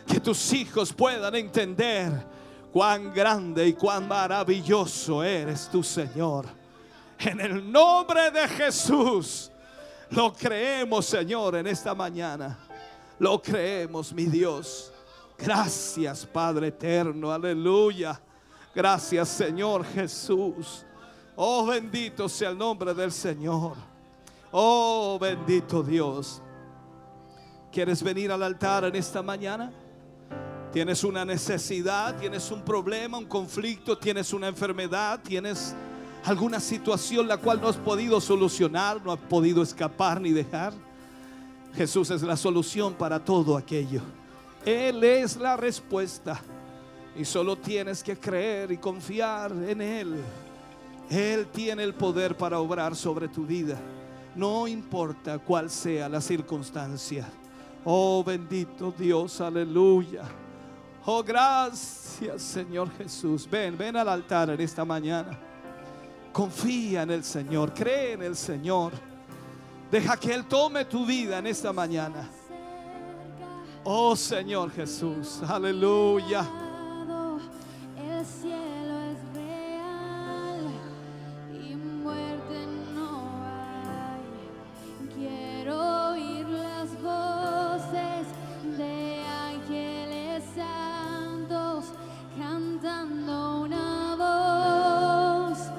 Que tus hijos puedan entender cuán grande y cuán maravilloso eres tú, Señor. En el nombre de Jesús lo creemos, Señor, en esta mañana. Lo creemos, mi Dios. Gracias, Padre eterno, aleluya. Gracias, Señor Jesús. Oh, bendito sea el nombre del Señor. Oh, bendito Dios. ¿Quieres venir al altar en esta mañana? ¿Tienes una necesidad? ¿Tienes un problema, un conflicto? ¿Tienes una enfermedad? ¿Tienes alguna situación la cual no has podido solucionar, no has podido escapar ni dejar? Jesús es la solución para todo aquello. Él es la respuesta. Y solo tienes que creer y confiar en Él. Él tiene el poder para obrar sobre tu vida. No importa cuál sea la circunstancia. Oh, bendito Dios, aleluya. Oh, gracias, Señor Jesús. Ven al altar en esta mañana. Confía en el Señor, cree en el Señor. Deja que Él tome tu vida en esta mañana. Oh, Señor Jesús, aleluya. El cielo es real y muerte no hay. Quiero oír las voces de ángeles santos cantando una voz.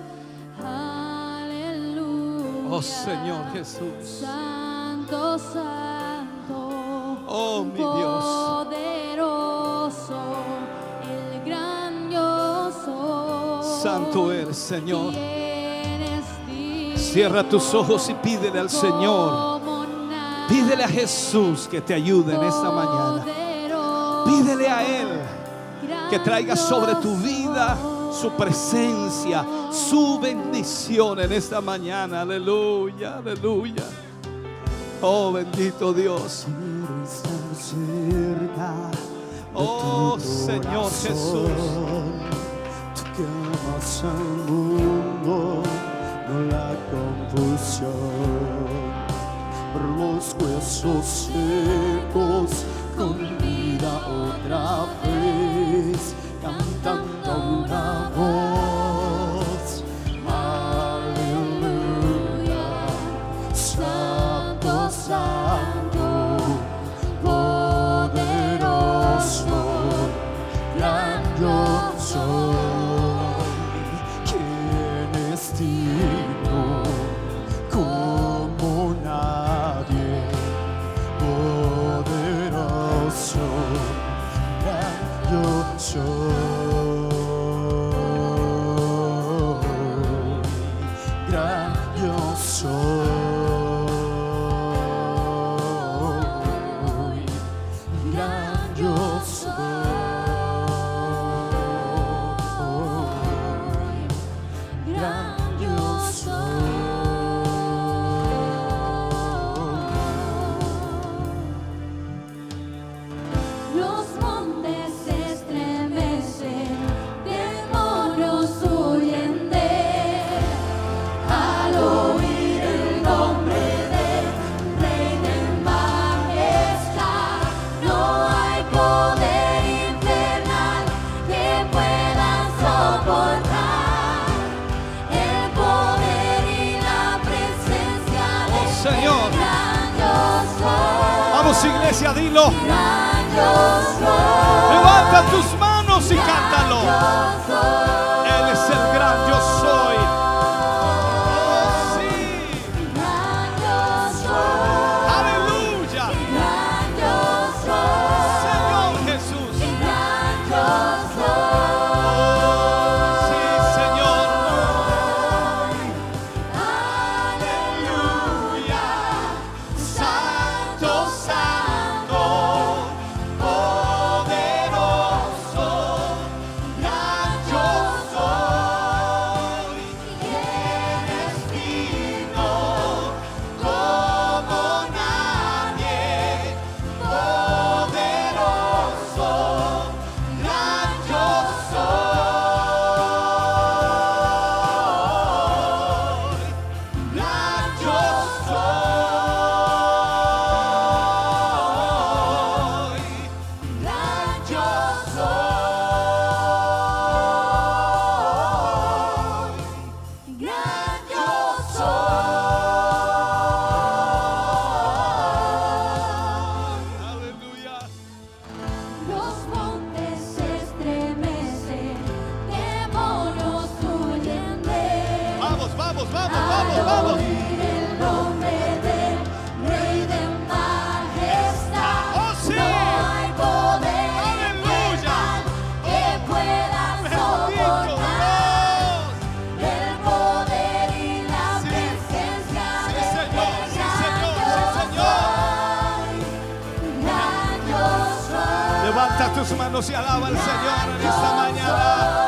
Aleluya. Oh, Señor Jesús. Santo, santo. Oh, mi Dios. Poderoso, el gran yo soy. Santo eres, Señor. Tienes Cierra tus ojos y pídele al Señor. Pídele a Jesús que te ayude en esta mañana. Pídele a Él que traiga sobre tu vida su presencia, su bendición en esta mañana. Aleluya, aleluya. Oh, bendito Dios. Oh, Señor Jesús. Tú que amas al mundo, no la confusión. Por los huesos secos, con vida otra vez, cantando una voz. Aleluya. Santo, santo, poderoso, gran yo soy. ¿Quién es digno como nadie? Poderoso, gran yo soy. Gran yo soy. Gran yo soy. Gran yo soy. Los montes se estremecen, demonios huyen de él. Al oír el nombre del Rey de majestad, no hay poder infernal que pueda soportar el poder y la presencia del Señor. gran yo soy. Vamos, iglesia, dilo. Gran yo soy. Levanta tus manos y cántalo. Yo soy. Él es el gran yo soy. Oh, sí. Gran yo soy. Aleluya. Gran yo soy. Señor Jesús. Gran yo soy. Sí, Señor. Aleluya. Santo, santo, Levanta tus manos y alaba al Señor en esta mañana.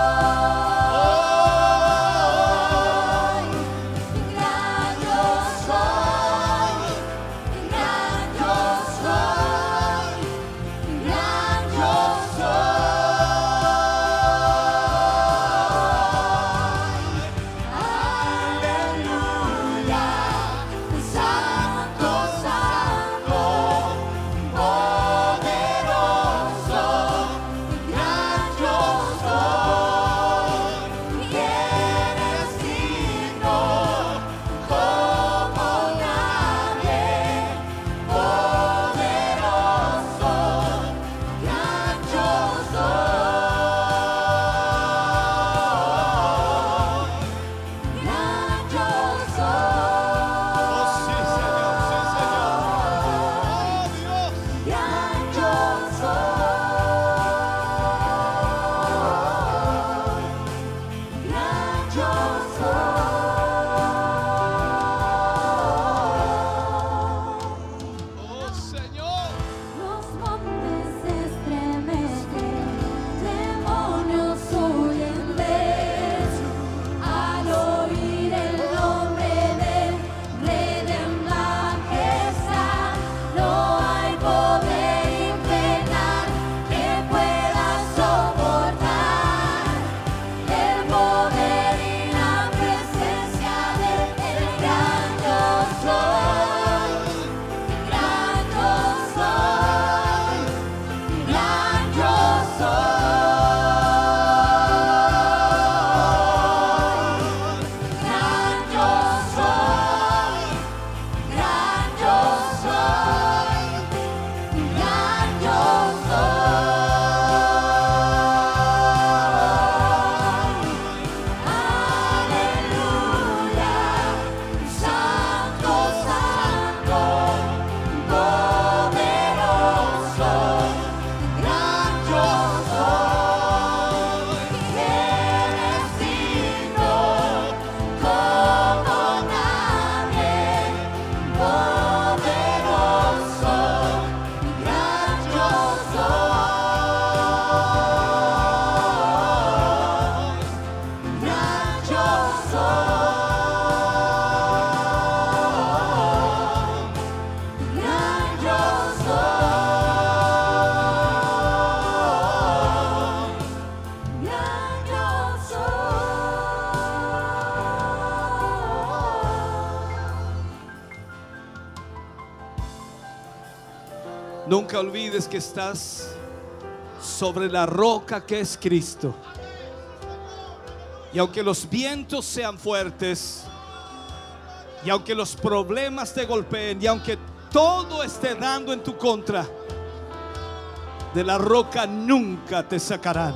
Nunca olvides que estás sobre la roca que es Cristo. Y aunque los vientos sean fuertes, y aunque los problemas te golpeen, y aunque todo esté dando en tu contra, de la roca nunca te sacarán.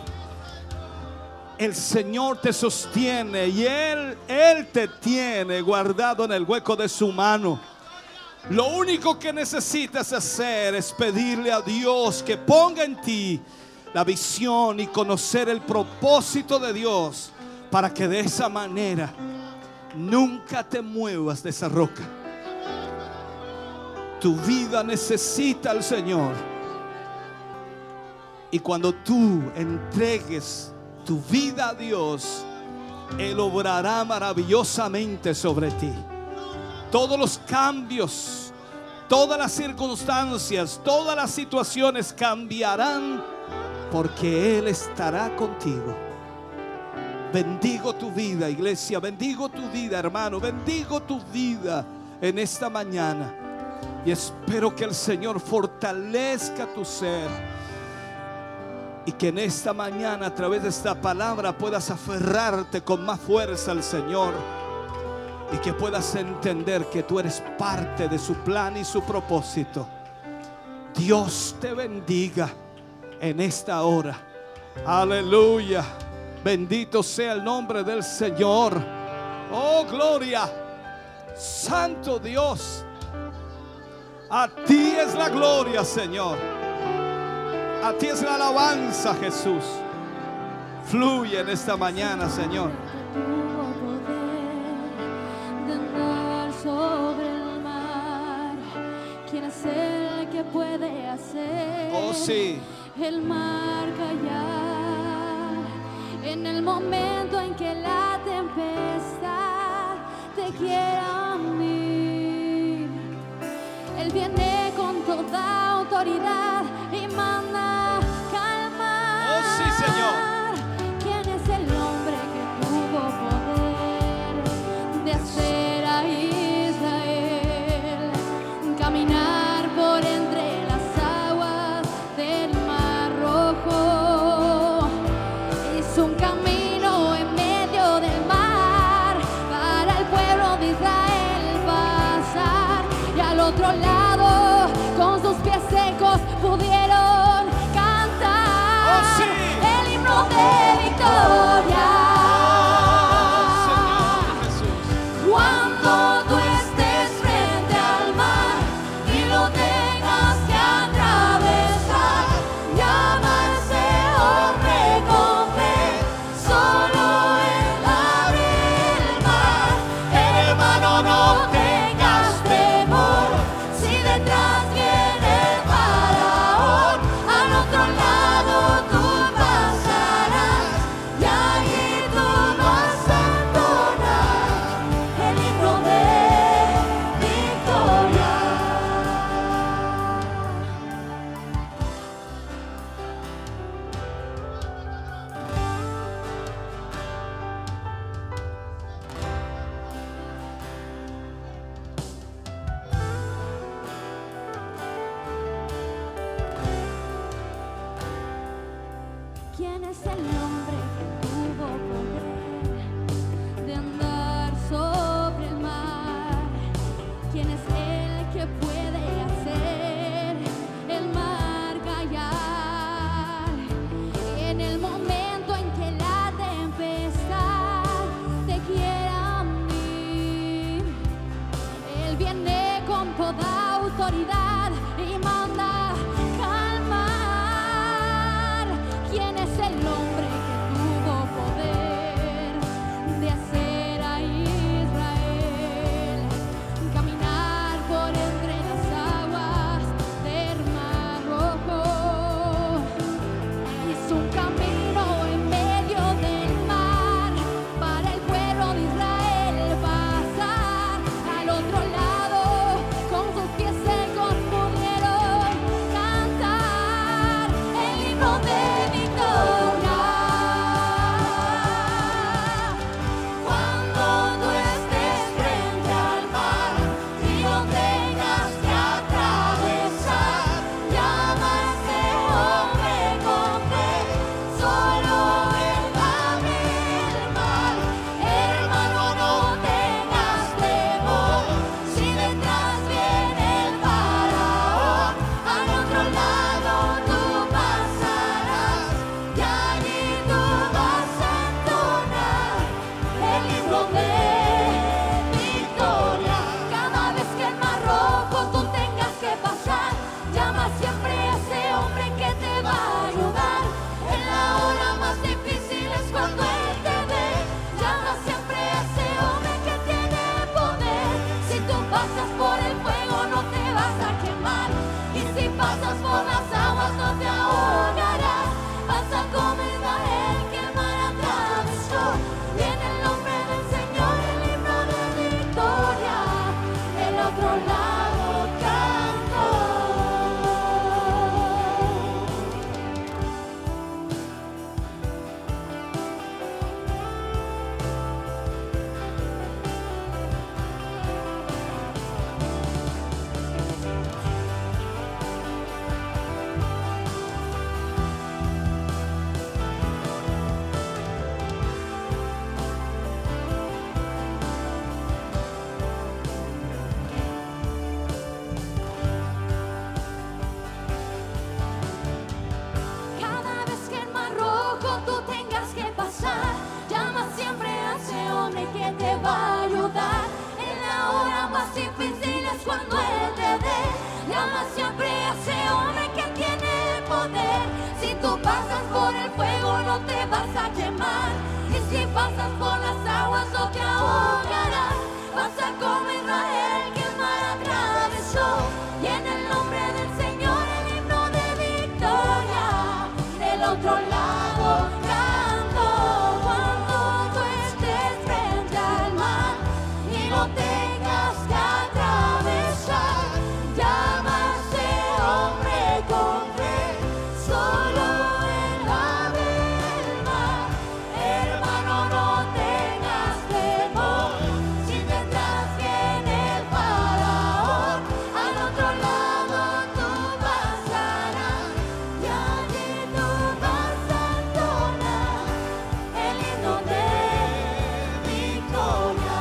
El Señor te sostiene y Él te tiene guardado en el hueco de su mano. Lo único que necesitas hacer es pedirle a Dios que ponga en ti la visión y conocer el propósito de Dios, para que de esa manera nunca te muevas de esa roca. Tu vida necesita al Señor, y cuando tú entregues tu vida a Dios, Él obrará maravillosamente sobre ti. Todos los cambios, todas las circunstancias, todas las situaciones cambiarán, porque Él estará contigo. Bendigo tu vida, iglesia, bendigo tu vida, hermano, bendigo tu vida en esta mañana. Y espero que el Señor fortalezca tu ser Y que en esta mañana, a través de esta palabra, puedas aferrarte con más fuerza al Señor. Y que puedas entender que tú eres parte de su plan y su propósito. Dios te bendiga en esta hora. Aleluya. Bendito sea el nombre del Señor. Oh, gloria. Santo Dios. A ti es la gloria, Señor. A ti es la alabanza, Jesús. Fluye en esta mañana, Señor. Sobre el mar, ¿quién es el que puede hacer el mar callar? En el momento en que la tempestad te quiera hundir, Él viene con toda autoridad y manda calmar. Oh sí, Señor. ¿Quién es el hombre que tuvo poder de hacer a Israel caminar por entre las aguas del Mar Rojo? Hizo un camino en medio del mar para el pueblo de Israel pasar, y al otro lado con sus pies secos pudieron cantar el himno de victoria. Cuando tú estés frente al mar y lo tengas que atravesar, llama a ese hombre con fe, solo Él abre el mar. Hermano, no tengas temor, si detrás viene el faraón, al otro lado tú pasarás, y allí tú vas a entonar el himno de victoria. ¿Quién es el hombre que tuvo poder de andar sobre el mar? ¿Quién es el que puede hacer el mar callar? En el momento en que la tempestad te quiera hundir, Él viene con toda autoridad y manda calmar. ¿Quién es el hombre que tuvo poder cuando Él te dé. Llama siempre a ese hombre que tiene el poder. Si tú pasas por el fuego no te vas a quemar, y si pasas por las aguas no te ahogarás. Vas a como Israel que el mar atravesó, y en el nombre del Señor el himno de victoria. Del otro lado canto cuando tú estés frente al mar y no tengas que atravesar. Llama a ese hombre con fe, solo Él abre el mar. Hermano, no tengas temor, si tendrás que en el faraón al otro lado tú pasarás, y allí tú vas a entonar el himno de victoria.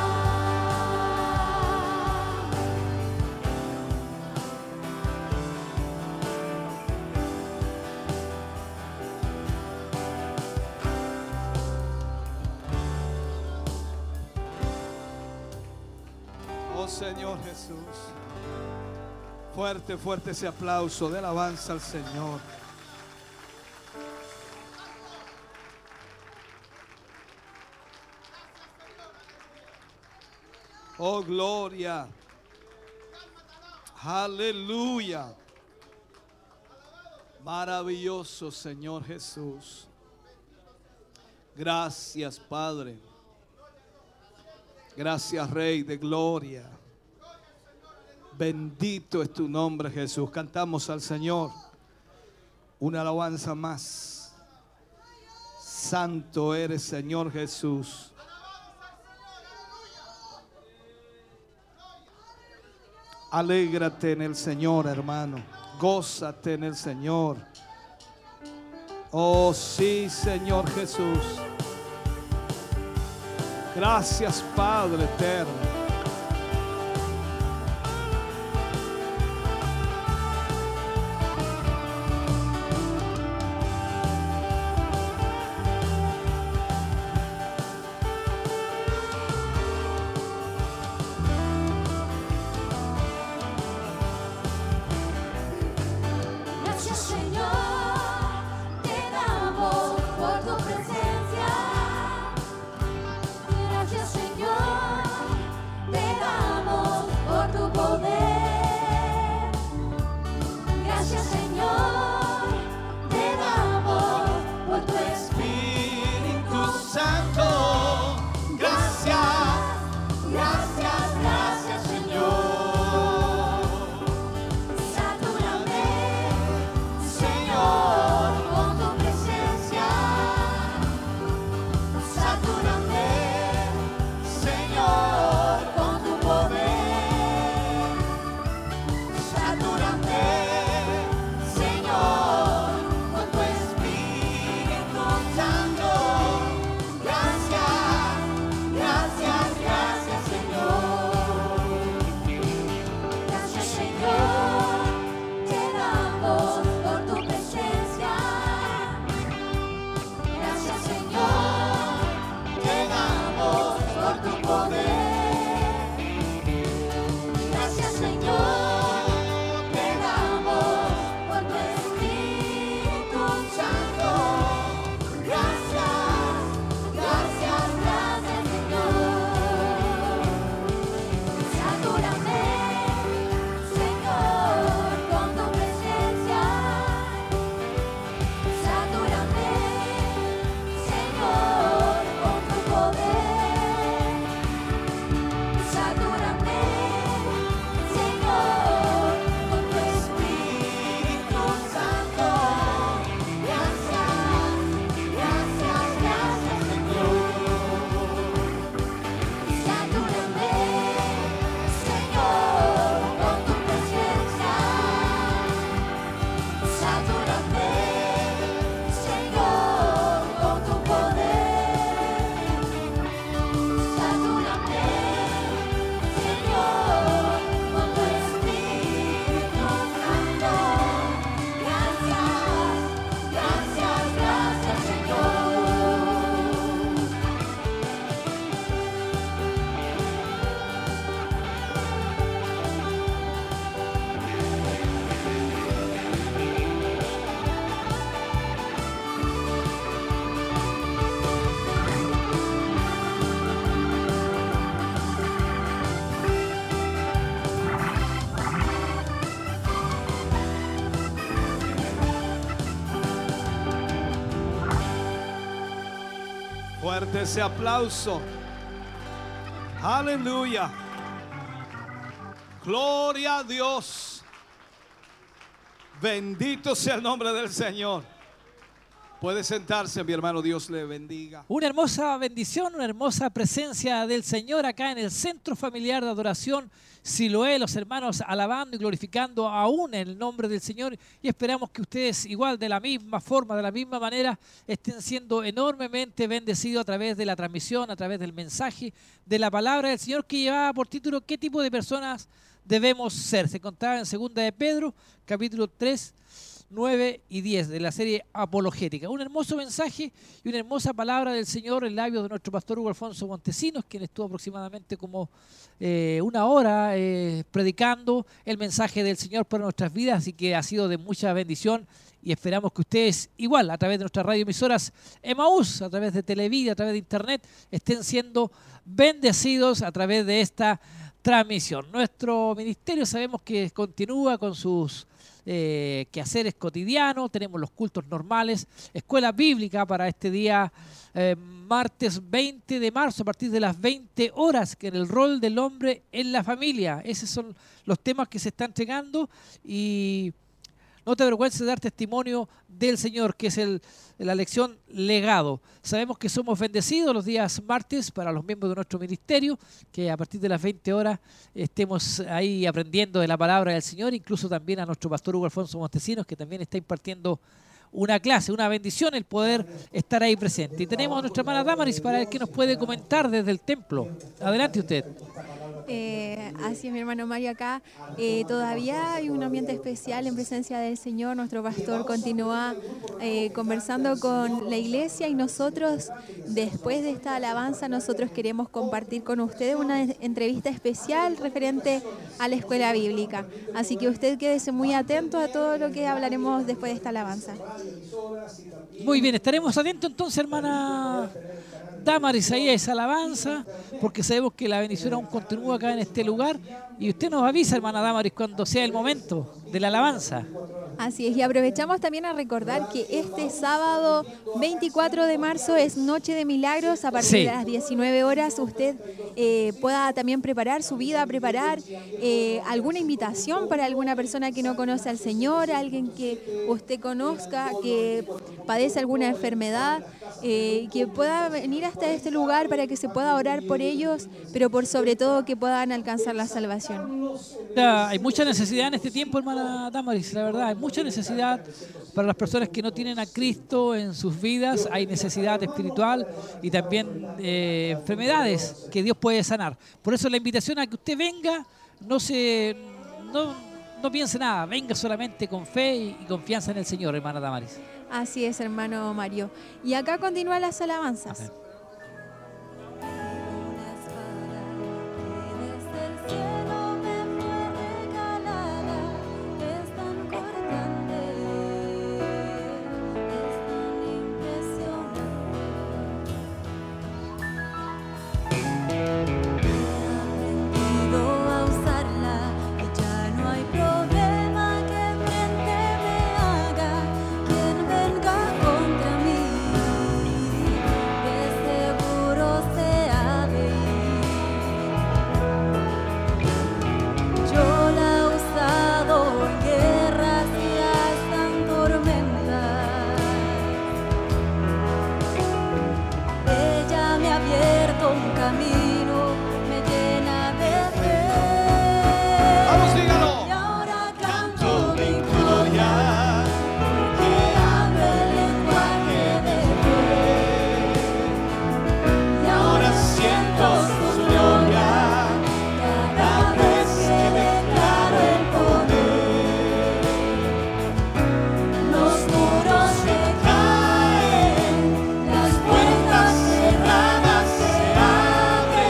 Oh Señor Jesús. Fuerte, fuerte ese aplauso de alabanza al Señor. Oh, gloria. Aleluya. Maravilloso Señor Jesús. Gracias, Padre. Gracias, Rey de gloria. Bendito es tu nombre, Jesús. Cantamos al Señor una alabanza más. Santo eres, Señor Jesús. Alégrate en el Señor, hermano. Gózate en el Señor. Oh, sí, Señor Jesús. Gracias, Padre eterno. Gracias, Señor, te damos por tu presencia. Gracias, Señor, Fuerte ese aplauso. Aleluya. Gloria a Dios. Bendito sea el nombre del Señor. Puede sentarse, mi hermano. Dios le bendiga. Una hermosa bendición, una hermosa presencia del Señor acá en el Centro Familiar de Adoración Siloé, los hermanos alabando y glorificando aún el nombre del Señor, y esperamos que ustedes igual de la misma forma, de la misma manera, estén siendo enormemente bendecidos a través de la transmisión, a través del mensaje de la palabra del Señor, que llevaba por título ¿Qué tipo de personas debemos ser? Se contaba en 2 de Pedro, capítulo 3, 9 y 10 de la serie apologética. Un hermoso mensaje y una hermosa palabra del Señor en labios de nuestro pastor Hugo Alfonso Montesinos, quien estuvo aproximadamente como una hora predicando el mensaje del Señor para nuestras vidas, así que ha sido de mucha bendición y esperamos que ustedes igual a través de nuestras radioemisoras Emaús, a través de Televida, a través de Internet, estén siendo bendecidos a través de esta transmisión. Nuestro ministerio sabemos que continúa con sus quehaceres cotidianos, tenemos los cultos normales, escuela bíblica para este día martes 20 de marzo a partir de las 20 horas, que en el rol del hombre en la familia. Esos son los temas que se están entregando y no te avergüences de dar testimonio del Señor, que es la lección legado. Sabemos que somos bendecidos los días martes para los miembros de nuestro ministerio, que a partir de las 20 horas estemos ahí aprendiendo de la palabra del Señor, incluso también a nuestro pastor Hugo Alfonso Montesinos, que también está impartiendo una clase, una bendición el poder estar ahí presente. Y tenemos a nuestra hermana Damaris para ver qué nos puede comentar desde el templo. Adelante usted. Así es, mi hermano Mario, acá todavía hay un ambiente especial en presencia del Señor. Nuestro pastor continúa conversando con la iglesia y nosotros, después de esta alabanza, nosotros queremos compartir con ustedes una entrevista especial referente a la escuela bíblica. Así que usted quédese muy atento a todo lo que hablaremos después de esta alabanza. Muy bien, estaremos atentos entonces, hermana Damaris, ahí a esa alabanza, porque sabemos que la bendición aún continúa acá en este lugar, y usted nos avisa, hermana Damaris, cuando sea el momento de la alabanza. Así es, y aprovechamos también a recordar que este sábado 24 de marzo es Noche de Milagros. A partir de las 19 horas usted pueda también preparar su vida, preparar alguna invitación para alguna persona que no conoce al Señor, alguien que usted conozca, que padece alguna enfermedad, que pueda venir hasta este lugar para que se pueda orar por ellos, pero por sobre todo que puedan alcanzar la salvación. Hay mucha necesidad en este tiempo, hermana Damaris, la verdad, hay mucha necesidad para las personas que no tienen a Cristo en sus vidas, hay necesidad espiritual y también enfermedades que Dios puede sanar. Por eso la invitación a que usted venga, no piense nada, venga solamente con fe y confianza en el Señor, hermana Damaris. Así es, hermano Mario. Y acá continúan las alabanzas. Amén. Las puertas cerradas se abren.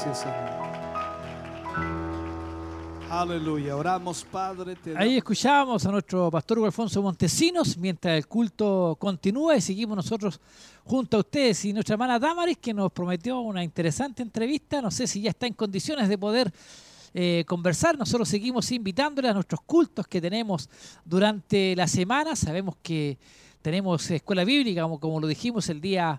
Gracias, Señor. Aleluya. Oramos, Padre. Ahí escuchábamos a nuestro pastor Hugo Alfonso Montesinos mientras el culto continúa y seguimos nosotros junto a ustedes y nuestra hermana Damaris, que nos prometió una interesante entrevista. No sé si ya está en condiciones de poder conversar. Nosotros seguimos invitándole a nuestros cultos que tenemos durante la semana. Sabemos que tenemos escuela bíblica, como lo dijimos, el día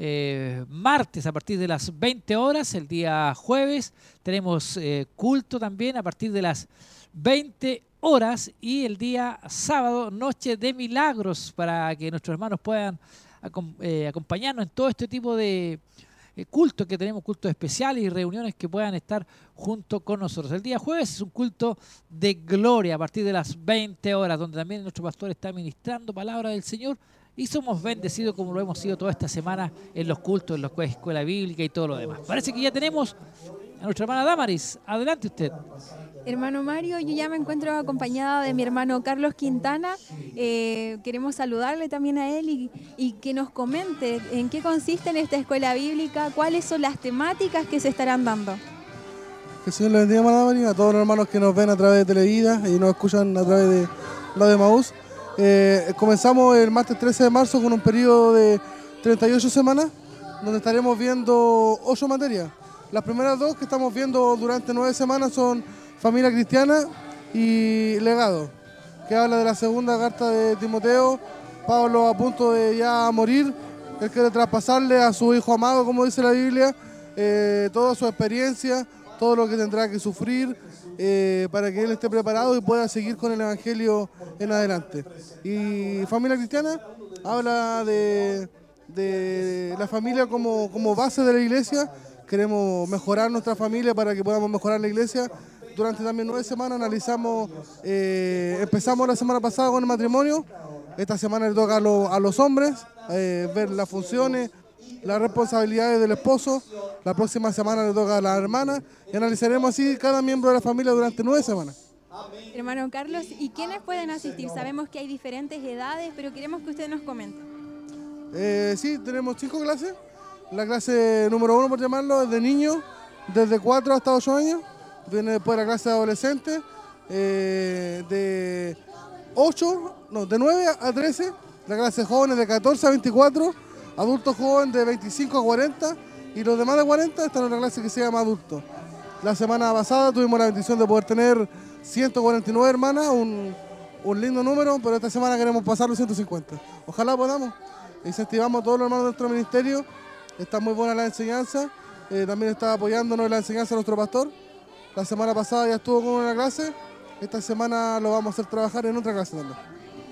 martes a partir de las 20 horas, el día jueves tenemos culto también a partir de las 20 horas y el día sábado, noche de milagros, para que nuestros hermanos puedan acompañarnos en todo este tipo de cultos que tenemos, cultos especiales y reuniones que puedan estar junto con nosotros. El día jueves es un culto de gloria a partir de las 20 horas, donde también nuestro pastor está ministrando palabra del Señor. Y somos bendecidos como lo hemos sido toda esta semana en los cultos, en la escuela bíblica y todo lo demás. Parece que ya tenemos a nuestra hermana Damaris. Adelante usted. Hermano Mario, yo ya me encuentro acompañada de mi hermano Carlos Quintana. Queremos saludarle también a él y que nos comente en qué consiste en esta escuela bíblica, cuáles son las temáticas que se estarán dando. Que el Señor le bendiga, hermana Damaris, a todos los hermanos que nos ven a través de Televida y nos escuchan a través de Radio Emaús. Comenzamos el martes 13 de marzo con un periodo de 38 semanas, donde estaremos viendo 8 materias. Las primeras 2 que estamos viendo durante 9 semanas son Familia Cristiana y Legado, que habla de la segunda carta de Timoteo. Pablo, a punto de ya morir, él quiere traspasarle a su hijo amado, como dice la Biblia, toda su experiencia, todo lo que tendrá que sufrir, para que él esté preparado y pueda seguir con el Evangelio en adelante. Y Familia Cristiana habla de la familia como base de la iglesia. Queremos mejorar nuestra familia para que podamos mejorar la iglesia. Durante también 9 semanas empezamos la semana pasada con el matrimonio. Esta semana le toca a los hombres ver las funciones, las responsabilidades del esposo. La próxima semana le toca a la hermana y analizaremos así cada miembro de la familia durante 9 semanas. Hermano Carlos, ¿y quiénes pueden asistir? Sabemos que hay diferentes edades, pero queremos que usted nos comente. Sí, tenemos 5 clases. La clase número 1, por llamarlo, es de niños, desde 4 hasta 8 años. Viene después la clase de adolescentes, de 9 a 13. La clase de jóvenes de 14 a 24. Adultos jóvenes de 25 a 40 y los demás de 40 están en una clase que se llama adultos. La semana pasada tuvimos la bendición de poder tener 149 hermanas, un lindo número, pero esta semana queremos pasar los 150. Ojalá podamos. Incentivamos a todos los hermanos de nuestro ministerio. Está muy buena la enseñanza. También está apoyándonos en la enseñanza nuestro pastor. La semana pasada ya estuvo con una clase. Esta semana lo vamos a hacer trabajar en otra clase también.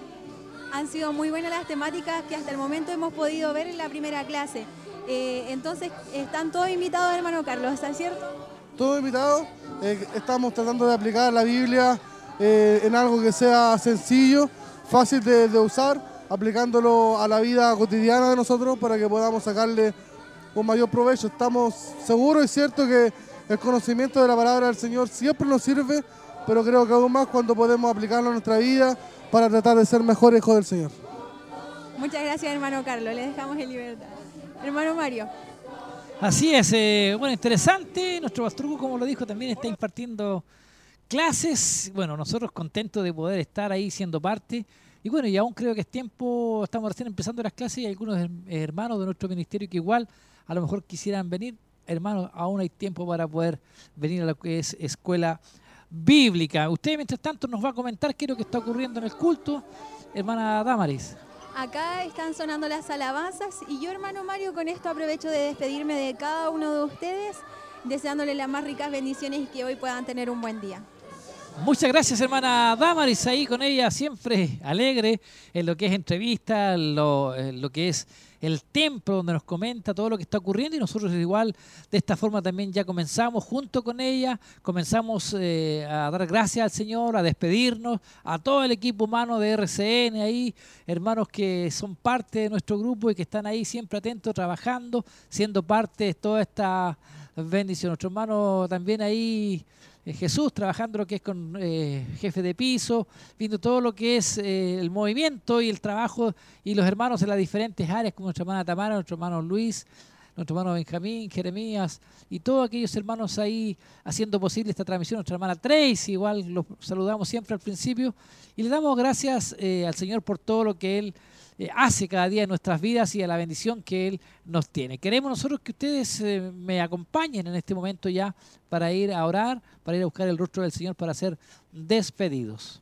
Han sido muy buenas las temáticas que hasta el momento hemos podido ver en la primera clase. Entonces, están todos invitados, hermano Carlos, ¿está cierto? Todos invitados. Estamos tratando de aplicar la Biblia en algo que sea sencillo, fácil de usar, aplicándolo a la vida cotidiana de nosotros para que podamos sacarle un mayor provecho. Estamos seguros y cierto que el conocimiento de la palabra del Señor siempre nos sirve, pero creo que aún más cuando podemos aplicarlo a nuestra vida para tratar de ser mejores hijos del Señor. Muchas gracias, hermano Carlos. Le dejamos en libertad. Hermano Mario. Así es. Bueno, interesante. Nuestro pastor Hugo, como lo dijo, también está impartiendo clases. Bueno, nosotros contentos de poder estar ahí siendo parte. Y bueno, y aún creo que es tiempo, estamos recién empezando las clases y hay algunos hermanos de nuestro ministerio que igual a lo mejor quisieran venir. Hermanos, aún hay tiempo para poder venir a lo que es escuela bíblica. Usted, mientras tanto, nos va a comentar qué es lo que está ocurriendo en el culto, hermana Damaris. Acá están sonando las alabanzas y yo, hermano Mario, con esto aprovecho de despedirme de cada uno de ustedes, deseándoles las más ricas bendiciones y que hoy puedan tener un buen día. Muchas gracias, hermana Damaris, ahí con ella siempre alegre en lo que es entrevista, lo que es el templo, donde nos comenta todo lo que está ocurriendo y nosotros igual de esta forma también ya comenzamos junto con ella, comenzamos a dar gracias al Señor, a despedirnos, a todo el equipo humano de RCN ahí, hermanos que son parte de nuestro grupo y que están ahí siempre atentos, trabajando, siendo parte de toda esta bendición. Nuestro hermano también ahí, Jesús, trabajando lo que es con jefe de piso, viendo todo lo que es el movimiento y el trabajo y los hermanos en las diferentes áreas, como nuestra hermana Tamara, nuestro hermano Luis, nuestro hermano Benjamín, Jeremías y todos aquellos hermanos ahí haciendo posible esta transmisión. Nuestra hermana Tracy, igual los saludamos siempre al principio. Y le damos gracias al Señor por todo lo que Él hace cada día en nuestras vidas y a la bendición que Él nos tiene. Queremos nosotros que ustedes me acompañen en este momento ya para ir a orar, para ir a buscar el rostro del Señor, para ser despedidos.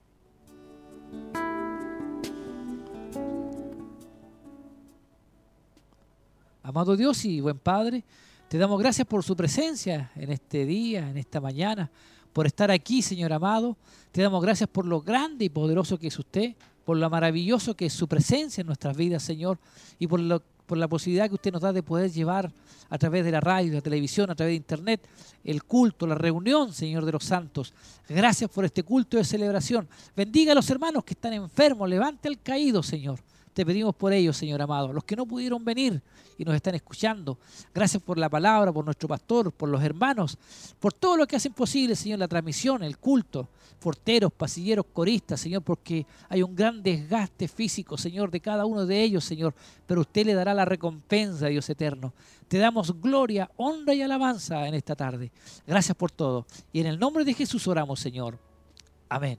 Amado Dios y buen Padre, te damos gracias por su presencia en este día, en esta mañana, por estar aquí, Señor amado. Te damos gracias por lo grande y poderoso que es usted, por lo maravilloso que es su presencia en nuestras vidas, Señor, y por la posibilidad que usted nos da de poder llevar a través de la radio, de la televisión, a través de internet, el culto, la reunión, Señor de los santos. Gracias por este culto de celebración. Bendiga a los hermanos que están enfermos, levante al caído, Señor. Te pedimos por ellos, Señor amado, los que no pudieron venir y nos están escuchando. Gracias por la palabra, por nuestro pastor, por los hermanos, por todo lo que hacen posible, Señor, la transmisión, el culto, porteros, pasilleros, coristas, Señor, porque hay un gran desgaste físico, Señor, de cada uno de ellos, Señor, pero usted le dará la recompensa, Dios eterno. Te damos gloria, honra y alabanza en esta tarde. Gracias por todo. Y en el nombre de Jesús oramos, Señor. Amén.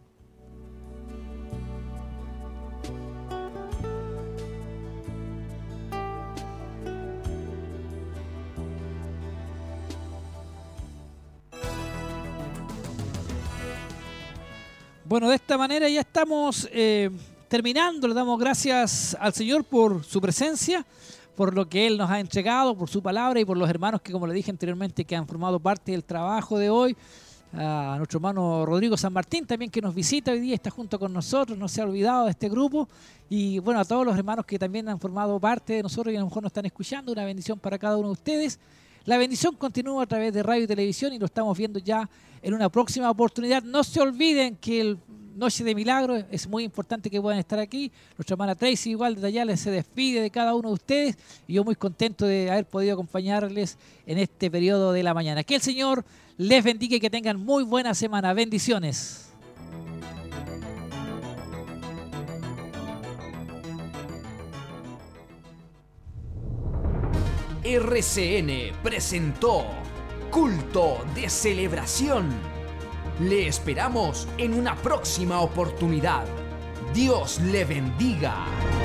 Bueno, de esta manera ya estamos terminando. Le damos gracias al Señor por su presencia, por lo que Él nos ha entregado, por su palabra y por los hermanos que, como le dije anteriormente, que han formado parte del trabajo de hoy. A nuestro hermano Rodrigo San Martín también, que nos visita hoy día, está junto con nosotros, no se ha olvidado de este grupo. Y bueno, a todos los hermanos que también han formado parte de nosotros y a lo mejor nos están escuchando, una bendición para cada uno de ustedes. La bendición continúa a través de radio y televisión y lo estamos viendo ya en una próxima oportunidad. No se olviden que el Noche de Milagro es muy importante que puedan estar aquí. Nuestra hermana Tracy igual desde allá se despide de cada uno de ustedes y yo muy contento de haber podido acompañarles en este periodo de la mañana. Que el Señor les bendiga y que tengan muy buena semana. Bendiciones. RCN presentó Culto de Celebración. Le esperamos en una próxima oportunidad. Dios le bendiga.